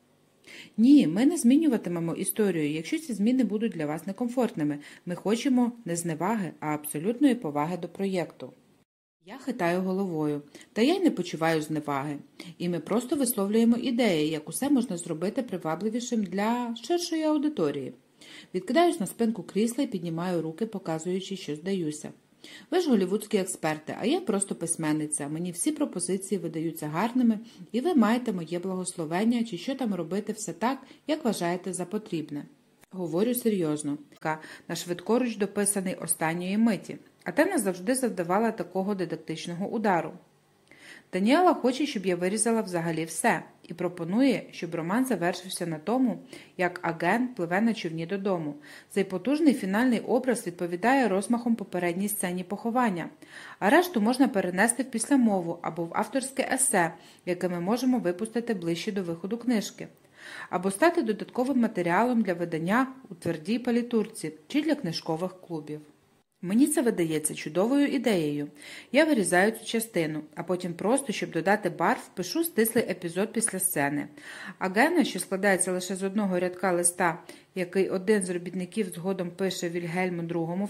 Ні, ми не змінюватимемо історію, якщо ці зміни будуть для вас некомфортними. Ми хочемо не зневаги, а абсолютної поваги до проєкту. Я хитаю головою, та я й не почуваю зневаги. І ми просто висловлюємо ідеї, як усе можна зробити привабливішим для ширшої аудиторії. Відкидаюсь на спинку крісла і піднімаю руки, показуючи, що здаюся. Ви ж голівудські експерти, а я просто письменниця. Мені всі пропозиції видаються гарними, і ви маєте моє благословення, чи що там робити все так, як вважаєте за потрібне. Говорю серйозно. На швидкоруч дописаний останньої миті. Атена завжди завдавала такого дидактичного удару. Даніела хоче, щоб я вирізала взагалі все, і пропонує, щоб роман завершився на тому, як агент пливе на човні додому. Цей потужний фінальний образ відповідає розмахом попередній сцені поховання, а решту можна перенести в післямову або в авторське есе, яке ми можемо випустити ближче до виходу книжки, або стати додатковим матеріалом для видання у твердій палітурці чи для книжкових клубів. Мені це видається чудовою ідеєю. Я вирізаю цю частину, а потім просто, щоб додати барв, пишу стислий епізод після сцени. Агена, що складається лише з одного рядка листа, який один з робітників згодом пише Вільгельму II в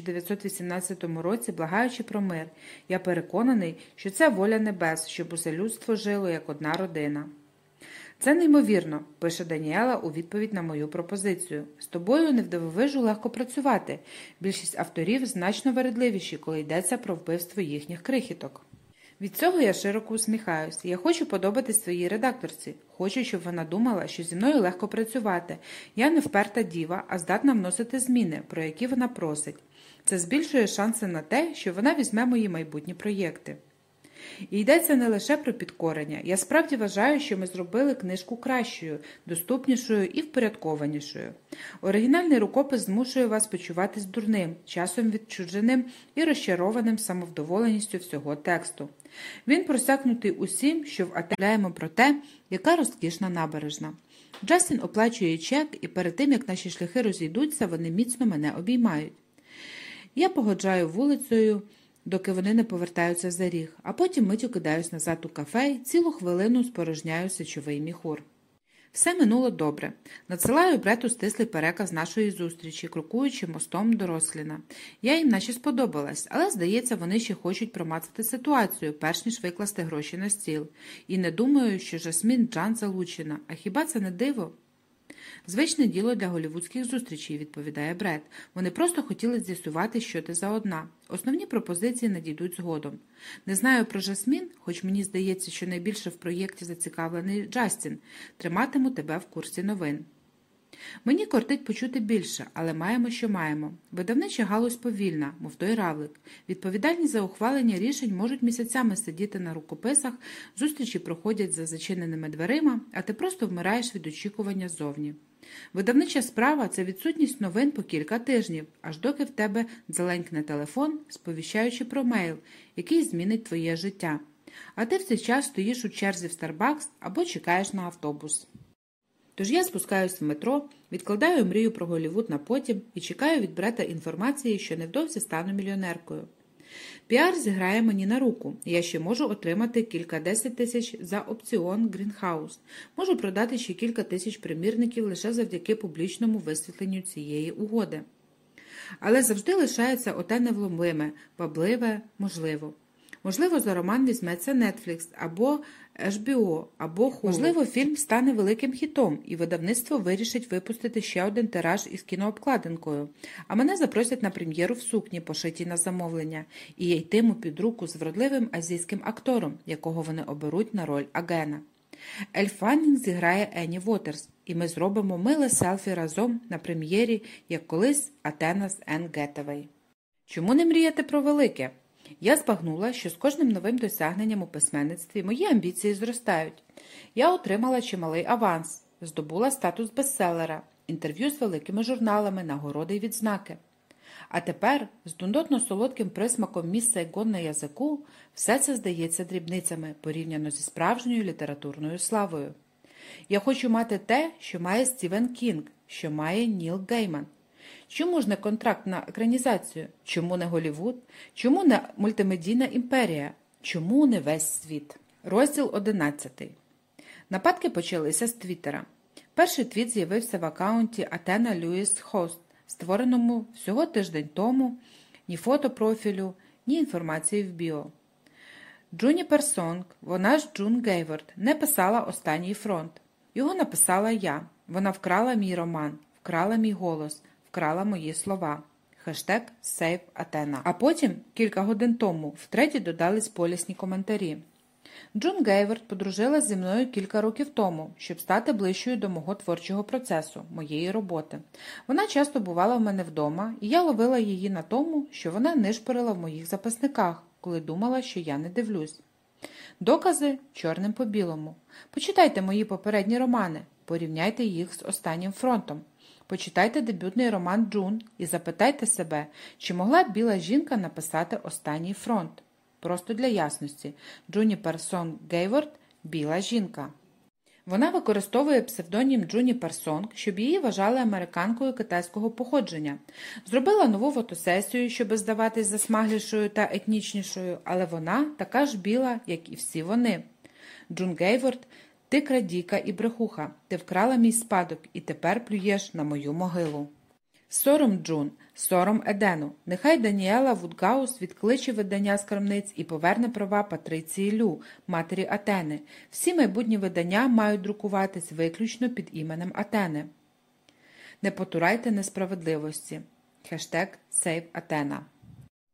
1918 році, благаючи про мир. Я переконаний, що це воля небес, щоб усе людство жило як одна родина. Це неймовірно, пише Даніела у відповідь на мою пропозицію. З тобою невдивовижу легко працювати. Більшість авторів значно вередливіші, коли йдеться про вбивство їхніх крихіток. Від цього я широко усміхаюсь. Я хочу подобатись своїй редакторці. Хочу, щоб вона думала, що зі мною легко працювати. Я не вперта діва, а здатна вносити зміни, про які вона просить. Це збільшує шанси на те, що вона візьме мої майбутні проєкти. І йдеться не лише про підкорення. Я справді вважаю, що ми зробили книжку кращою, доступнішою і впорядкованішою. Оригінальний рукопис змушує вас почуватись дурним, часом відчуженим і розчарованим самовдоволеністю всього тексту. Він просякнутий усім, що ватаємо про те, яка розкішна набережна. Джастін оплачує чек, і перед тим, як наші шляхи розійдуться, вони міцно мене обіймають. Я погоджаю вулицею, доки вони не повертаються за ріг, а потім миттю кидаюсь назад у кафе і цілу хвилину спорожняю сечовий міхур. Все минуло добре. Надсилаю Брету стислий переказ нашої зустрічі, крокуючи мостом до Росліна. Я їм наче сподобалась, але, здається, вони ще хочуть промацати ситуацію, перш ніж викласти гроші на стіл. І не думаю, що Жасмін Джан залучена. А хіба це не диво? Звичне діло для голлівудських зустрічей, відповідає Бред. Вони просто хотіли з'ясувати, що ти за одна. Основні пропозиції надійдуть згодом. Не знаю про Жасмін, хоч мені здається, що найбільше в проєкті зацікавлений Джастін. Триматиму тебе в курсі новин. Мені кортить почути більше, але маємо, що маємо. Видавнича галузь повільна, мов той равлик. Відповідальні за ухвалення рішень можуть місяцями сидіти на рукописах, зустрічі проходять за зачиненими дверима, а ти просто вмираєш від очікування ззовні. Видавнича справа – це відсутність новин по кілька тижнів, аж доки в тебе дзеленькне телефон, сповіщаючи про мейл, який змінить твоє життя. А ти в цей час стоїш у черзі в Starbucks або чекаєш на автобус. Тож я спускаюсь в метро, відкладаю мрію про Голлівуд на потім і чекаю від Брета інформації, що невдовзі стану мільйонеркою. Піар зіграє мені на руку, і я ще можу отримати кілька-десять тисяч за опціон Грінхаус. Можу продати ще кілька тисяч примірників лише завдяки публічному висвітленню цієї угоди. Але завжди лишається оте невломиме, вабливе, можливо. Можливо, за роман візьметься Netflix, або HBO, або Hulu. Можливо, фільм стане великим хітом, і видавництво вирішить випустити ще один тираж із кінообкладинкою. А мене запросять на прем'єру в сукні, пошитій на замовлення, і я йтиму під руку з вродливим азійським актором, якого вони оберуть на роль Агена. Ель Фаннінг зіграє Енні Уотерс, і ми зробимо миле селфі разом на прем'єрі, як колись Атена з Енн Гетевей. Чому не мріяти про велике? Я збагнула, що з кожним новим досягненням у письменництві мої амбіції зростають. Я отримала чималий аванс, здобула статус бестселера, інтерв'ю з великими журналами, нагороди й відзнаки. А тепер, з дундотно-солодким присмаком міс Сайгон на язику, все це здається дрібницями, порівняно зі справжньою літературною славою. Я хочу мати те, що має Стівен Кінг, що має Ніл Гейман. Чому ж не контракт на екранізацію? Чому не Голлівуд? Чому не мультимедійна імперія? Чому не весь світ? Розділ 11. Нападки почалися з Твіттера. Перший твіт з'явився в акаунті Атена Льюіс Хост, створеному всього тиждень тому, ні фото профілю, ні інформації в біо. Джуніпер Сонг, вона ж Джун Гейвард, не писала «Останній фронт». Його написала я. Вона вкрала мій роман, вкрала мій голос, вкрала мої слова. Хештег Save Athena. А потім, кілька годин тому, втретє додались полісні коментарі. Джун Гейвард подружилась зі мною кілька років тому, щоб стати ближчою до мого творчого процесу, моєї роботи. Вона часто бувала в мене вдома, і я ловила її на тому, що вона нишпорила в моїх записниках, коли думала, що я не дивлюсь. Докази чорним по білому. Почитайте мої попередні романи, порівняйте їх з «Останнім фронтом». Почитайте дебютний роман Джун і запитайте себе, чи могла б біла жінка написати «Останній фронт». Просто для ясності. Джуніпер Сонг Гейвард – біла жінка. Вона використовує псевдонім Джуніпер Сонг, щоб її вважали американкою китайського походження. Зробила нову фотосесію, щоб здаватись засмаглішою та етнічнішою, але вона така ж біла, як і всі вони. Джун Гейвард – ти крадійка і брехуха, ти вкрала мій спадок і тепер плюєш на мою могилу. Сором Джун, сором Едену. Нехай Даніела Вудгаус відкличе видання з крамниць і поверне права Патриції Лю, матері Атени. Всі майбутні видання мають друкуватись виключно під іменем Атени. Не потурайте несправедливості. Хештег Save Athena.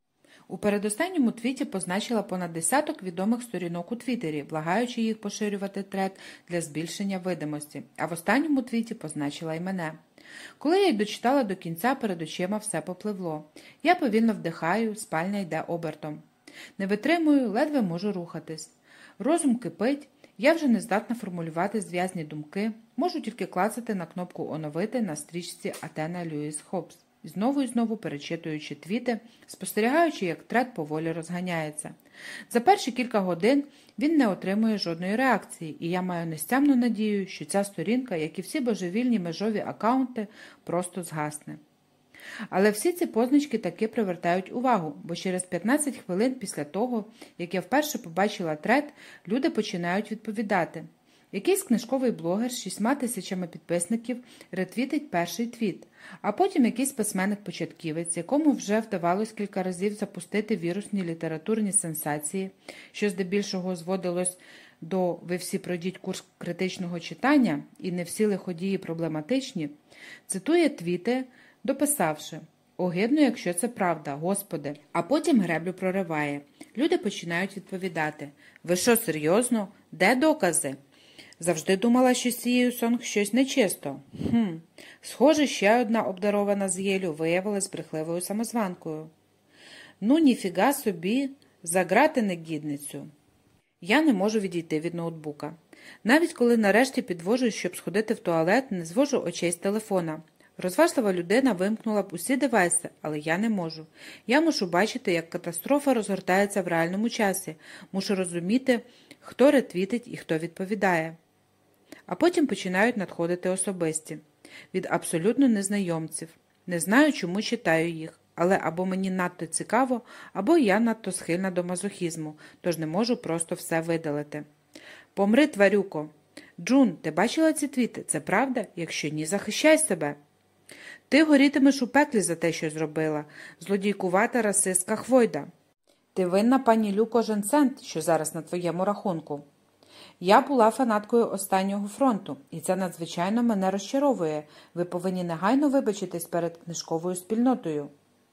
У передостанньому твіті позначила понад десяток відомих сторінок у Твіттері, благаючи їх поширювати тред для збільшення видимості, а в останньому твіті позначила й мене. Коли я й дочитала до кінця, перед очима все попливло. Я повільно вдихаю, спальня йде обертом. Не витримую, ледве можу рухатись. Розум кипить, я вже не здатна формулювати зв'язні думки, можу тільки клацати на кнопку «Оновити» на стрічці Атена Льюіс Хоббс. І знову перечитуючи твіти, спостерігаючи, як тред поволі розганяється. За перші кілька годин він не отримує жодної реакції, і я маю нестямну надію, що ця сторінка, як і всі божевільні межові акаунти, просто згасне. Але всі ці позначки таки привертають увагу, бо через 15 хвилин після того, як я вперше побачила тред, люди починають відповідати. Якийсь книжковий блогер з 6 тисячами підписників ретвітить перший твіт, а потім якийсь письменник-початківець, якому вже вдавалось кілька разів запустити вірусні літературні сенсації, що здебільшого зводилось до «ви всі пройдіть курс критичного читання» і «не всі лиходії проблематичні», цитує твіти, дописавши «Огидно, якщо це правда, Господи», а потім греблю прориває. Люди починають відповідати «Ви що, серйозно? Де докази?» Завжди думала, що з цією Сонг щось нечисто. Схоже, ще одна обдарована з Єлю виявилась брехливою самозванкою. Ну, ніфіга собі, заграти негідницю. Я не можу відійти від ноутбука. Навіть коли нарешті підвожусь, щоб сходити в туалет, не звожу очей з телефона. Розважлива людина вимкнула б усі девайси, але я не можу. Я мушу бачити, як катастрофа розгортається в реальному часі. Мушу розуміти, хто ретвітить і хто відповідає. А потім починають надходити особисті. Від абсолютно незнайомців. Не знаю, чому читаю їх, але або мені надто цікаво, або я надто схильна до мазохізму, тож не можу просто все видалити. Помри, тварюко. Джун, ти бачила ці твіти? Це правда? Якщо ні, захищай себе. Ти горітимеш у пеклі за те, що зробила. Злодійкувата расистка хвойда. Ти винна, пані Лю, кожен цент, що зараз на твоєму рахунку. Я була фанаткою «Останнього фронту», і це надзвичайно мене розчаровує. Ви повинні негайно вибачитись перед книжковою спільнотою.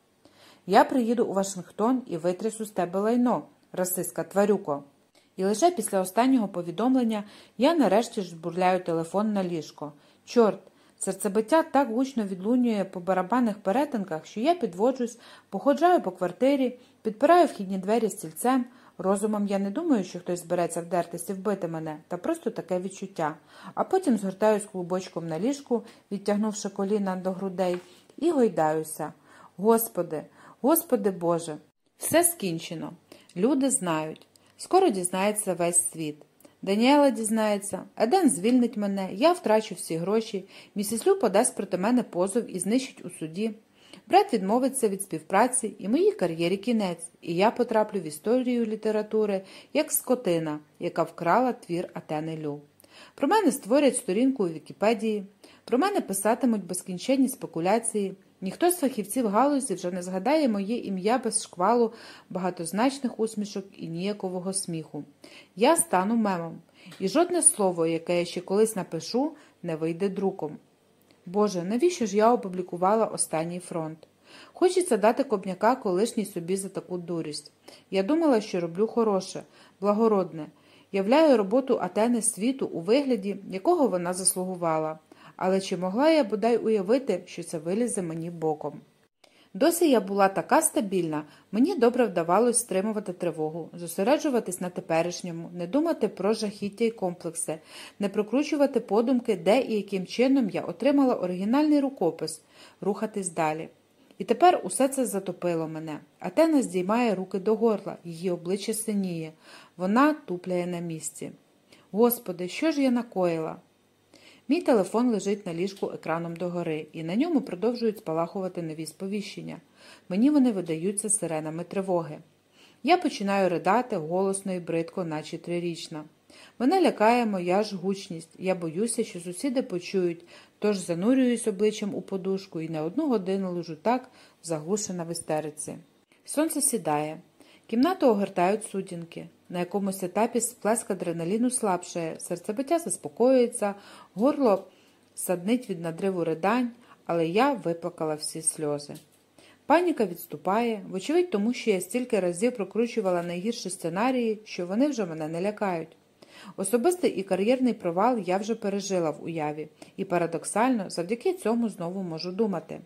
Я приїду у Вашингтон і витрясу з тебе лайно, расистка тварюко. І лише після останнього повідомлення я нарешті жбурляю телефон на ліжко. Чорт, серцебиття так гучно відлунює по барабанних перетинках, що я підводжусь, походжаю по квартирі, підпираю вхідні двері стільцем. Розумом я не думаю, що хтось збереться вдертись і вбити мене, та просто таке відчуття. А потім згортаюсь клубочком на ліжку, відтягнувши коліна до грудей, і гойдаюся. Господи, Господи Боже! Все скінчено. Люди знають. Скоро дізнається весь світ. Даніела дізнається, Еден звільнить мене, я втрачу всі гроші, місіс Лю подасть проти мене позов і знищить у суді. Брат відмовиться від співпраці, і моїй кар'єрі кінець, і я потраплю в історію літератури, як скотина, яка вкрала твір Атени Лю. Про мене створять сторінку у Вікіпедії, про мене писатимуть безкінченні спекуляції, ніхто з фахівців галузі вже не згадає моє ім'я без шквалу багатозначних усмішок і ніякового сміху. Я стану мемом, і жодне слово, яке я ще колись напишу, не вийде друком. Боже, навіщо ж я опублікувала «Останній фронт»? Хочеться дати копняка колишній собі за таку дурість. Я думала, що роблю хороше, благородне. Являю роботу Атени світу у вигляді, якого вона заслугувала. Але чи могла я бодай уявити, що це вилізе мені боком? Досі я була така стабільна, мені добре вдавалось стримувати тривогу, зосереджуватись на теперішньому, не думати про жахіття й комплекси, не прокручувати подумки, де і яким чином я отримала оригінальний рукопис, рухатись далі. І тепер усе це затопило мене. Атена здіймає руки до горла, її обличчя синіє, вона тупляє на місці. Господи, що ж я накоїла? Мій телефон лежить на ліжку екраном догори, і на ньому продовжують спалахувати нові сповіщення. Мені вони видаються сиренами тривоги. Я починаю ридати голосно і бридко, наче 3-річна. Мене лякає моя ж гучність. Я боюся, що сусіди почують, тож занурююсь обличчям у подушку і не 1 годину лежу так, заглушена в істериці. Сонце сідає. Кімнату огортають сутінки. На якомусь етапі сплеск адреналіну слабшає, серцебиття заспокоюється, горло саднить від надриву ридань, але я виплакала всі сльози. Паніка відступає, вочевидь тому, що я стільки разів прокручувала найгірші сценарії, що вони вже мене не лякають. Особистий і кар'єрний провал я вже пережила в уяві, і парадоксально завдяки цьому знову можу думати.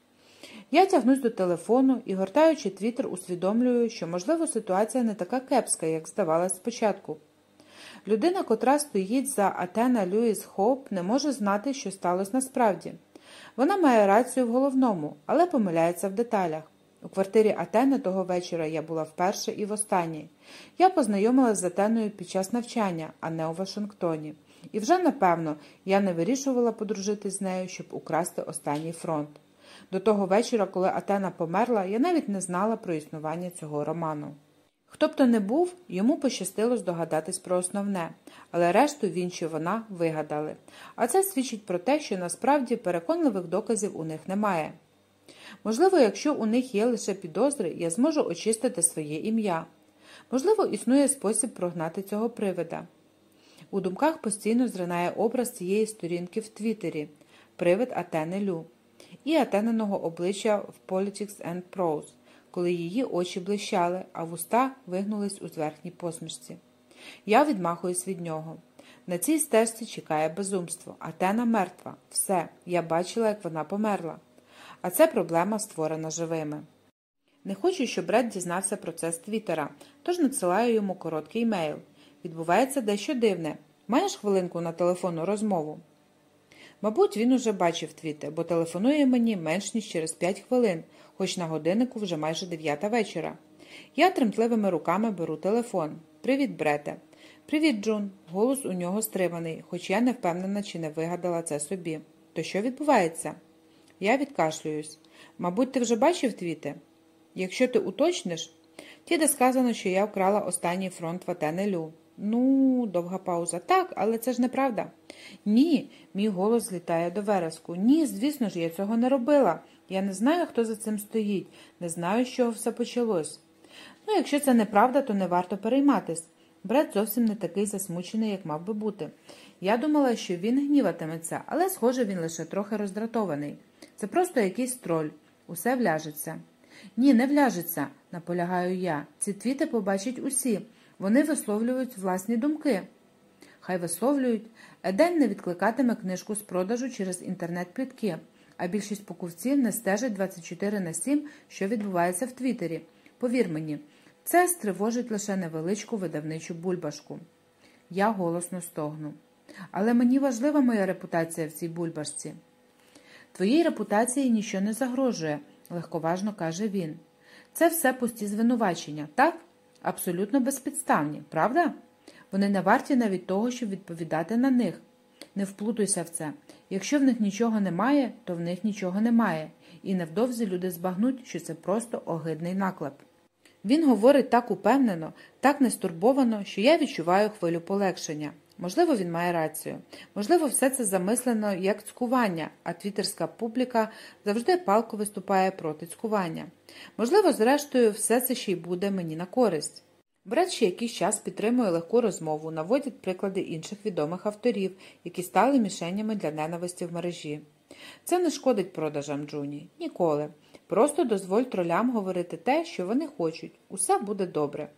Я тягнусь до телефону і, гортаючи твіттер, усвідомлюю, що, можливо, ситуація не така кепська, як здавалось спочатку. Людина, котра стоїть за Атена Льюіс Хоуп, не може знати, що сталося насправді. Вона має рацію в головному, але помиляється в деталях. У квартирі Атени того вечора я була вперше і востаннє. Я познайомилася з Атеною під час навчання, а не у Вашингтоні. І вже, напевно, я не вирішувала подружитись з нею, щоб украсти останній фронт. До того вечора, коли Атена померла, я навіть не знала про існування цього роману. Хто б то не був, йому пощастило здогадатись про основне, але решту він чи вона вигадали. А це свідчить про те, що насправді переконливих доказів у них немає. Можливо, якщо у них є лише підозри, я зможу очистити своє ім'я. Можливо, існує спосіб прогнати цього привида. У думках постійно зринає образ цієї сторінки в Твіттері – привид Атени Лю і Атениного обличчя в Politics and Prose, коли її очі блищали, а вуста вигнулись у зверхній посмішці. Я відмахуюсь від нього. На цій стежці чекає безумство. Атена мертва. Все. Я бачила, як вона померла. А це проблема, створена живими. Не хочу, щоб Бред дізнався про це з Твіттера, тож надсилаю йому короткий емейл. Відбувається дещо дивне. Маєш хвилинку на телефонну розмову? Мабуть, він уже бачив твіти, бо телефонує мені менш ніж через 5 хвилин, хоч на годиннику вже майже 9 вечора. Я тремтливими руками беру телефон. «Привіт, Брете». «Привіт, Джун». Голос у нього стриманий, хоч я не впевнена, чи не вигадала це собі. «То що відбувається?» Я відкашлююсь. «Мабуть, ти вже бачив твіти?» «Якщо ти уточниш...» «Ті, де сказано, що я вкрала останній фронт в Атени Лю». «Ну...» – довга пауза. «Так, але це ж неправда». «Ні!» – мій голос злітає до вереску. «Ні, звісно ж, я цього не робила. Я не знаю, хто за цим стоїть. Не знаю, з чого все почалось». «Ну, якщо це неправда, то не варто перейматись». Бред зовсім не такий засмучений, як мав би бути. Я думала, що він гніватиметься, але, схоже, він лише трохи роздратований. Це просто якийсь троль. Усе вляжеться. «Ні, не вляжеться», – наполягаю я. «Ці твіти побачать усі. Вони висловлюють власні думки». Хай висловлюють. Еден не відкликатиме книжку з продажу через інтернет-плітки, а більшість покупців не стежать 24/7, що відбувається в Твіттері. Повір мені, це стривожить лише невеличку видавничу бульбашку. Я голосно стогну. Але мені важлива моя репутація в цій бульбашці. Твоїй репутації нічого не загрожує, легковажно каже він. Це все пусті звинувачення, так? Абсолютно безпідставні, правда? Вони не варті навіть того, щоб відповідати на них. Не вплутуйся в це. Якщо в них нічого немає, то в них нічого немає. І невдовзі люди збагнуть, що це просто огидний наклеп. Він говорить так упевнено, так нестурбовано, що я відчуваю хвилю полегшення. Можливо, він має рацію. Можливо, все це замислено як цькування, а твіттерська публіка завжди палко виступає проти цькування. Можливо, зрештою, все це ще й буде мені на користь. Бред ще якийсь час підтримує легку розмову, наводять приклади інших відомих авторів, які стали мішенями для ненависті в мережі. Це не шкодить продажам, Джуні. Ніколи. Просто дозволь тролям говорити те, що вони хочуть. Усе буде добре.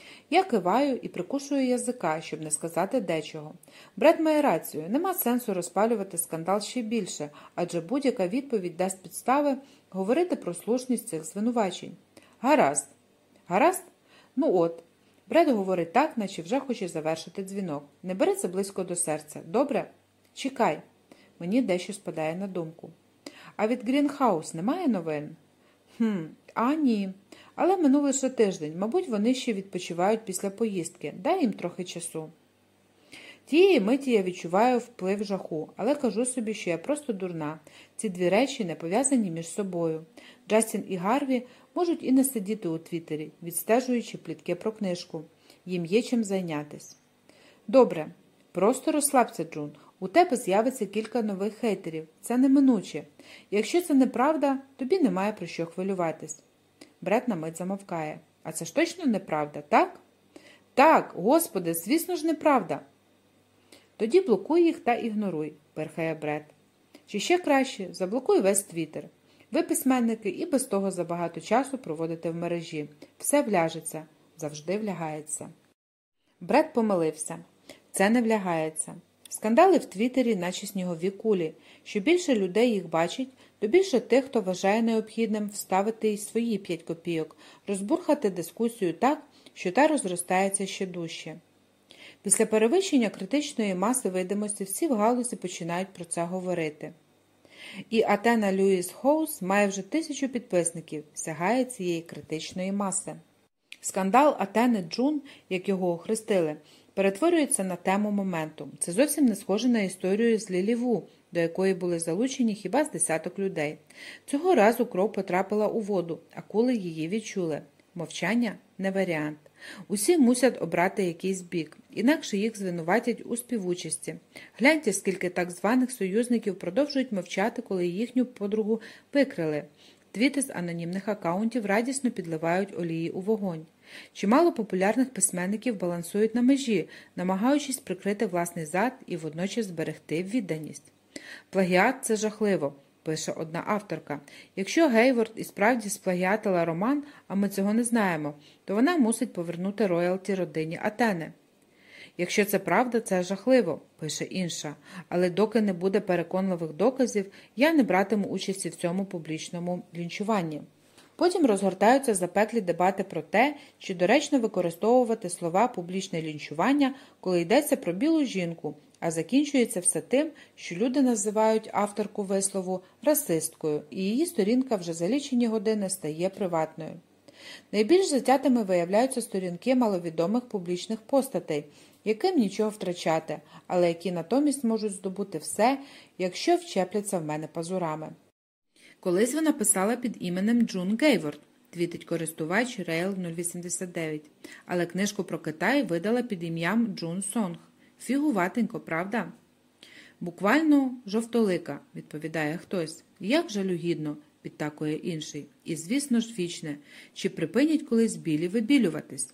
Я киваю і прикушую язика, щоб не сказати дечого. Бред має рацію. Нема сенсу розпалювати скандал ще більше, адже будь-яка відповідь дасть підстави говорити про слушність цих звинувачень. Гаразд. Гаразд? Ну от. Бред говорить так, наче вже хоче завершити дзвінок. Не бери це близько до серця. Добре? Чекай. Мені дещо спадає на думку. А від Грінхаус немає новин? Ні. Але минув лише тиждень. Мабуть, вони ще відпочивають після поїздки. Дай їм трохи часу. Тієї миті я відчуваю вплив жаху, але кажу собі, що я просто дурна. Ці дві речі не пов'язані між собою. Джастін і Гарві можуть і не сидіти у Твіттері, відстежуючи плітки про книжку. Їм є чим зайнятись. Добре. Просто розслабся, Джун. У тебе з'явиться кілька нових хейтерів. Це неминуче. Якщо це неправда, тобі немає про що хвилюватись. Бред на мить замовкає. А це ж точно неправда, так? Так, Господи, звісно ж неправда. Тоді блокуй їх та ігноруй, перхає Бред. Чи ще краще, заблокуй весь Твіттер. Ви, письменники, і без того забагато часу проводите в мережі. Все вляжеться, завжди влягається. Бред помилився. Це не влягається. Скандали в Твіттері, наче снігові кулі. Що більше людей їх бачить, то більше тих, хто вважає необхідним вставити й свої 5 копійок, розбурхати дискусію так, що та розростається ще дужче. Після перевищення критичної маси видимості всі в галузі починають про це говорити. І Атена Люїс Хоус має вже 1000 підписників, сягає цієї критичної маси. Скандал Атени Джун, як його охрестили, перетворюється на тему моменту. Це зовсім не схоже на історію з Лілі Ву, до якої були залучені хіба з десяток людей. Цього разу кров потрапила у воду, акули її відчули. Мовчання – не варіант. Усі мусять обрати якийсь бік, інакше їх звинуватять у співучасті. Гляньте, скільки так званих союзників продовжують мовчати, коли їхню подругу викрили. Твіти з анонімних акаунтів радісно підливають олії у вогонь. Чимало популярних письменників балансують на межі, намагаючись прикрити власний зад і водночас зберегти відданість. «Плагіат – це жахливо», – пише одна авторка. Якщо Гейворд і справді сплагіатила роман, а ми цього не знаємо, то вона мусить повернути роялті родині Атени. Якщо це правда, це жахливо, пише інша, але доки не буде переконливих доказів, я не братиму участі в цьому публічному лінчуванні. Потім розгортаються запеклі дебати про те, чи доречно використовувати слова «публічне лінчування», коли йдеться про білу жінку, а закінчується все тим, що люди називають авторку вислову расисткою, і її сторінка вже за лічені години стає приватною. Найбільш затятими виявляються сторінки маловідомих публічних постатей, яким нічого втрачати, але які натомість можуть здобути все, якщо вчепляться в мене пазурами. Колись вона писала під іменем Джун Гейворд, твітить користувач Rail089, але книжку про Китай видала під ім'ям Джун Сонг. Фігуватенько, правда? Буквально жовтолика, відповідає хтось. Як жалюгідно, підтакує інший. І, звісно ж, вічне. Чи припинять колись білі вибілюватись?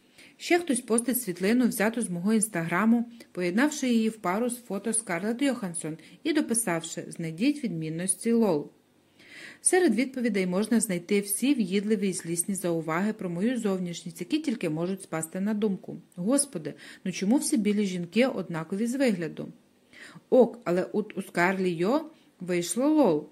Ще хтось постить світлину, взяту з мого інстаграму, поєднавши її в пару з фото Скарлетт Йоханссон і дописавши «Знайдіть відмінності лол». Серед відповідей можна знайти всі в'їдливі й злісні зауваги про мою зовнішність, які тільки можуть спасти на думку. Господи, ну чому всі білі жінки однакові з вигляду? Ок, але у Скарлі Йо вийшло лол.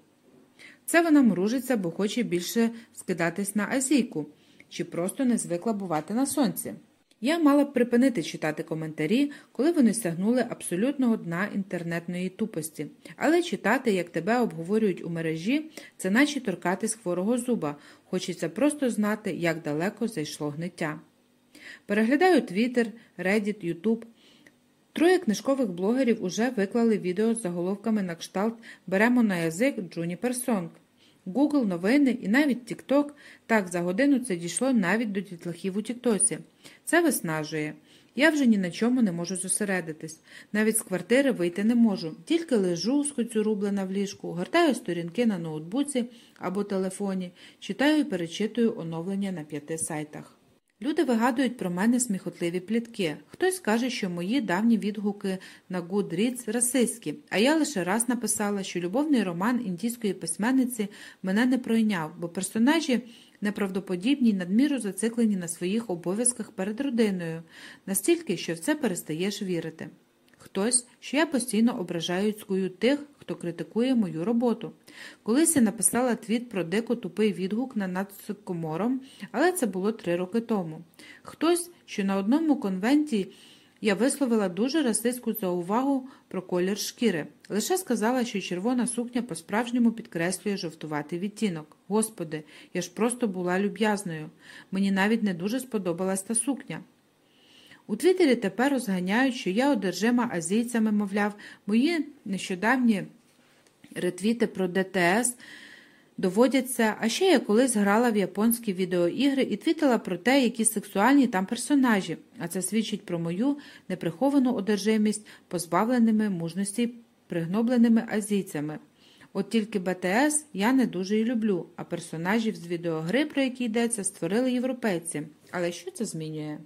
Це вона мружиться, бо хоче більше скидатись на азійку, чи просто не звикла бувати на сонці. Я мала б припинити читати коментарі, коли вони сягнули абсолютного дна інтернетної тупості. Але читати, як тебе обговорюють у мережі, це наче торкатись хворого зуба. Хочеться просто знати, як далеко зайшло гниття. Переглядаю Twitter, Reddit, YouTube. 3 книжкових блогерів уже виклали відео з заголовками на кшталт «Беремо на язик Джуніпер Сонг». Google, новини і навіть TikTok. Так, за годину це дійшло навіть до дітлахів у Тіктосі. Це виснажує. Я вже ні на чому не можу зосередитись. Навіть з квартири вийти не можу. Тільки лежу, скоцюрублена в ліжку, гортаю сторінки на ноутбуці або телефоні, читаю і перечитую оновлення на 5 сайтах. Люди вигадують про мене сміхотливі плітки. Хтось каже, що мої давні відгуки на Goodreads расистські, а я лише раз написала, що любовний роман індійської письменниці мене не пройняв, бо персонажі неправдоподібні й надміру зациклені на своїх обов'язках перед родиною, настільки, що в це перестаєш вірити. Хтось, що я постійно ображаю цькую тих, хто критикує мою роботу. Колись я написала твіт про дико тупий відгук на над Сикомором, але це було 3 роки тому. Хтось, що на одному конвенті я висловила дуже расистську заувагу про колір шкіри. Лише сказала, що червона сукня по-справжньому підкреслює жовтуватий відтінок. Господи, я ж просто була люб'язною. Мені навіть не дуже сподобалась та сукня. У Твіттері тепер розганяють, що я одержима азійцями, мовляв, мої нещодавні ретвіти про ДТС доводяться, а ще я колись грала в японські відеоігри і твітила про те, які сексуальні там персонажі, а це свідчить про мою неприховану одержимість позбавленими мужності пригнобленими азійцями. От тільки БТС я не дуже і люблю, а персонажів з відеогри, про які йдеться, створили європейці. Але що це змінює?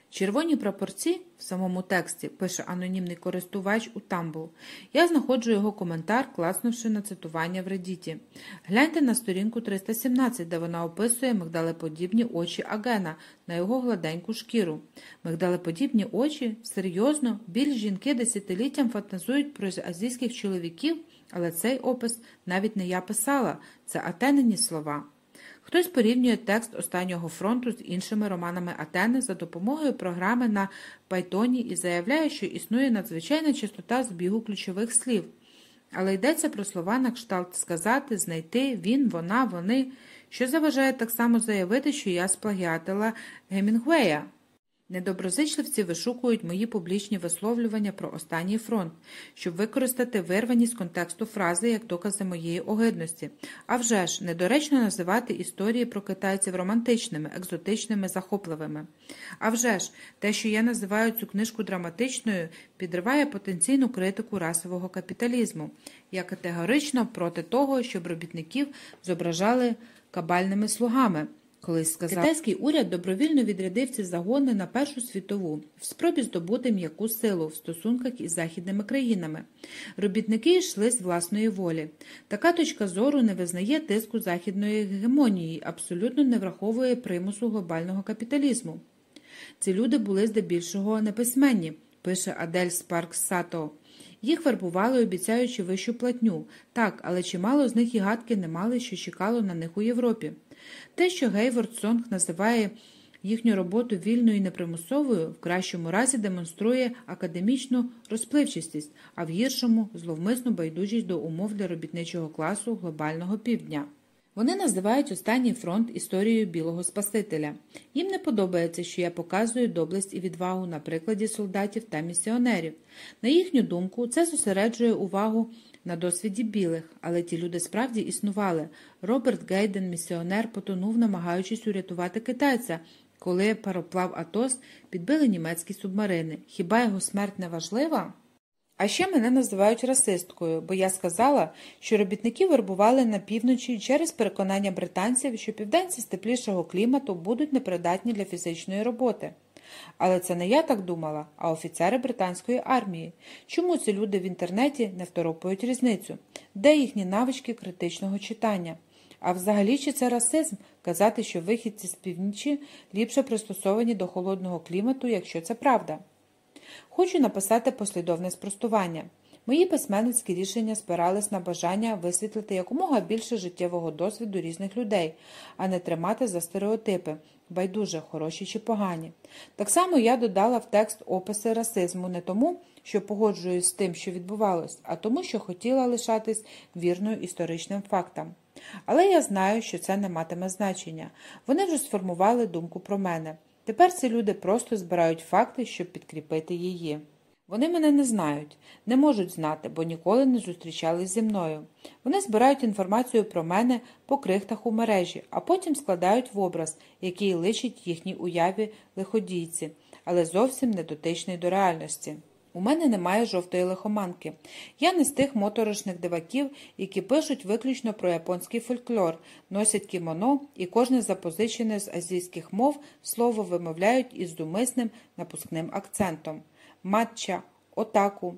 Червоні прапорці в самому тексті, пише анонімний користувач у Tumblr. Я знаходжу його коментар, класнувши на цитування в Реддіті. Гляньте на сторінку 317, де вона описує мигдалеподібні очі Агена на його гладеньку шкіру. Мигдалеподібні очі? Серйозно? Біль жінки десятиліттям фантазують про азійських чоловіків, але цей опис навіть не я писала, це Атенині слова. Хтось порівнює текст «Останнього фронту» з іншими романами Атени за допомогою програми на Пайтоні і заявляє, що існує надзвичайна частота збігу ключових слів. Але йдеться про слова на кшталт «сказати», «знайти», «він», «вона», «вони», що заважає так само заявити, що я сплагіатила Гемінгуея. Недоброзичливці вишукують мої публічні висловлювання про «Останній фронт», щоб використати вирвані з контексту фрази як докази моєї огидності. А вже ж, недоречно називати історії про китайців романтичними, екзотичними, захопливими. А вже ж, те, що я називаю цю книжку драматичною, підриває потенційну критику расового капіталізму. Я категорично проти того, щоб робітників зображали кабальними слугами. Колись сказав, китайський уряд добровільно відрядив ці загони на Першу світову в спробі здобути м'яку силу в стосунках із західними країнами. Робітники йшли з власної волі. Така точка зору не визнає тиску західної гегемонії, абсолютно не враховує примусу глобального капіталізму. Ці люди були здебільшого неписьменні, пише Адель Спаркс Сато. Їх вербували, обіцяючи вищу платню. Так, але чимало з них і гадки не мали, що чекало на них у Європі. Те, що Гейворд Сонг називає їхню роботу вільною і непримусовою, в кращому разі демонструє академічну розпливчастість, а в гіршому – зловмисну байдужість до умов для робітничого класу глобального півдня. Вони називають «Останній фронт» історією білого Спасителя. Їм не подобається, що я показую доблесть і відвагу на прикладі солдатів та місіонерів. На їхню думку, це зосереджує увагу на досвіді білих, але ті люди справді існували. Роберт Гейден, місіонер, потонув, намагаючись урятувати китайця, коли пароплав Атос підбили німецькі субмарини. Хіба його смерть не важлива? А ще мене називають расисткою, бо я сказала, що робітники вербували на півночі через переконання британців, що південці з теплішого клімату будуть непридатні для фізичної роботи. Але це не я так думала, а офіцери британської армії. Чому ці люди в інтернеті не второпують різницю? Де їхні навички критичного читання? А взагалі, чи це расизм казати, що вихідці з північі ліпше пристосовані до холодного клімату, якщо це правда? Хочу написати послідовне спростування. Мої письменницькі рішення спирались на бажання висвітлити якомога більше життєвого досвіду різних людей, а не тримати за стереотипи, байдуже, хороші чи погані. Так само я додала в текст описи расизму не тому, що погоджуюсь з тим, що відбувалось, а тому, що хотіла лишатись вірною історичним фактам. Але я знаю, що це не матиме значення. Вони вже сформували думку про мене. Тепер ці люди просто збирають факти, щоб підкріпити її. Вони мене не знають, не можуть знати, бо ніколи не зустрічались зі мною. Вони збирають інформацію про мене по крихтах у мережі, а потім складають в образ, який личить їхній уяві лиходійці, але зовсім не дотичний до реальності. У мене немає жовтої лихоманки. Я не з тих моторошних диваків, які пишуть виключно про японський фольклор, носять кімоно і кожне запозичене з азійських мов слово вимовляють із зумисним напускним акцентом. Матча, отаку.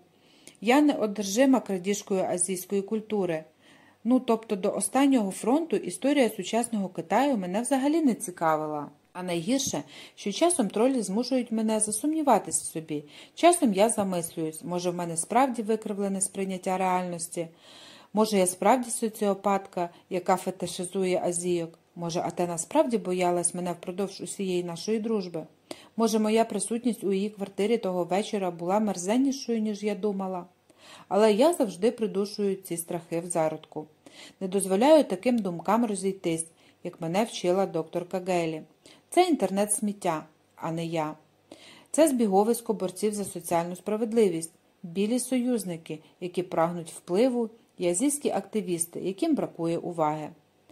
Я не одержима крадіжкою азійської культури. Тобто до останнього фронту історія сучасного Китаю мене взагалі не цікавила. А найгірше, що часом тролі змушують мене засумніватися в собі. Часом я замислююсь, може в мене справді викривлене сприйняття реальності, може я справді соціопатка, яка фетишизує азійок, може Атена справді боялась мене впродовж усієї нашої дружби. Може, моя присутність у її квартирі того вечора була мерзеннішою, ніж я думала. Але я завжди придушую ці страхи в зародку. Не дозволяю таким думкам розійтись, як мене вчила докторка Гейлі. Це інтернет-сміття, а не я. Це збіговисько борців за соціальну справедливість, білі союзники, які прагнуть впливу, і азійські активісти, яким бракує уваги.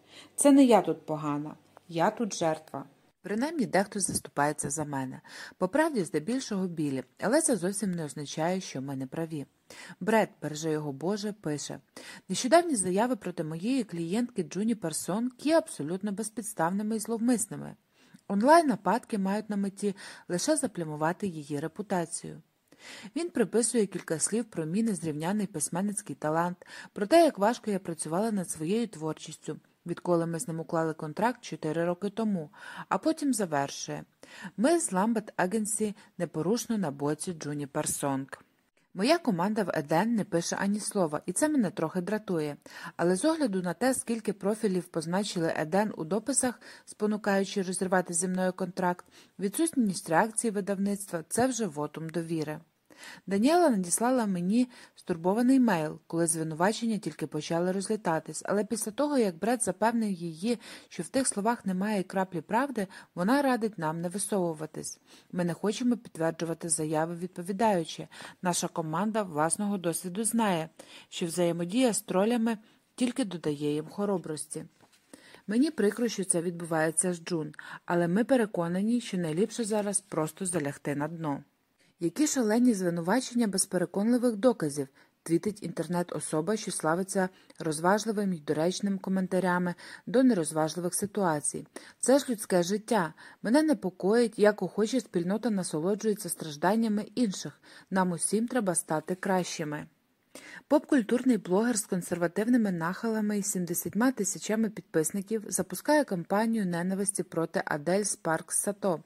Це не я тут погана, я тут жертва. Принаймні дехто заступається за мене. По правді, здебільшого білі, але це зовсім не означає, що ми не праві. Бред, береже його Боже, пише: «Нещодавні заяви проти моєї клієнтки Джуні Персон є абсолютно безпідставними і зловмисними. Онлайн-нападки мають на меті лише заплямувати її репутацію. Він приписує кілька слів про мій незрівняний письменницький талант, про те, як важко я працювала над своєю творчістю, відколи ми з ним уклали контракт 4 роки тому, а потім завершує. Ми з Lambert Agency непорушно на боці Juniper Song. Моя команда в Еден не пише ані слова, і це мене трохи дратує. Але з огляду на те, скільки профілів позначили Еден у дописах, спонукаючи розірвати зі мною контракт, відсутність реакції видавництва – це вже вотум довіри. Даніела надіслала мені стурбований мейл, коли звинувачення тільки почали розлітатись, але після того, як Бред запевнив її, що в тих словах немає й краплі правди, вона радить нам не висовуватись. Ми не хочемо підтверджувати заяви відповідаючи. Наша команда власного досвіду знає, що взаємодія з тролями тільки додає їм хоробрості. Мені прикро, що це відбувається з Джун, але ми переконані, що найліпше зараз просто залягти на дно. Які шалені звинувачення без переконливих доказів, твітить інтернет-особа, що славиться розважливим й доречним коментарями до нерозважливих ситуацій. Це ж людське життя. Мене непокоїть, як охоча спільнота насолоджується стражданнями інших. Нам усім треба стати кращими. Поп-культурний блогер з консервативними нахилами і 70 тисячами підписників запускає кампанію ненависті проти Адель Спаркс Сато,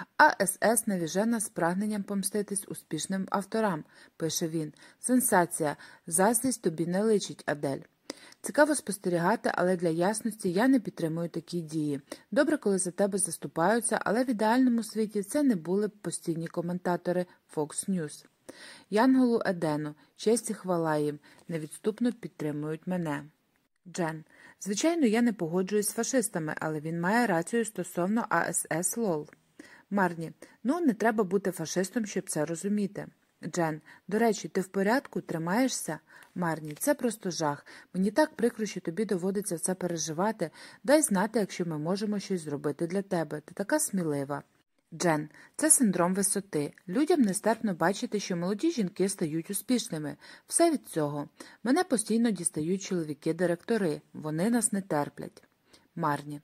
а СС навіжена з прагненням помститись успішним авторам, пише він. Сенсація. Заздрість тобі не личить, Адель. Цікаво спостерігати, але для ясності я не підтримую такі дії. Добре, коли за тебе заступаються, але в ідеальному світі це не були б постійні коментатори Fox News. Янголу Едену, честь і хвала їм, невідступно підтримують мене. Джен. Звичайно, я не погоджуюсь з фашистами, але він має рацію стосовно АСС ЛОЛ. Марні. Не треба бути фашистом, щоб це розуміти. Джен. До речі, ти в порядку? Тримаєшся? Марні. Це просто жах. Мені так прикро, що тобі доводиться це переживати. Дай знати, якщо ми можемо щось зробити для тебе. Ти така смілива. Джен. Це синдром висоти. Людям нестерпно бачити, що молоді жінки стають успішними. Все від цього. Мене постійно дістають чоловіки-директори. Вони нас не терплять. Марні.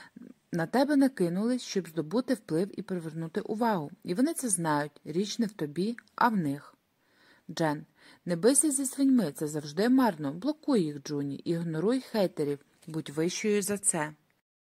На тебе накинулись, щоб здобути вплив і привернути увагу. І вони це знають. Річ не в тобі, а в них. Джен. Не бийся зі свиньми. Це завжди марно. Блокуй їх, Джуні. Ігноруй хейтерів. Будь вищою за це.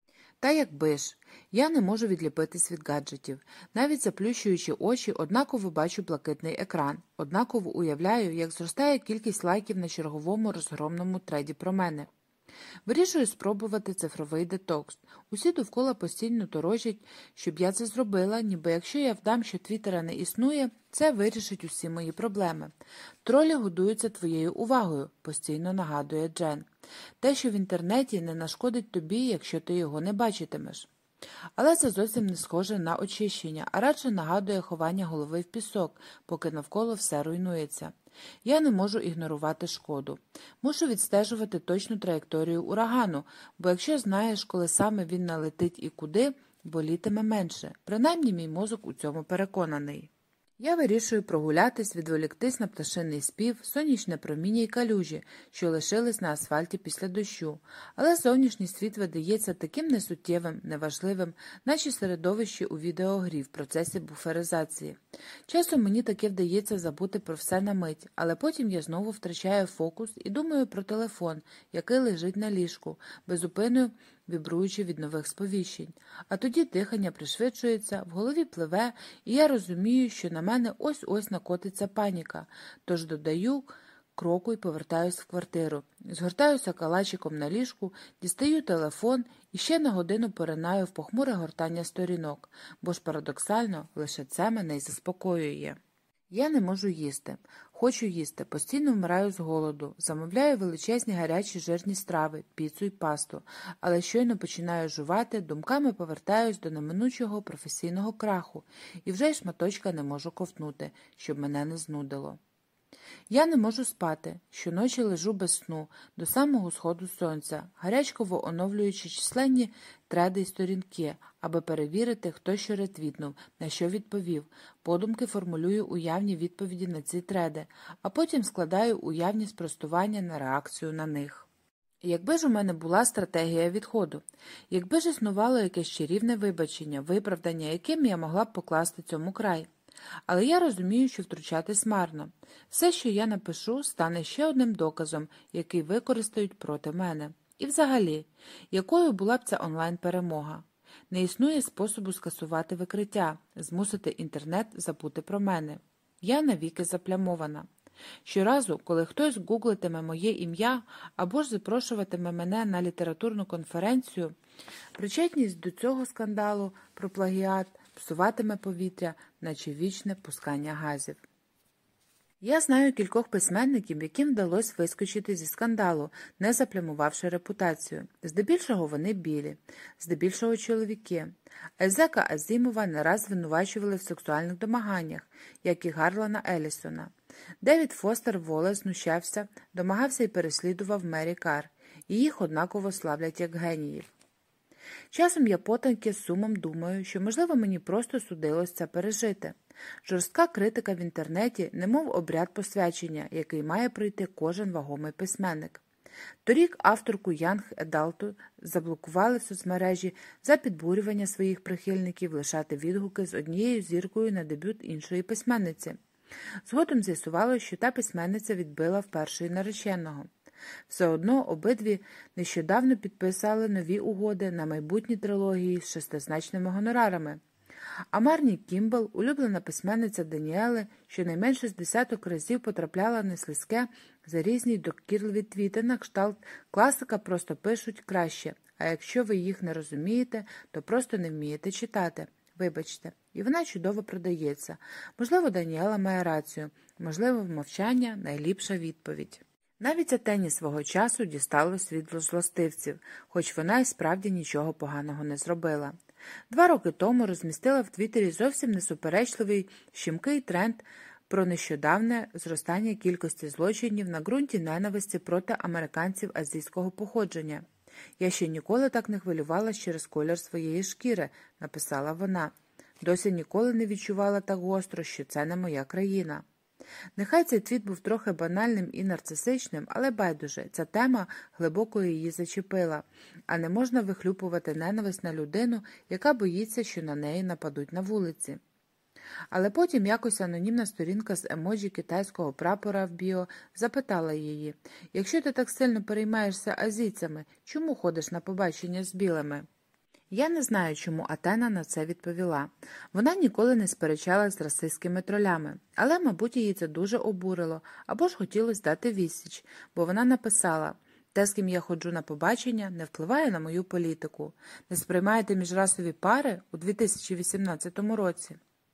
Та якби ж. Я не можу відліпитись від гаджетів. Навіть заплющуючи очі, однаково бачу блакитний екран. Однаково уявляю, як зростає кількість лайків на черговому розгромному треді про мене. Вирішую спробувати цифровий детокс. Усі довкола постійно торочать, щоб я це зробила, ніби якщо я вдам, що Твіттера не існує, це вирішить усі мої проблеми. Тролі годуються твоєю увагою, постійно нагадує Джен. Те, що в інтернеті, не нашкодить тобі, якщо ти його не бачитимеш. Але це зовсім не схоже на очищення, а радше нагадує ховання голови в пісок, поки навколо все руйнується. Я не можу ігнорувати шкоду. Мушу відстежувати точну траєкторію урагану, бо якщо знаєш, коли саме він налетить і куди, болітиме менше. Принаймні мій мозок у цьому переконаний. Я вирішую прогулятись, відволіктись на пташиний спів, сонячне проміння й калюжі, що лишились на асфальті після дощу. Але зовнішній світ видається таким несуттєвим, неважливим, наче середовище у відеогрі в процесі буферизації. Часом мені таки вдається забути про все на мить, але потім я знову втрачаю фокус і думаю про телефон, який лежить на ліжку, безупинно вібруючи від нових сповіщень. А тоді дихання пришвидшується, в голові пливе, і я розумію, що на мене ось-ось накотиться паніка. Тож додаю кроку і повертаюсь в квартиру. Згортаюся калачиком на ліжку, дістаю телефон і ще на годину поринаю в похмуре гортання сторінок, бо ж парадоксально лише це мене й заспокоює. Я не можу їсти. Хочу їсти, постійно вмираю з голоду, замовляю величезні гарячі жирні страви, піцу й пасту, але щойно починаю жувати, думками повертаюсь до неминучого професійного краху і вже й шматочка не можу ковтнути, щоб мене не знудило. Я не можу спати. Щоночі лежу без сну, до самого сходу сонця, гарячково оновлюючи численні треди й сторінки, аби перевірити, хто що ретвітнув, на що відповів. Подумки формулюю уявні відповіді на ці треди, а потім складаю уявні спростування на реакцію на них. Якби ж у мене була стратегія відходу, якби ж існувало якесь чарівне вибачення, виправдання, яким я могла б покласти цьому край. Але я розумію, що втручатись марно. Все, що я напишу, стане ще одним доказом, який використають проти мене. І взагалі, якою була б ця онлайн-перемога? Не існує способу скасувати викриття, змусити інтернет забути про мене. Я навіки заплямована. Щоразу, коли хтось гуглитиме моє ім'я або ж запрошуватиме мене на літературну конференцію, причетність до цього скандалу про плагіат псуватиме повітря, наче вічне пускання газів. Я знаю кількох письменників, яким вдалося вискочити зі скандалу, не заплямувавши репутацію. Здебільшого вони білі, здебільшого чоловіки. Айзека Азімова не раз звинувачували в сексуальних домаганнях, як і Гарлана Еллісона. Девід Фостер Волес знущався, домагався і переслідував Мері Кар, і їх однаково славлять як геніїв. Часом я потайки з сумом думаю, що, можливо, мені просто судилось це пережити. Жорстка критика в інтернеті, немов обряд посвячення, який має пройти кожен вагомий письменник. Торік авторку Янг Едалту заблокували в соцмережі за підбурювання своїх прихильників лишати відгуки з однією зіркою на дебют іншої письменниці. Згодом з'ясувалося, що та письменниця відбила в першої нареченого. Все одно обидві нещодавно підписали нові угоди на майбутні трилогії з шестизначними гонорарами. А Марні Кімбл, улюблена письменниця Даніели, щонайменше з десяток разів потрапляла на слизьке за різні докірливі твіти на кшталт «класика просто пишуть краще, а якщо ви їх не розумієте, то просто не вмієте читати. Вибачте». І вона чудово продається. Можливо, Даніела має рацію, можливо, мовчання – найліпша відповідь. Навіть Атені свого часу дісталось від злостивців, хоч вона й справді нічого поганого не зробила. 2 роки тому розмістила в Твіттері зовсім несуперечливий, щемкий тренд про нещодавне зростання кількості злочинів на ґрунті ненависті проти американців азійського походження. «Я ще ніколи так не хвилювалась через колір своєї шкіри», – написала вона. «Досі ніколи не відчувала так гостро, що це не моя країна». Нехай цей твіт був трохи банальним і нарцисичним, але байдуже, ця тема глибоко її зачепила, а не можна вихлюпувати ненависть на людину, яка боїться, що на неї нападуть на вулиці. Але потім якось анонімна сторінка з емоджі китайського прапора в біо запитала її: «Якщо ти так сильно переймаєшся азійцями, чому ходиш на побачення з білими?» Я не знаю, чому Атена на це відповіла. Вона ніколи не сперечалась з расистськими тролями, але, мабуть, її це дуже обурило, або ж хотілося дати відсіч, бо вона написала: «Те, з ким я ходжу на побачення, не впливає на мою політику. Не сприймаєте міжрасові пари у 2018 році?»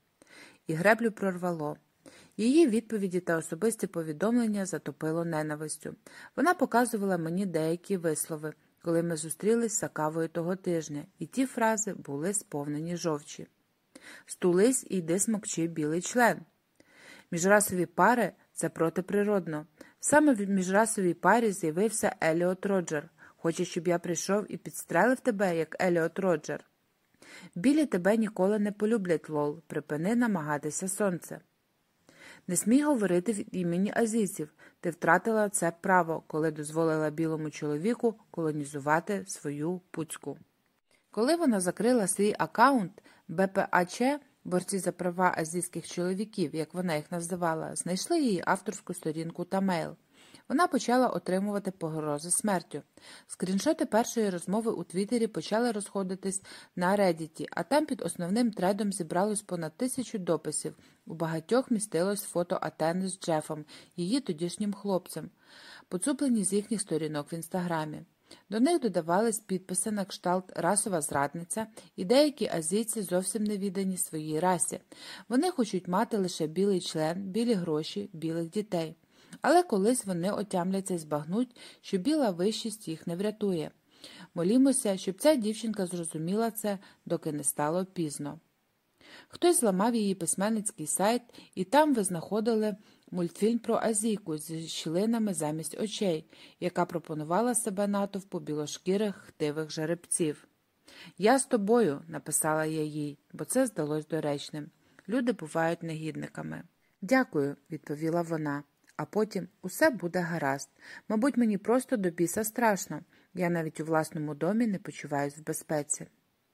І греблю прорвало. Її відповіді та особисті повідомлення затопило ненавистю. Вона показувала мені деякі вислови, коли ми зустрілись за кавою того тижня, і ті фрази були сповнені жовчі. «Стулись і йди смокчи білий член». Міжрасові пари – це протиприродно. Саме в міжрасовій парі з'явився Еліот Роджер. «Хочеш, щоб я прийшов і підстрелив тебе, як Еліот Роджер?» «Білі тебе ніколи не полюблять, лол. Припини намагатися, сонце». «Не смій говорити від імені азійців. Ти втратила це право, коли дозволила білому чоловіку колонізувати свою пуцьку». Коли вона закрила свій акаунт, БПАЧ, борці за права азійських чоловіків, як вона їх називала, знайшли її авторську сторінку та мейл. Вона почала отримувати погрози смертю. Скріншоти першої розмови у Твіттері почали розходитись на Реддіті, а там під основним тредом зібралось понад 1000 дописів. У багатьох містилось фото Атени з Джефом, її тодішнім хлопцем, поцуплені з їхніх сторінок в Інстаграмі. До них додавались підписи на кшталт «расова зрадниця» і деякі азійці зовсім не віддані своїй расі. Вони хочуть мати лише білий член, білі гроші, білих дітей. Але колись вони отямляться і збагнуть, що біла вищість їх не врятує. Молімося, щоб ця дівчинка зрозуміла це, доки не стало пізно. Хтось зламав її письменницький сайт, і там ви знаходили мультфільм про азійку з щілинами замість очей, яка пропонувала себе натовпу білошкірих хтивих жеребців. «Я з тобою», – написала я їй, бо це здалось доречним. Люди бувають негідниками. «Дякую», – відповіла вона. А потім усе буде гаразд. Мабуть, мені просто до біса страшно. Я навіть у власному домі не почуваюсь в безпеці.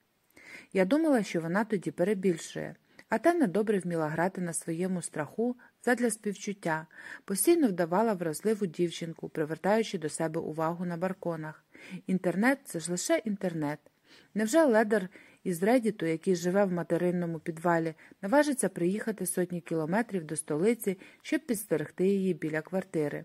Я думала, що вона тоді перебільшує. Атена добре вміла грати на своєму страху задля співчуття, постійно вдавала вразливу дівчинку, привертаючи до себе увагу на балконах. Інтернет – це ж лише інтернет. Невже ледер із Реддіту, який живе в материнному підвалі, наважиться приїхати сотні кілометрів до столиці, щоб підстерегти її біля квартири?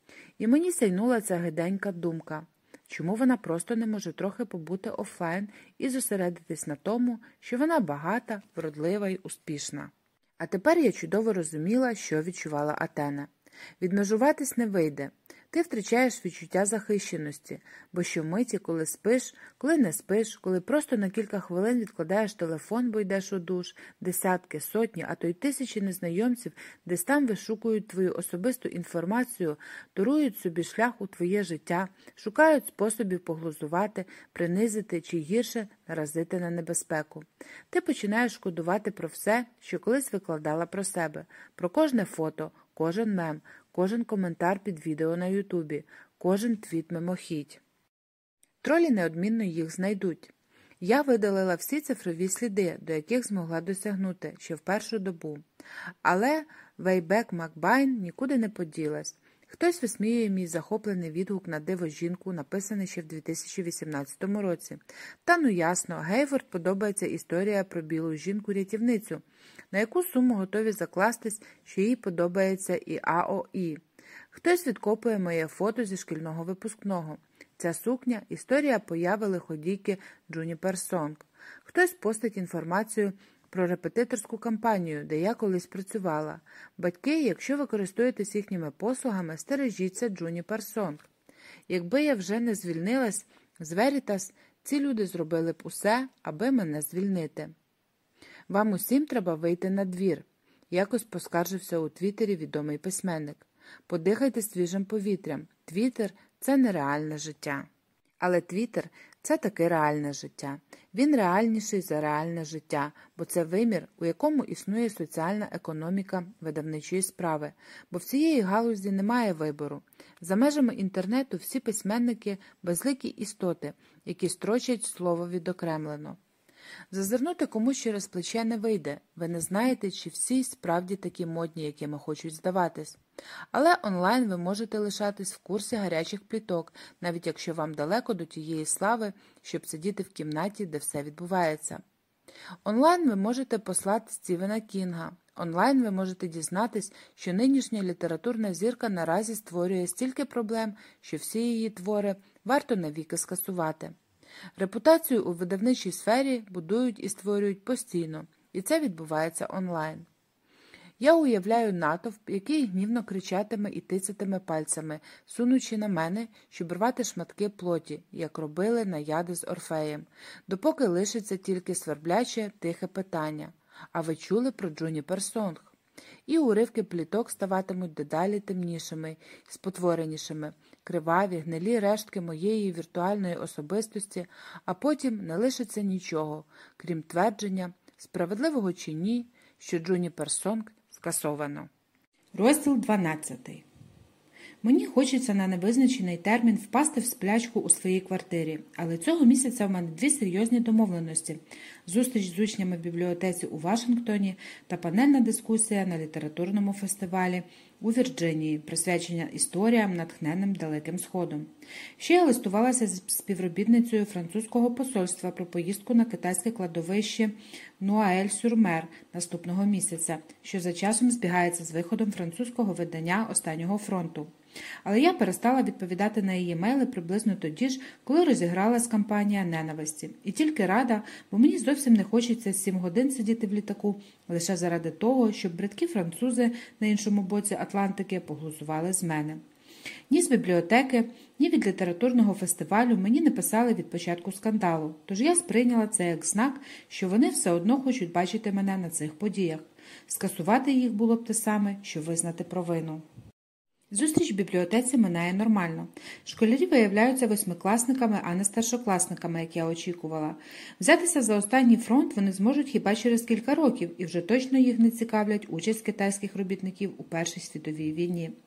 І мені сяйнула ця гиденька думка. Чому вона просто не може трохи побути офлайн і зосередитись на тому, що вона багата, вродлива й успішна? А тепер я чудово розуміла, що відчувала Атена. Відмежуватись не вийде. Ти втрачаєш відчуття захищеності, бо щомиті, коли спиш, коли не спиш, коли просто на кілька хвилин відкладаєш телефон, бо йдеш у душ, десятки, сотні, а то й тисячі незнайомців десь там вишукують твою особисту інформацію, торують собі шлях у твоє життя, шукають способів поглузувати, принизити чи гірше наразити на небезпеку. Ти починаєш шкодувати про все, що колись викладала про себе, про кожне фото, кожен мем, кожен коментар під відео на Ютубі, кожен твіт мимохідь. Тролі неодмінно їх знайдуть. Я видалила всі цифрові сліди, до яких змогла досягнути ще в першу добу. Але Вейбек Макбайн нікуди не поділась. Хтось висміює мій захоплений відгук на диво жінку, написаний ще в 2018 році. Та ну ясно, Гейфорд подобається історія про білу жінку-рятівницю, на яку суму готові закластись, що їй подобається і АОІ. Хтось відкопує моє фото зі шкільного випускного. Ця сукня – історія появи лиходійки Джуніпер Сонг. Хтось постить інформацію про репетиторську кампанію, де я колись працювала. Батьки, якщо ви користуєтесь їхніми послугами, стережіться Джуніпер Сонг. Якби я вже не звільнилась з Верітас, ці люди зробили б усе, аби мене звільнити. Вам усім треба вийти на двір, якось поскаржився у Твіттері відомий письменник. Подихайте свіжим повітрям. Твіттер – це нереальне життя. Але Твіттер – це таки реальне життя. Він реальніший за реальне життя, бо це вимір, у якому існує соціальна економіка видавничої справи, бо в цієї галузі немає вибору. За межами інтернету всі письменники – безликі істоти, які строчать слово відокремлено. Зазирнути комусь через плече не вийде, ви не знаєте, чи всі справді такі модні, якими хочуть здаватись. Але онлайн ви можете лишатись в курсі гарячих пліток, навіть якщо вам далеко до тієї слави, щоб сидіти в кімнаті, де все відбувається. Онлайн ви можете послати Стівена Кінга. Онлайн ви можете дізнатись, що нинішня літературна зірка наразі створює стільки проблем, що всі її твори варто навіки скасувати. Репутацію у видавничій сфері будують і створюють постійно, і це відбувається онлайн. Я уявляю натовп, який гнівно кричатиме і тицятиме пальцями, сунучи на мене, щоб рвати шматки плоті, як робили наяди з Орфеєм, допоки лишиться тільки свербляче, тихе питання. А ви чули про Джуніпер Сонг? І уривки пліток ставатимуть дедалі темнішими, спотворенішими, криваві, гнилі рештки моєї віртуальної особистості, а потім не лишиться нічого, крім твердження, справедливого чи ні, що Джуніпер Сонг скасовано. Розділ 12. Мені хочеться на невизначений термін впасти в сплячку у своїй квартирі, але цього місяця в мене дві серйозні домовленості – зустріч з учнями в бібліотеці у Вашингтоні та панельна дискусія на літературному фестивалі у Вірджинії, присвячення історіям, натхненним Далеким Сходом. Ще я листувалася з співробітницею французького посольства про поїздку на китайське кладовище Нуаель-сюр-Мер наступного місяця, що за часом збігається з виходом французького видання «Останнього фронту». Але я перестала відповідати на її мейли приблизно тоді ж, коли розігралась кампанія ненависті. І тільки рада, бо мені зовсім не хочеться 7 годин сидіти в літаку лише заради того, щоб бридкі французи на іншому боці Атлантики поглузували з мене. Ні з бібліотеки, ні від літературного фестивалю мені не писали від початку скандалу, тож я сприйняла це як знак, що вони все одно хочуть бачити мене на цих подіях. Скасувати їх було б те саме, що визнати провину. Зустріч в бібліотеці минає нормально. Школярі виявляються 8-класниками, а не старшокласниками, як я очікувала. Взятися за останній фронт вони зможуть хіба через кілька років, і вже точно їх не цікавлять участь китайських робітників у Першій світовій війні.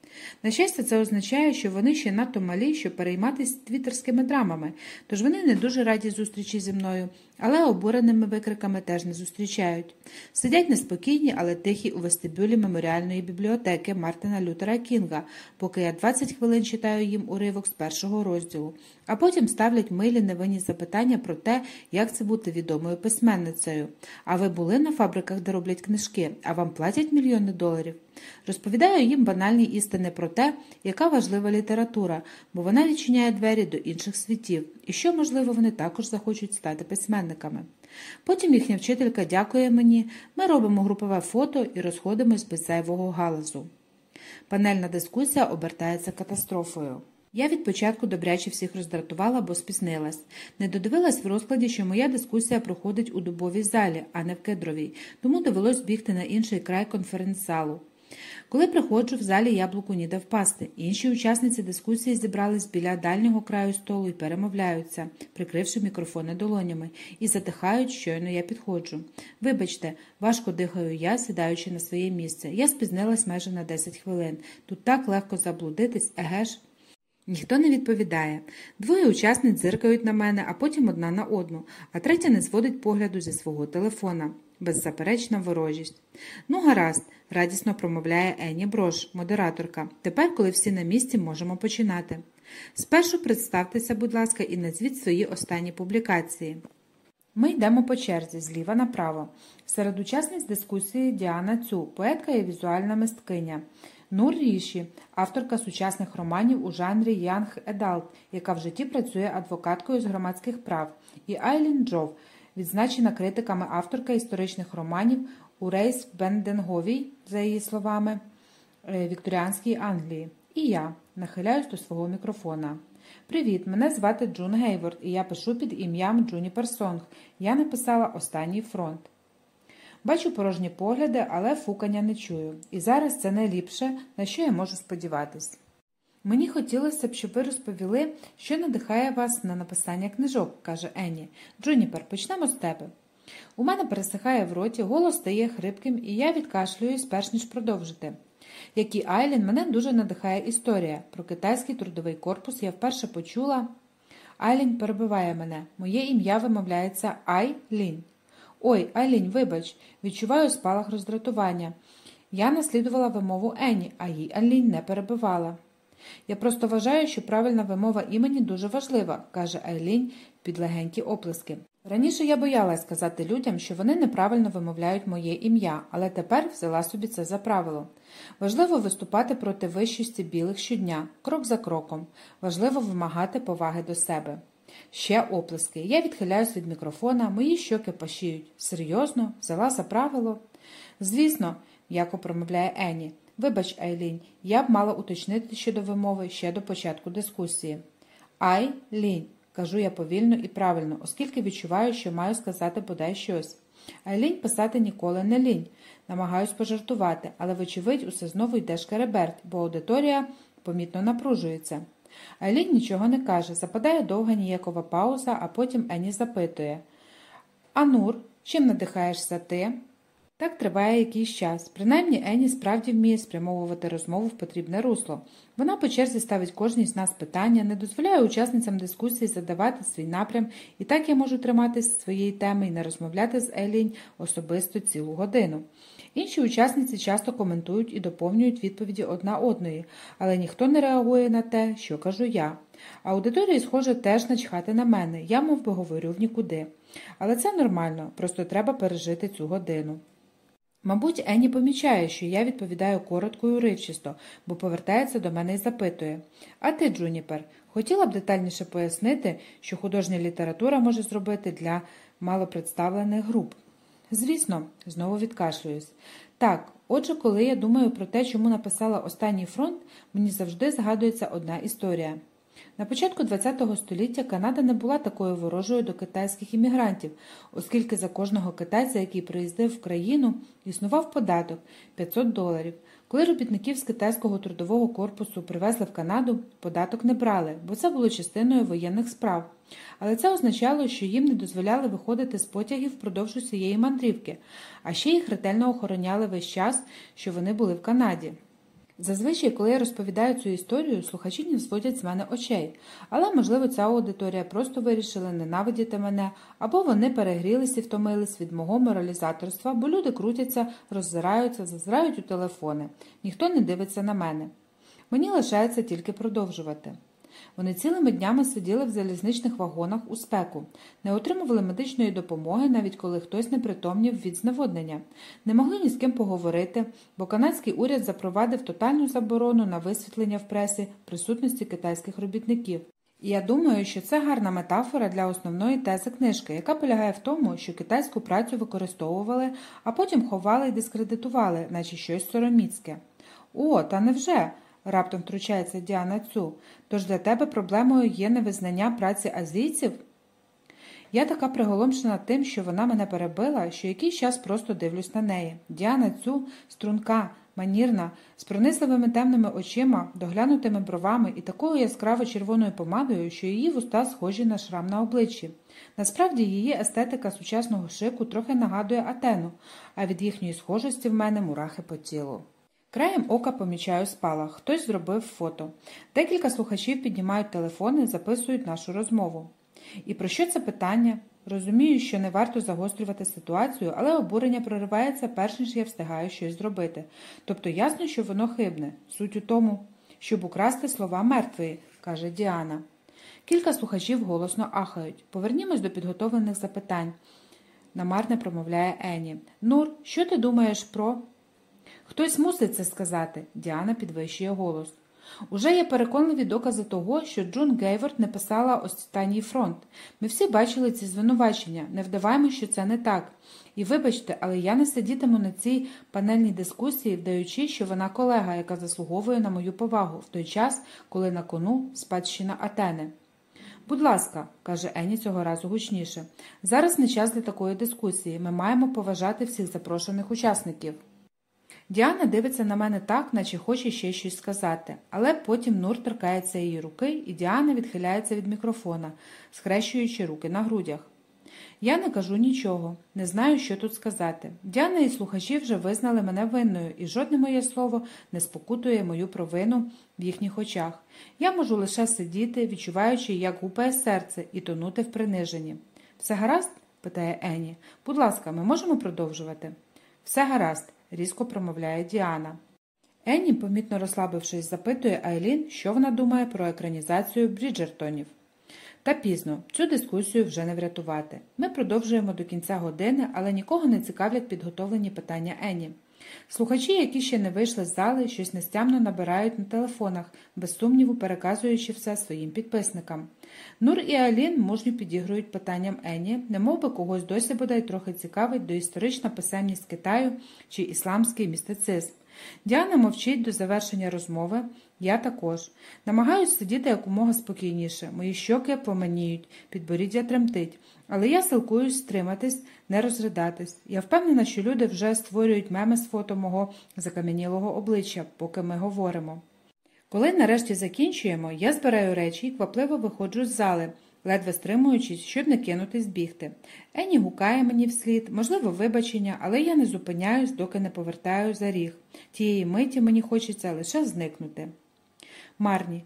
На щастя, це означає, що вони ще надто малі, щоб перейматися твіттерськими драмами, тож вони не дуже раді зустрічі зі мною, але обуреними викриками теж не зустрічають. Сидять неспокійні, але тихі у вестибюлі меморіальної бібліотеки Мартина Лютера Кінга, поки я 20 хвилин читаю їм уривок з першого розділу, а потім ставлять милі невинні запитання про те, як це бути відомою письменницею. А ви були на фабриках, де роблять книжки, а вам платять мільйони доларів? Розповідаю їм банальні істини про те, яка важлива література, бо вона відчиняє двері до інших світів, і що, можливо, вони також захочуть стати письменниками. Потім їхня вчителька дякує мені, ми робимо групове фото і розходимось без зайвого галасу. Панельна дискусія обертається катастрофою. Я від початку добряче всіх роздратувала, бо спізнилась. Не додивилась в розкладі, що моя дискусія проходить у дубовій залі, а не в кедровій, тому довелось бігти на інший край конференц-залу. Коли приходжу, в залі яблуку ніде впасти. Інші учасниці дискусії зібрались біля дальнього краю столу і перемовляються, прикривши мікрофони долонями, і затихають, щойно я підходжу. Вибачте, важко дихаю я, сідаючи на своє місце. Я спізнилась майже на 10 хвилин. Тут так легко заблудитись, еге ж? Ніхто не відповідає. Двоє учасниць зиркають на мене, а потім одна на одну, а третя не зводить погляду зі свого телефона. Беззаперечна ворожість. «Ну, гаразд», – радісно промовляє Енні Брош, модераторка. «Тепер, коли всі на місці, можемо починати. Спершу представтеся, будь ласка, і назвіть свої останні публікації». Ми йдемо по черзі, зліва направо. Серед учасниць дискусії Діана Цю, поетка і візуальна мисткиня. Нур Ріші, авторка сучасних романів у жанрі Young Adult, яка в житті працює адвокаткою з громадських прав. І Айлін Джов, відзначена критиками авторка історичних романів у Рейс Бенденговій, за її словами, вікторіанській Англії. І я нахиляюсь до свого мікрофона. «Привіт, мене звати Джун Гейворд, і я пишу під ім'ям Джуніпер Сонг. Я написала «Останній фронт». Бачу порожні погляди, але фукання не чую. І зараз це найліпше, на що я можу сподіватись. Мені хотілося б, щоб ви розповіли, що надихає вас на написання книжок, каже Енні. Джуніпер, почнемо з тебе. У мене пересихає в роті, голос стає хрипким, і я відкашлююсь, перш ніж продовжити. Як і Айлін, мене дуже надихає історія. Про китайський трудовий корпус я вперше почула. Айлін перебиває мене. Моє ім'я вимовляється Ай-Лінь. Ой, Айлінь, вибач, відчуваю спалах роздратування. Я наслідувала вимову Енні, а їй Айлінь не перебивала. Я просто вважаю, що правильна вимова імені дуже важлива, каже Айлінь під легенькі оплески. Раніше я боялась сказати людям, що вони неправильно вимовляють моє ім'я, але тепер взяла собі це за правило. Важливо виступати проти вищості білих щодня, крок за кроком. Важливо вимагати поваги до себе. Ще оплески. Я відхиляюсь від мікрофона, мої щоки пашіють. Серйозно? Взяла за правило? Звісно, м'яко промовляє Енні. Вибач, Айлінь, я б мала уточнити щодо вимови ще до початку дискусії. Ай-Лінь, кажу я повільно і правильно, оскільки відчуваю, що маю сказати бодай щось. Айлінь писати ніколи не лінь. Намагаюсь пожартувати, але вочевидь усе знову йде шкереберть, бо аудиторія помітно напружується. Айлінь нічого не каже, западає довга ніякова пауза, а потім Енні запитує. «Анур, чим надихаєшся ти?» Так триває якийсь час. Принаймні Енні справді вміє спрямовувати розмову в потрібне русло. Вона по черзі ставить кожній з нас питання, не дозволяє учасницям дискусії задавати свій напрям, і так я можу триматися своєї теми і не розмовляти з Айлінь особисто цілу годину. Інші учасниці часто коментують і доповнюють відповіді одна одної, але ніхто не реагує на те, що кажу я. Аудиторії, схоже, теж начхати на мене, я мов би говорю в нікуди. Але це нормально, просто треба пережити цю годину. Мабуть, Енні помічає, що я відповідаю коротко і уривчисто, бо повертається до мене і запитує. «А ти, Джуніпер, хотіла б детальніше пояснити, що художня література може зробити для малопредставлених груп?» «Звісно», знову відкашлююсь. «Так, отже, коли я думаю про те, чому написала «Останній фронт», мені завжди згадується одна історія». На початку ХХ століття Канада не була такою ворожою до китайських іммігрантів, оскільки за кожного китайця, який приїздив в країну, існував податок – $500. Коли робітників з китайського трудового корпусу привезли в Канаду, податок не брали, бо це було частиною воєнних справ. Але це означало, що їм не дозволяли виходити з потягів впродовж усієї мандрівки, а ще їх ретельно охороняли весь час, що вони були в Канаді. Зазвичай, коли я розповідаю цю історію, слухачі не зводять з мене очей. Але, можливо, ця аудиторія просто вирішила ненавидіти мене, або вони перегрілись і втомились від мого моралізаторства, бо люди крутяться, роззираються, зазирають у телефони. Ніхто не дивиться на мене. Мені лишається тільки продовжувати. Вони цілими днями сиділи в залізничних вагонах у спеку, не отримували медичної допомоги, навіть коли хтось не притомнів від зневоднення. Не могли ні з ким поговорити, бо канадський уряд запровадив тотальну заборону на висвітлення в пресі присутності китайських робітників. І я думаю, що це гарна метафора для основної тези книжки, яка полягає в тому, що китайську працю використовували, а потім ховали і дискредитували, наче щось сороміцьке. О, та невже? Раптом втручається Діана Цю. Тож для тебе проблемою є невизнання праці азійців? Я така приголомшена тим, що вона мене перебила, що якийсь час просто дивлюсь на неї. Діана Цю струнка, манірна, з пронизливими темними очима, доглянутими бровами і такою яскраво червоною помадою, що її вуста схожі на шрам на обличчі. Насправді її естетика сучасного шику трохи нагадує Атену, а від їхньої схожості в мене мурахи по тілу. Краєм ока помічаю спалах. Хтось зробив фото. Декілька слухачів піднімають телефони, записують нашу розмову. І про що це питання? Розумію, що не варто загострювати ситуацію, але обурення проривається перш ніж я встигаю щось зробити. Тобто ясно, що воно хибне. Суть у тому, щоб украсти слова мертвої, каже Діана. Кілька слухачів голосно ахають. Повернімось до підготовлених запитань. Намарне промовляє Ені. Нур, що ти думаєш про... Хтось мусить це сказати, Діана підвищує голос. Уже є переконливі докази того, що Джун Гейворт не писала «Останній фронт». Ми всі бачили ці звинувачення, не вдаваємо, що це не так. І вибачте, але я не сидітиму на цій панельній дискусії, вдаючи, що вона колега, яка заслуговує на мою повагу, в той час, коли на кону спадщина Атени. Будь ласка, каже Ені цього разу гучніше, зараз не час для такої дискусії, ми маємо поважати всіх запрошених учасників. Діана дивиться на мене так, наче хоче ще щось сказати, але потім Нур торкається її руки, і Діана відхиляється від мікрофона, схрещуючи руки на грудях. Я не кажу нічого, не знаю, що тут сказати. Діана і слухачі вже визнали мене винною, і жодне моє слово не спокутує мою провину в їхніх очах. Я можу лише сидіти, відчуваючи, як гупає серце, і тонути в приниженні. «Все гаразд?» – питає Ені. «Будь ласка, ми можемо продовжувати?» «Все гаразд», – різко промовляє Діана. Енні, помітно розслабившись, запитує Айлін, що вона думає про екранізацію Бріджертонів. Та пізно, цю дискусію вже не врятувати. Ми продовжуємо до кінця години, але нікого не цікавлять підготовлені питання Енні. Слухачі, які ще не вийшли з зали, щось нестямно набирають на телефонах, без сумніву переказуючи все своїм підписникам. Нур і Айлін мужньо підігрують питанням Енні, немовби когось досі бодай трохи цікавить доісторична писемність Китаю чи ісламський містицизм. Діана мовчить до завершення розмови, я також. Намагаюсь сидіти якомога спокійніше, мої щоки пламеніють, підборіддя тремтить. Але я силкуюсь стриматись, не розридатись. Я впевнена, що люди вже створюють меми з фото мого закам'янілого обличчя, поки ми говоримо. Коли нарешті закінчуємо, я збираю речі і квапливо виходжу з зали, ледве стримуючись, щоб не кинутись бігти. Енні гукає мені вслід, можливо, вибачення, але я не зупиняюсь, доки не повертаю за ріг. Тієї миті мені хочеться лише зникнути. Марні.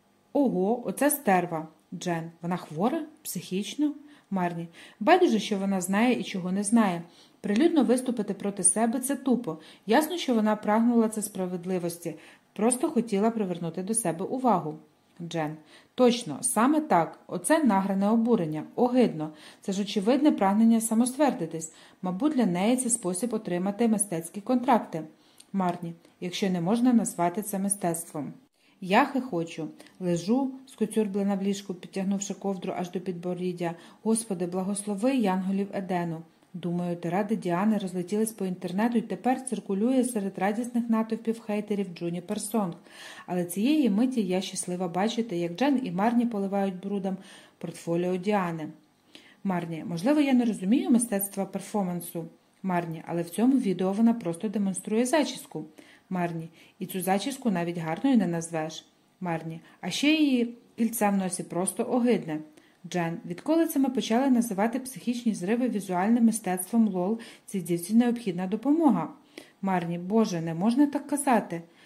Ого, оце стерва. Джен. Вона хвора? Психічно? Марні. Байдуже, що вона знає і чого не знає. Прилюдно виступити проти себе – це тупо. Ясно, що вона прагнула це справедливості. Просто хотіла привернути до себе увагу. Джен. Точно, саме так. Оце награне обурення. Огидно. Це ж очевидне прагнення самоствердитись. Мабуть, для неї це спосіб отримати мистецькі контракти. Марні. Якщо не можна назвати це мистецтвом. Я хихочу. Лежу, скоцюрблена в ліжку, підтягнувши ковдру аж до підборіддя. Господи, благослови янголів Едену. Думаю, тиради Діани розлетілись по інтернету і тепер циркулює серед радісних натовпів хейтерів Джуніпер Сонг. Але цієї миті я щаслива бачити, як Джен і Марні поливають брудом портфоліо Діани. Марні, можливо, я не розумію мистецтва перформансу. Марні, але в цьому відео вона просто демонструє зачіску. Марні, і цю зачіску навіть гарною не назвеш. Марні, а ще її кільця в носі просто огидне. Джен, відколи це ми почали називати психічні зриви візуальним мистецтвом цій дівці необхідна допомога. Марні, Боже, не можна так казати.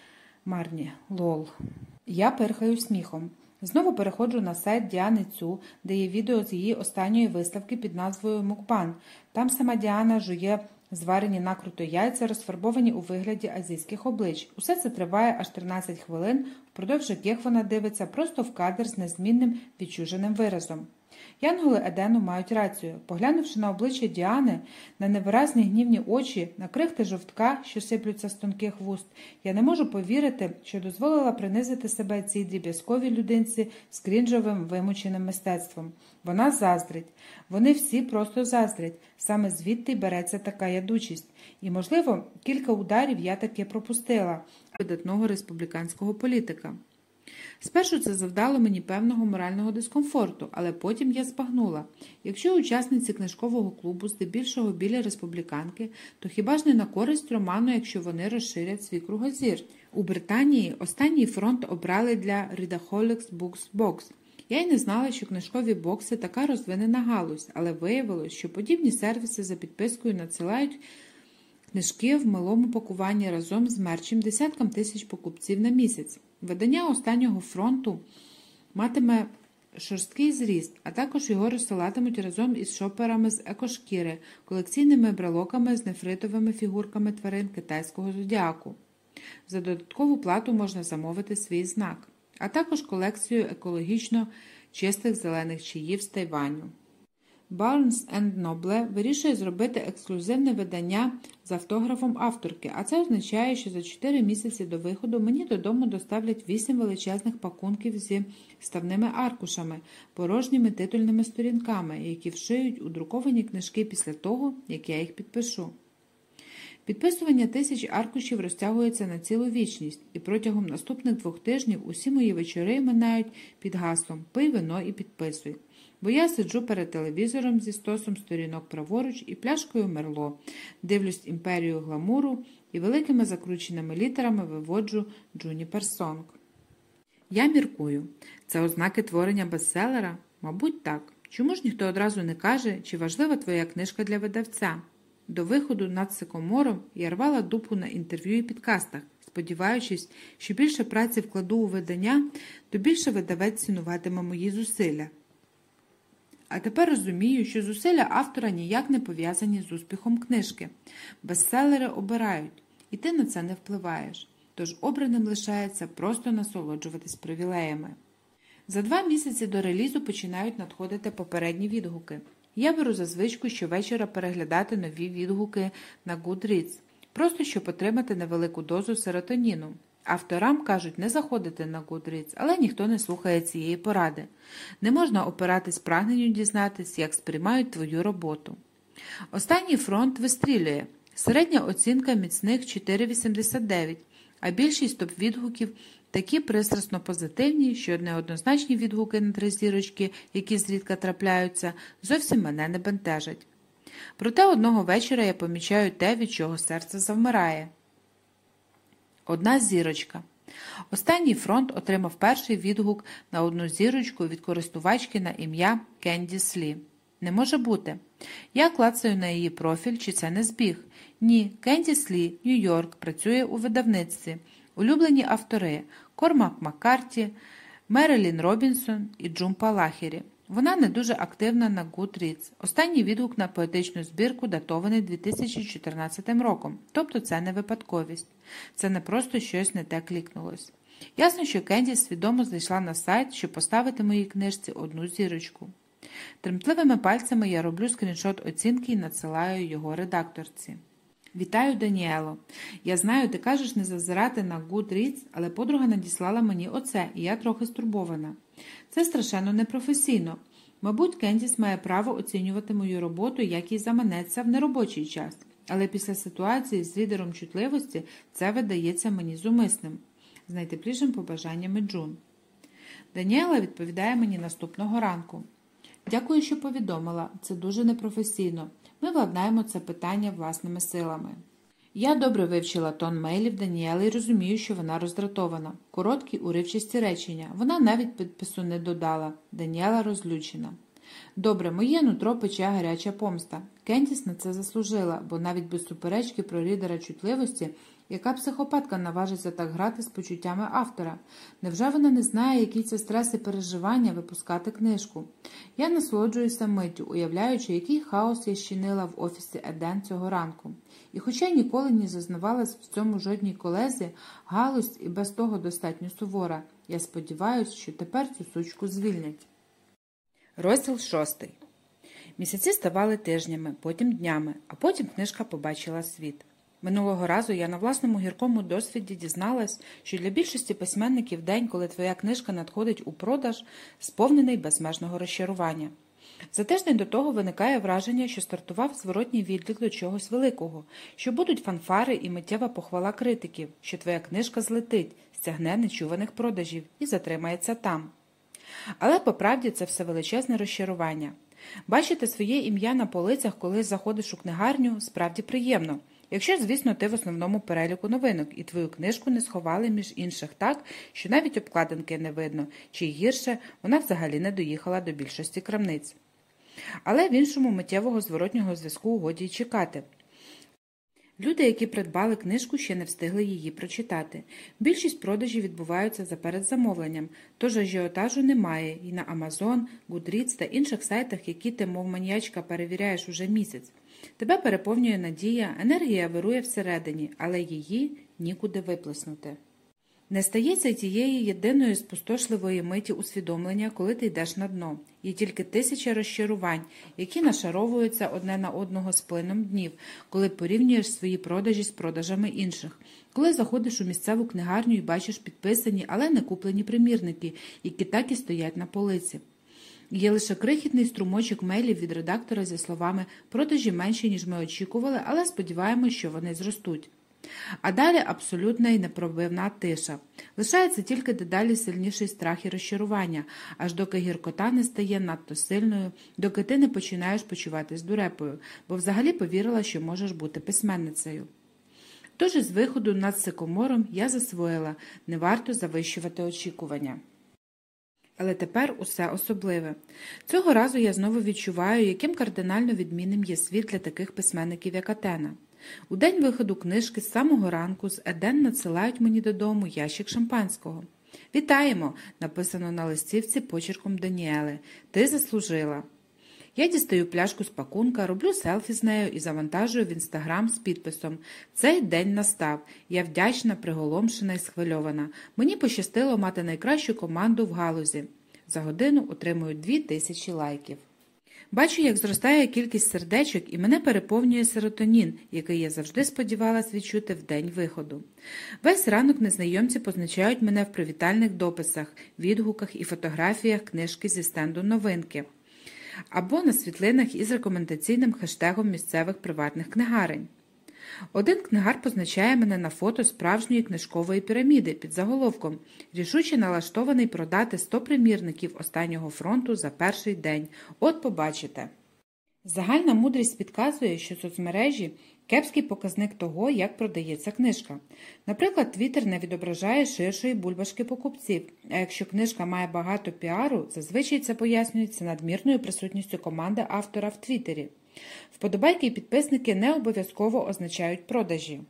Марні, лол. Я пирхаю сміхом. Знову переходжу на сайт Діани Цю, де є відео з її останньої виставки під назвою «Мукбан». Там сама Діана жує зварені накруто яйця, розфарбовані у вигляді азійських облич. Усе це триває аж 13 хвилин, впродовж яких вона дивиться просто в кадр з незмінним відчуженим виразом. Янголи Едену мають рацію. Поглянувши на обличчя Діани, на невиразні гнівні очі, на крихти жовтка, що сиплються з тонких вуст, я не можу повірити, що дозволила принизити себе цій дріб'язковій людинці з крінжовим вимученим мистецтвом. Вона заздрить. Вони всі просто заздрять. Саме звідти й береться така ядучість. І, можливо, кілька ударів я таки пропустила видатного республіканського політика. Спершу це завдало мені певного морального дискомфорту, але потім я збагнула. Якщо учасниці книжкового клубу здебільшого білі республіканки, то хіба ж не на користь роману, якщо вони розширять свій кругозір? У Британії останній фронт обрали для Readaholics Books Box. Я й не знала, що книжкові бокси така розвинена галузь, але виявилось, що подібні сервіси за підпискою надсилають книжки в малому пакуванні разом з мерчем десяткам тисяч покупців на місяць. Видання останнього фронту матиме шорсткий зріст, а також його розсилатимуть разом із шоперами з екошкіри, колекційними брелоками з нефритовими фігурками тварин китайського зодіаку. За додаткову плату можна замовити свій знак, а також колекцію екологічно чистих зелених чаїв з Тайваню. Barnes & Noble вирішує зробити ексклюзивне видання з автографом авторки, а це означає, що за 4 місяці до виходу мені додому доставлять 8 величезних пакунків зі вставними аркушами, порожніми титульними сторінками, які вшиють у друковані книжки після того, як я їх підпишу. Підписування 1000 аркушів розтягується на цілу вічність, і протягом наступних 2 тижнів усі мої вечори минають під гаслом «Пий вино і підписуй». Бо я сиджу перед телевізором зі стосом сторінок праворуч і пляшкою Мерло, дивлюсь імперію гламуру і великими закрученими літерами виводжу Джуніпер Сонг. Я міркую. Це ознаки творення бестселера? Мабуть, так. Чому ж ніхто одразу не каже, чи важлива твоя книжка для видавця? До виходу «Над Сикомором» я рвала дупу на інтерв'ю і підкастах, сподіваючись, що більше праці вкладу у видання, то більше видавець цінуватиме мої зусилля. А тепер розумію, що зусилля автора ніяк не пов'язані з успіхом книжки. Бестселери обирають, і ти на це не впливаєш. Тож обраним лишається просто насолоджуватись привілеями. За 2 місяці до релізу починають надходити попередні відгуки. Я беру за звичку щовечора переглядати нові відгуки на Goodreads, просто щоб отримати невелику дозу серотоніну. Авторам кажуть не заходити на Goodreads, але ніхто не слухає цієї поради. Не можна опиратись прагненню дізнатись, як сприймають твою роботу. Останній фронт вистрілює. Середня оцінка міцних 4,89, а більшість топ-відгуків такі пристрасно позитивні, що неоднозначні відгуки на 3 зірочки, які зрідка трапляються, зовсім мене не бентежать. Проте одного вечора я помічаю те, від чого серце завмирає. 1 зірочка. Останній фронт отримав перший відгук на 1 зірочку від користувачки на ім'я Кенді Слі. Не може бути. Я клацаю на її профіль, чи це не збіг. Ні, Кенді Слі, Нью-Йорк, працює у видавництві. Улюблені автори – Кормак Маккарті, Мерилін Робінсон і Джумпа Лахері. Вона не дуже активна на Goodreads. Останній відгук на поетичну збірку датований 2014 роком, тобто це не випадковість. Це не просто щось не те клікнулось. Ясно, що Кенді свідомо зайшла на сайт, щоб поставити моїй книжці 1 зірочку. Тремтливими пальцями я роблю скріншот оцінки і надсилаю його редакторці. Вітаю, Даніело. Я знаю, ти кажеш не зазирати на Goodreads, але подруга надіслала мені оце, і я трохи стурбована. Це страшенно непрофесійно. Мабуть, Кендіс має право оцінювати мою роботу, як їй заманеться в неробочий час. Але після ситуації з лідером чутливості це видається мені зумисним. З найтеплішим побажаннями Джун. Даніела відповідає мені наступного ранку. Дякую, що повідомила. Це дуже непрофесійно. Ми владнаємо це питання власними силами. Я добре вивчила тон мейлів Даніели і розумію, що вона роздратована. Короткі, уривчасті речення. Вона навіть підпису не додала. Даніела розлючена. Добре, моє нутро пече гаряча помста. Кендіс на це заслужила, бо навіть без суперечки про лідера чутливості Яка психопатка наважиться так грати з почуттями автора? Невже вона не знає, який це стрес і переживання випускати книжку? Я насолоджуюся миттю, уявляючи, який хаос я щинила в офісі Еден цього ранку. І хоча ніколи не зазнавалась в цьому жодній колезі, галузь і без того достатньо сувора. Я сподіваюся, що тепер цю сучку звільнять. Розділ 6. Місяці ставали тижнями, потім днями, а потім книжка побачила світ. Минулого разу я на власному гіркому досвіді дізналась, що для більшості письменників день, коли твоя книжка надходить у продаж, сповнений безмежного розчарування. За тиждень до того виникає враження, що стартував зворотній відлік до чогось великого, що будуть фанфари і миттєва похвала критиків, що твоя книжка злетить, стягне нечуваних продажів і затримається там. Але, по правді, це все величезне розчарування. Бачити своє ім'я на полицях, коли заходиш у книгарню, справді приємно. Якщо, звісно, ти в основному переліку новинок, і твою книжку не сховали між інших так, що навіть обкладинки не видно, чи гірше, вона взагалі не доїхала до більшості крамниць. Але в іншому миттєвого зворотнього зв'язку годі й чекати. Люди, які придбали книжку, ще не встигли її прочитати. Більшість продажів відбуваються за передзамовленням, тож ажіотажу немає і на Amazon, Goodreads та інших сайтах, які ти, мов маніячка, перевіряєш уже місяць. Тебе переповнює надія, енергія вирує всередині, але її нікуди виплеснути. Не стається тієї єдиної спустошливої миті усвідомлення, коли ти йдеш на дно. Є тільки тисячі розчарувань, які нашаровуються одне на одного з плином днів, коли порівнюєш свої продажі з продажами інших. Коли заходиш у місцеву книгарню і бачиш підписані, але не куплені примірники, які так і стоять на полиці. Є лише крихітний струмочок мейлів від редактора зі словами «продажі менші, ніж ми очікували, але сподіваємось, що вони зростуть». А далі абсолютна і непробивна тиша. Лишається тільки дедалі сильніший страх і розчарування, аж доки гіркота не стає надто сильною, доки ти не починаєш почуватись дурепою, бо взагалі повірила, що можеш бути письменницею. Тож із виходу над Сикомором я засвоїла, не варто завищувати очікування. Але тепер усе особливе. Цього разу я знову відчуваю, яким кардинально відмінним є світ для таких письменників, як Атена. У день виходу книжки з самого ранку з Еден надсилають мені додому ящик шампанського. «Вітаємо!» – написано на листівці почерком Даніели. «Ти заслужила!» Я дістаю пляшку з пакунка, роблю селфі з нею і завантажую в Інстаграм з підписом «Цей день настав. Я вдячна, приголомшена і схвильована. Мені пощастило мати найкращу команду в галузі». За годину отримую 2000 лайків. Бачу, як зростає кількість сердечок, і мене переповнює серотонін, який я завжди сподівалась відчути в день виходу. Весь ранок незнайомці позначають мене в привітальних дописах, відгуках і фотографіях книжки зі стенду новинки. Або на світлинах із рекомендаційним хештегом місцевих приватних книгарень. Один книгар позначає мене на фото справжньої книжкової піраміди під заголовком «Рішуче налаштований продати 100 примірників останнього фронту за перший день. От побачите». Загальна мудрість підказує, що соцмережі – кепський показник того, як продається книжка. Наприклад, Твіттер не відображає ширшої бульбашки покупців, а якщо книжка має багато піару, зазвичай це пояснюється надмірною присутністю команди автора в Твіттері. Вподобайки і підписники не обов'язково означають продажі.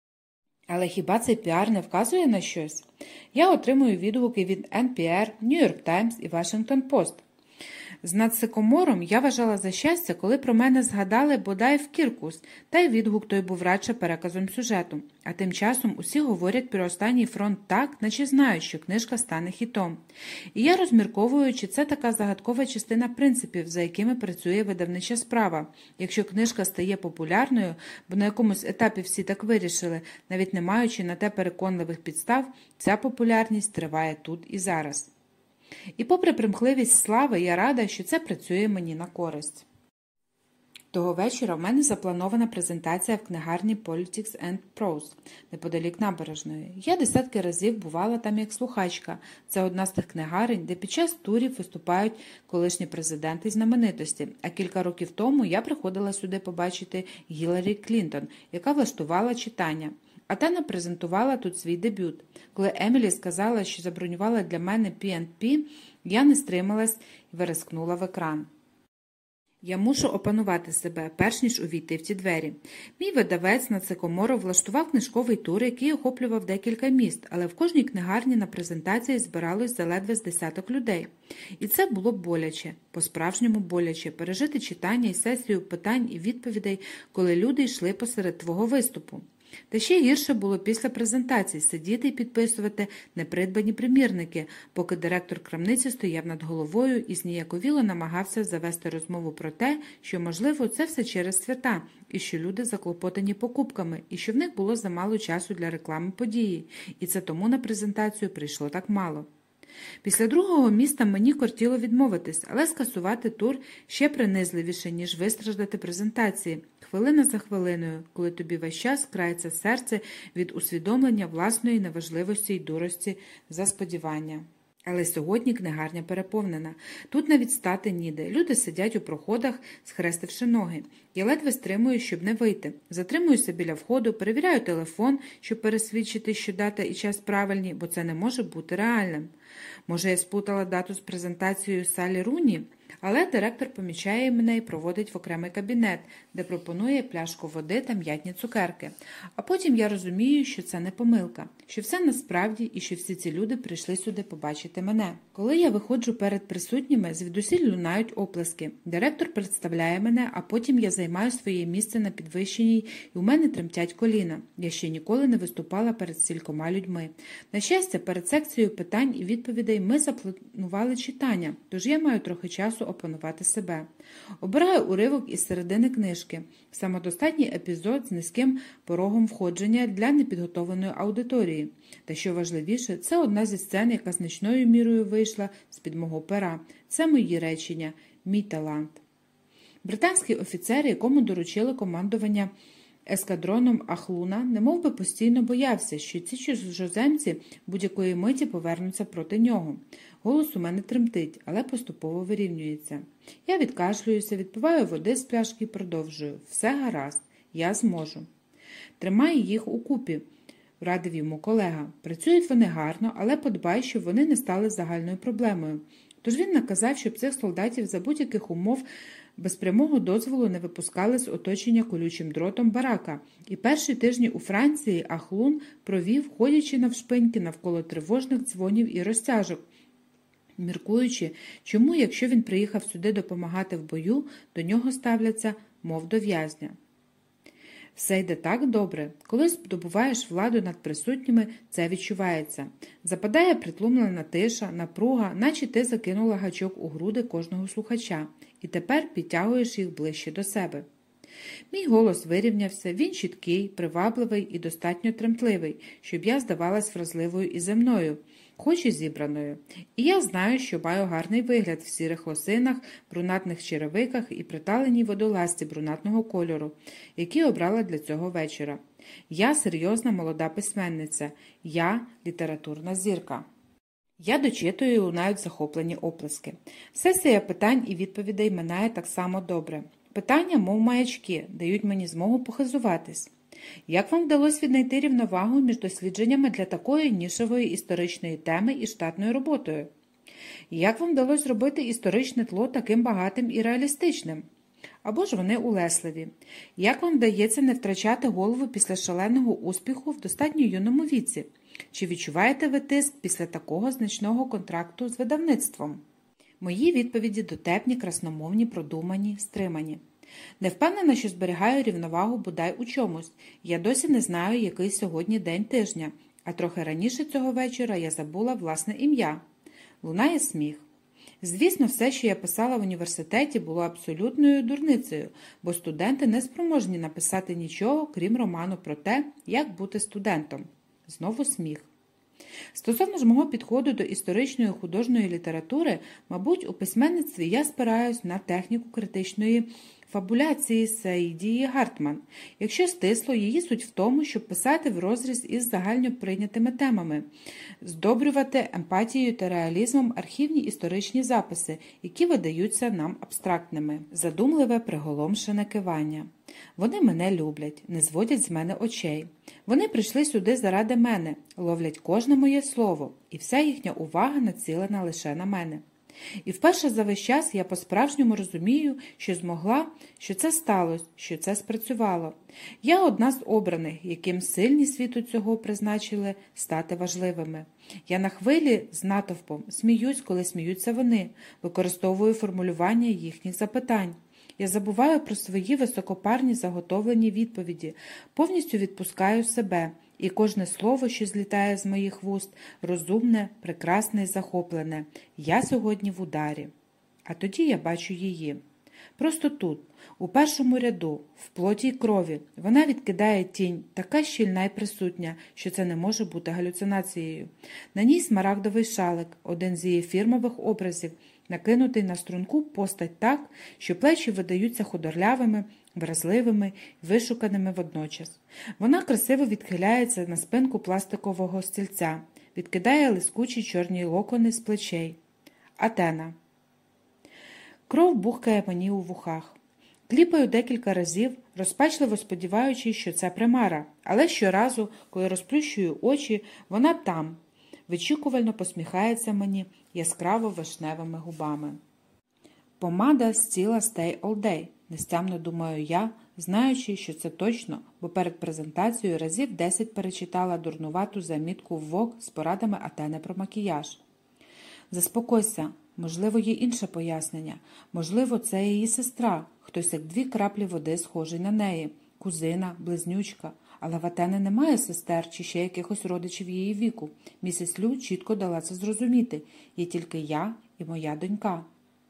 Але хіба цей піар не вказує на щось? Я отримую відгуки від NPR, New York Times і Washington Post. З «Над Сикомором» я вважала за щастя, коли про мене згадали бодай в Кіркус, та й відгук той був радше переказом сюжету. А тим часом усі говорять про останній фронт так, наче знають, що книжка стане хітом. І я розмірковую, чи це така загадкова частина принципів, за якими працює видавнича справа. Якщо книжка стає популярною, бо на якомусь етапі всі так вирішили, навіть не маючи на те переконливих підстав, ця популярність триває тут і зараз. І попри примхливість слави, я рада, що це працює мені на користь. Того вечора в мене запланована презентація в книгарні Politics and Prose, неподалік набережної. Я десятки разів бувала там як слухачка. Це одна з тих книгарень, де під час турів виступають колишні президенти й знаменитості. А кілька років тому я приходила сюди побачити Гіларі Клінтон, яка влаштувала читання. Атена презентувала тут свій дебют. Коли Емілі сказала, що забронювала для мене P&P, я не стрималась і вирискнула в екран. Я мушу опанувати себе, перш ніж увійти в ті двері. Мій видавець на Цикоморо влаштував книжковий тур, який охоплював декілька міст, але в кожній книгарні на презентації збиралось заледве з десяток людей. І це було боляче, по-справжньому боляче, пережити читання і сесію питань і відповідей, коли люди йшли посеред твого виступу. Та ще гірше було після презентації сидіти і підписувати непридбані примірники, поки директор крамниці стояв над головою і зніяковіло намагався завести розмову про те, що, можливо, це все через свята, і що люди заклопотані покупками, і що в них було замало часу для реклами події, і це тому на презентацію прийшло так мало. Після другого міста мені кортіло відмовитись, але скасувати тур ще принизливіше, ніж вистраждати презентації, хвилина за хвилиною, коли тобі весь час крається серце від усвідомлення власної неважливості й дурості за сподівання. Але сьогодні книгарня переповнена. Тут навіть стати ніде. Люди сидять у проходах, схрестивши ноги. Я ледве стримую, щоб не вийти. Затримуюся біля входу, перевіряю телефон, щоб пересвідчити, що дата і час правильні, бо це не може бути реальним. Може, я сплутала дату з презентацією Салі Руні? Але директор помічає мене і проводить в окремий кабінет, де пропонує пляшку води та м'ятні цукерки. А потім я розумію, що це не помилка, що все насправді і що всі ці люди прийшли сюди побачити мене. Коли я виходжу перед присутніми, звідусіль лунають оплески. Директор представляє мене, а потім я займаю своє місце на підвищеній, і у мене тремтять коліна. Я ще ніколи не виступала перед стількома людьми. На щастя, перед секцією питань і відповідей ми запланували читання, тож я маю трохи часу опанувати себе. Обираю уривок із середини книжки. Самодостатній епізод з низьким порогом входження для непідготовленої аудиторії. Та що важливіше, це одна зі сцен, яка значною мірою вийшла з-під мого пера. Це мої речення, мій талант. Британський офіцер, якому доручили командування ескадроном Ахлуна, немовби постійно боявся, що ці чужоземці будь-якої миті повернуться проти нього. Голос у мене тремтить, але поступово вирівнюється. Я відкашлююся, відпиваю води з пляшки і продовжую. Все гаразд, я зможу. Тримай їх укупі, радив йому колега. Працюють вони гарно, але подбай, щоб вони не стали загальною проблемою. Тож він наказав, щоб цих солдатів за будь-яких умов без прямого дозволу не випускали з оточення колючим дротом барака. І перші тижні у Франції Ахлун провів, ходячи навшпиньки навколо тривожних дзвонів і розтяжок, міркуючи, чому, якщо він приїхав сюди допомагати в бою, до нього ставляться, мов до в'язня. Все йде так добре. Коли здобуваєш владу над присутніми, це відчувається. Западає притлумлена тиша, напруга, наче ти закинула гачок у груди кожного слухача, і тепер підтягуєш їх ближче до себе. Мій голос вирівнявся, він чіткий, привабливий і достатньо тремтливий, щоб я здавалась вразливою і земною, хоч і зібраною. І я знаю, що маю гарний вигляд в сірих лосинах, брунатних черевиках і приталеній водолазці брунатного кольору, які обрала для цього вечора. Я серйозна молода письменниця. Я літературна зірка. Я дочитую і лунають захоплені оплески. Сесія питань і відповідей минає так само добре. Питання, мов маячки, дають мені змогу похизуватись. Як вам вдалося віднайти рівновагу між дослідженнями для такої нішевої історичної теми і штатною роботою? Як вам вдалося зробити історичне тло таким багатим і реалістичним? Або ж вони улесливі? Як вам вдається не втрачати голову після шаленого успіху в достатньо юному віці? Чи відчуваєте ви тиск після такого значного контракту з видавництвом? Мої відповіді дотепні, красномовні, продумані, стримані. Не впевнена, що зберігаю рівновагу бодай у чомусь. Я досі не знаю, який сьогодні день тижня, а трохи раніше цього вечора я забула власне ім'я. Лунає сміх. Звісно, все, що я писала в університеті, було абсолютною дурницею, бо студенти не спроможні написати нічого, крім роману про те, як бути студентом. Знову сміх. Стосовно ж мого підходу до історичної художньої літератури, мабуть, у письменництві я спираюсь на техніку критичної фабуляції Саїдії Гартман. Якщо стисло, її суть в тому, щоб писати в розріз із загально прийнятими темами, здобрювати емпатією та реалізмом архівні історичні записи, які видаються нам абстрактними. Задумливе, приголомшене кивання. Вони мене люблять, не зводять з мене очей. Вони прийшли сюди заради мене, ловлять кожне моє слово, і вся їхня увага націлена лише на мене. І вперше за весь час я по-справжньому розумію, що змогла, що це сталося, що це спрацювало. Я одна з обраних, яким сильні світу цього призначили стати важливими. Я на хвилі з натовпом сміюсь, коли сміються вони, використовую формулювання їхніх запитань. Я забуваю про свої високопарні заготовлені відповіді, повністю відпускаю себе, і кожне слово, що злітає з моїх вуст, розумне, прекрасне і захоплене. Я сьогодні в ударі. А тоді я бачу її. Просто тут, у першому ряду, в плоті й крові, вона відкидає тінь, така щільна й присутня, що це не може бути галюцинацією. На ній смарагдовий шалик, один з її фірмових образів, накинутий на струнку постать так, що плечі видаються худорлявими, вразливими й вишуканими водночас. Вона красиво відхиляється на спинку пластикового стільця, відкидає лискучі чорні локони з плечей. Атена. Кров бухкає мені у вухах. Кліпаю декілька разів, розпачливо сподіваючись, що це примара, але щоразу, коли розплющую очі, вона там, вичікувально посміхається мені яскраво вишневими губами. Помада з ціла Stay All Day, нестямно думаю я, знаючи, що це точно, бо перед презентацією разів 10 перечитала дурнувату замітку в Vogue з порадами Атени про макіяж. Заспокойся, можливо, є інше пояснення, можливо, це її сестра, хтось як 2 краплі води схожий на неї, кузина, близнючка. Але в Атени немає сестер чи ще якихось родичів її віку. Місіс Лю чітко дала це зрозуміти. Є тільки я і моя донька.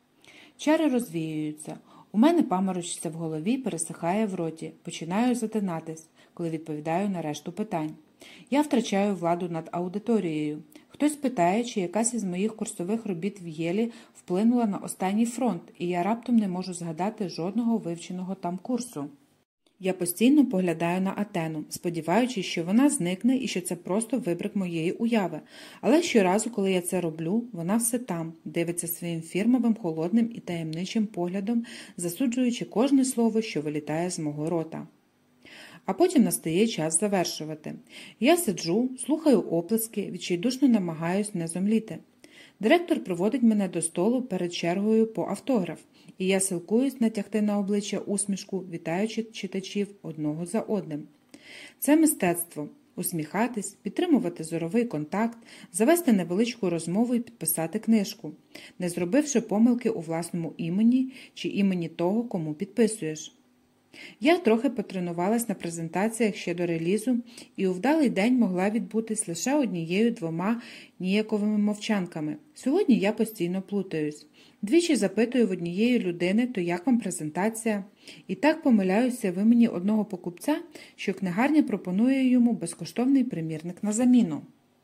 Чари розвіюються. У мене паморочиться в голові, пересихає в роті. Починаю затинатись, коли відповідаю на решту питань. Я втрачаю владу над аудиторією. Хтось питає, чи якась із моїх курсових робіт в Єлі вплинула на останній фронт, і я раптом не можу згадати жодного вивченого там курсу. Я постійно поглядаю на Атену, сподіваючись, що вона зникне і що це просто вибрик моєї уяви. Але щоразу, коли я це роблю, вона все там, дивиться своїм фірмовим холодним і таємничим поглядом, засуджуючи кожне слово, що вилітає з мого рота. А потім настає час завершувати. Я сиджу, слухаю оплески, відчайдушно намагаюсь не зомліти. Директор приводить мене до столу перед чергою по автограф, і я силкуюсь натягти на обличчя усмішку, вітаючи читачів одного за одним. Це мистецтво – усміхатись, підтримувати зоровий контакт, завести невеличку розмову і підписати книжку, не зробивши помилки у власному імені чи імені того, кому підписуєш. Я трохи потренувалась на презентаціях ще до релізу, і у вдалий день могла відбутись лише 1-2 ніяковими мовчанками. Сьогодні я постійно плутаюсь. Двічі запитую в однієї людини, то як вам презентація? І так помиляюся в імені одного покупця, що книгарня пропонує йому безкоштовний примірник на заміну.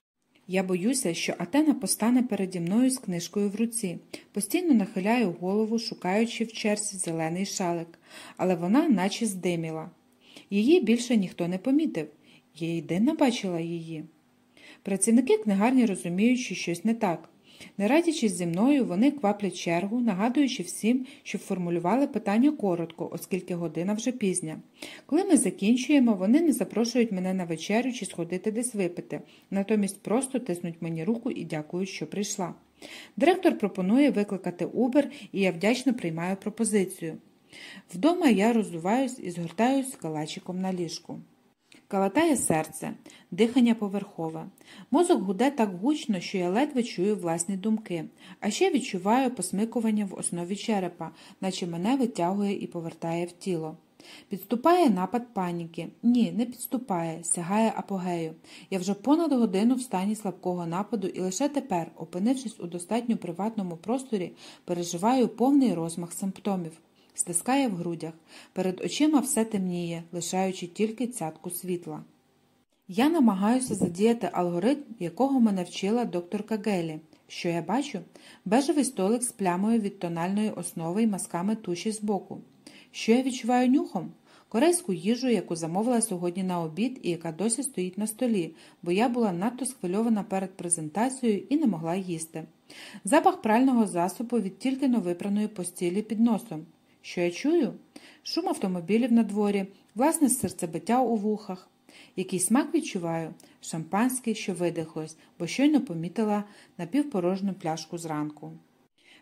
Я боюся, що Атена постане переді мною з книжкою в руці. Постійно нахиляю голову, шукаючи в черзі зелений шалик, але вона наче здиміла. Її більше ніхто не помітив. Я єдина бачила її. Працівники книгарні розуміють, що щось не так. Не радячись зі мною, вони кваплять чергу, нагадуючи всім, щоб формулювали питання коротко, оскільки година вже пізня. Коли ми закінчуємо, вони не запрошують мене на вечерю чи сходити десь випити, натомість просто тиснуть мені руку і дякують, що прийшла. Директор пропонує викликати Uber, і я вдячно приймаю пропозицію. Вдома я роззуваюсь і згортаюсь калачиком на ліжку. Калатає серце, дихання поверхове. Мозок гуде так гучно, що я ледве чую власні думки. А ще відчуваю посмикування в основі черепа, наче мене витягує і повертає в тіло. Підступає напад паніки. Ні, не підступає, сягає апогею. Я вже понад годину в стані слабкого нападу і лише тепер, опинившись у достатньо приватному просторі, переживаю повний розмах симптомів. Стискає в грудях. Перед очима все темніє, лишаючи тільки цятку світла. Я намагаюся задіяти алгоритм, якого мене вчила докторка Гелі. Що я бачу? Бежевий столик з плямою від тональної основи і мазками туші збоку. Що я відчуваю нюхом? Корейську їжу, яку замовила сьогодні на обід і яка досі стоїть на столі, бо я була надто схвильована перед презентацією і не могла їсти. Запах прального засобу від тільки-но випраної постілі під носом. Що я чую? Шум автомобілів на дворі, власне серцебиття у вухах. Який смак відчуваю? Шампанське, що видихлось, бо щойно помітила напівпорожню пляшку зранку.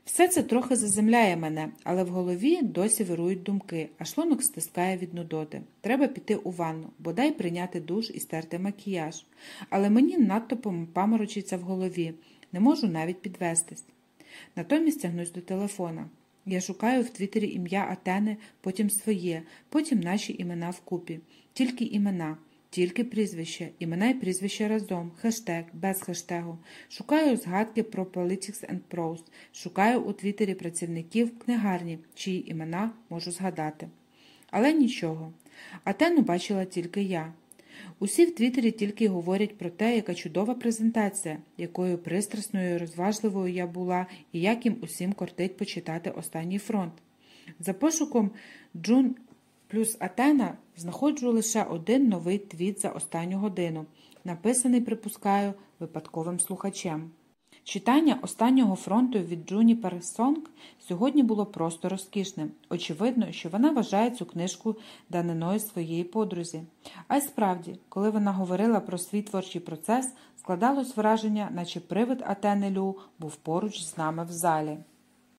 Все це трохи заземляє мене, але в голові досі вирують думки, а шлунок стискає від нудоти. Треба піти у ванну, бодай прийняти душ і стерти макіяж. Але мені надто паморочиться в голові, не можу навіть підвестись. Натомість тягнусь до телефона. Я шукаю в Твіттері ім'я Атени, потім своє, потім наші імена вкупі. Тільки імена. Тільки прізвище, імена і прізвище разом, хештег, без хештегу. Шукаю згадки про Politics and Prose. Шукаю у Твіттері працівників книгарні, чиї імена можу згадати. Але нічого. Атену бачила тільки я. Усі в Твіттері тільки говорять про те, яка чудова презентація, якою пристрасною і розважливою я була, і як їм усім кортить почитати «Останній фронт». За пошуком Джун плюс Атена знаходжу лише один новий твіт за останню годину, написаний, припускаю, випадковим слухачем. Читання «Останнього фронту» від Джуніпер Сонг сьогодні було просто розкішним. Очевидно, що вона вважає цю книжку даниною своєї подрузі. А й справді, коли вона говорила про свій творчий процес, складалось враження, наче привид Атени Лю був поруч з нами в залі.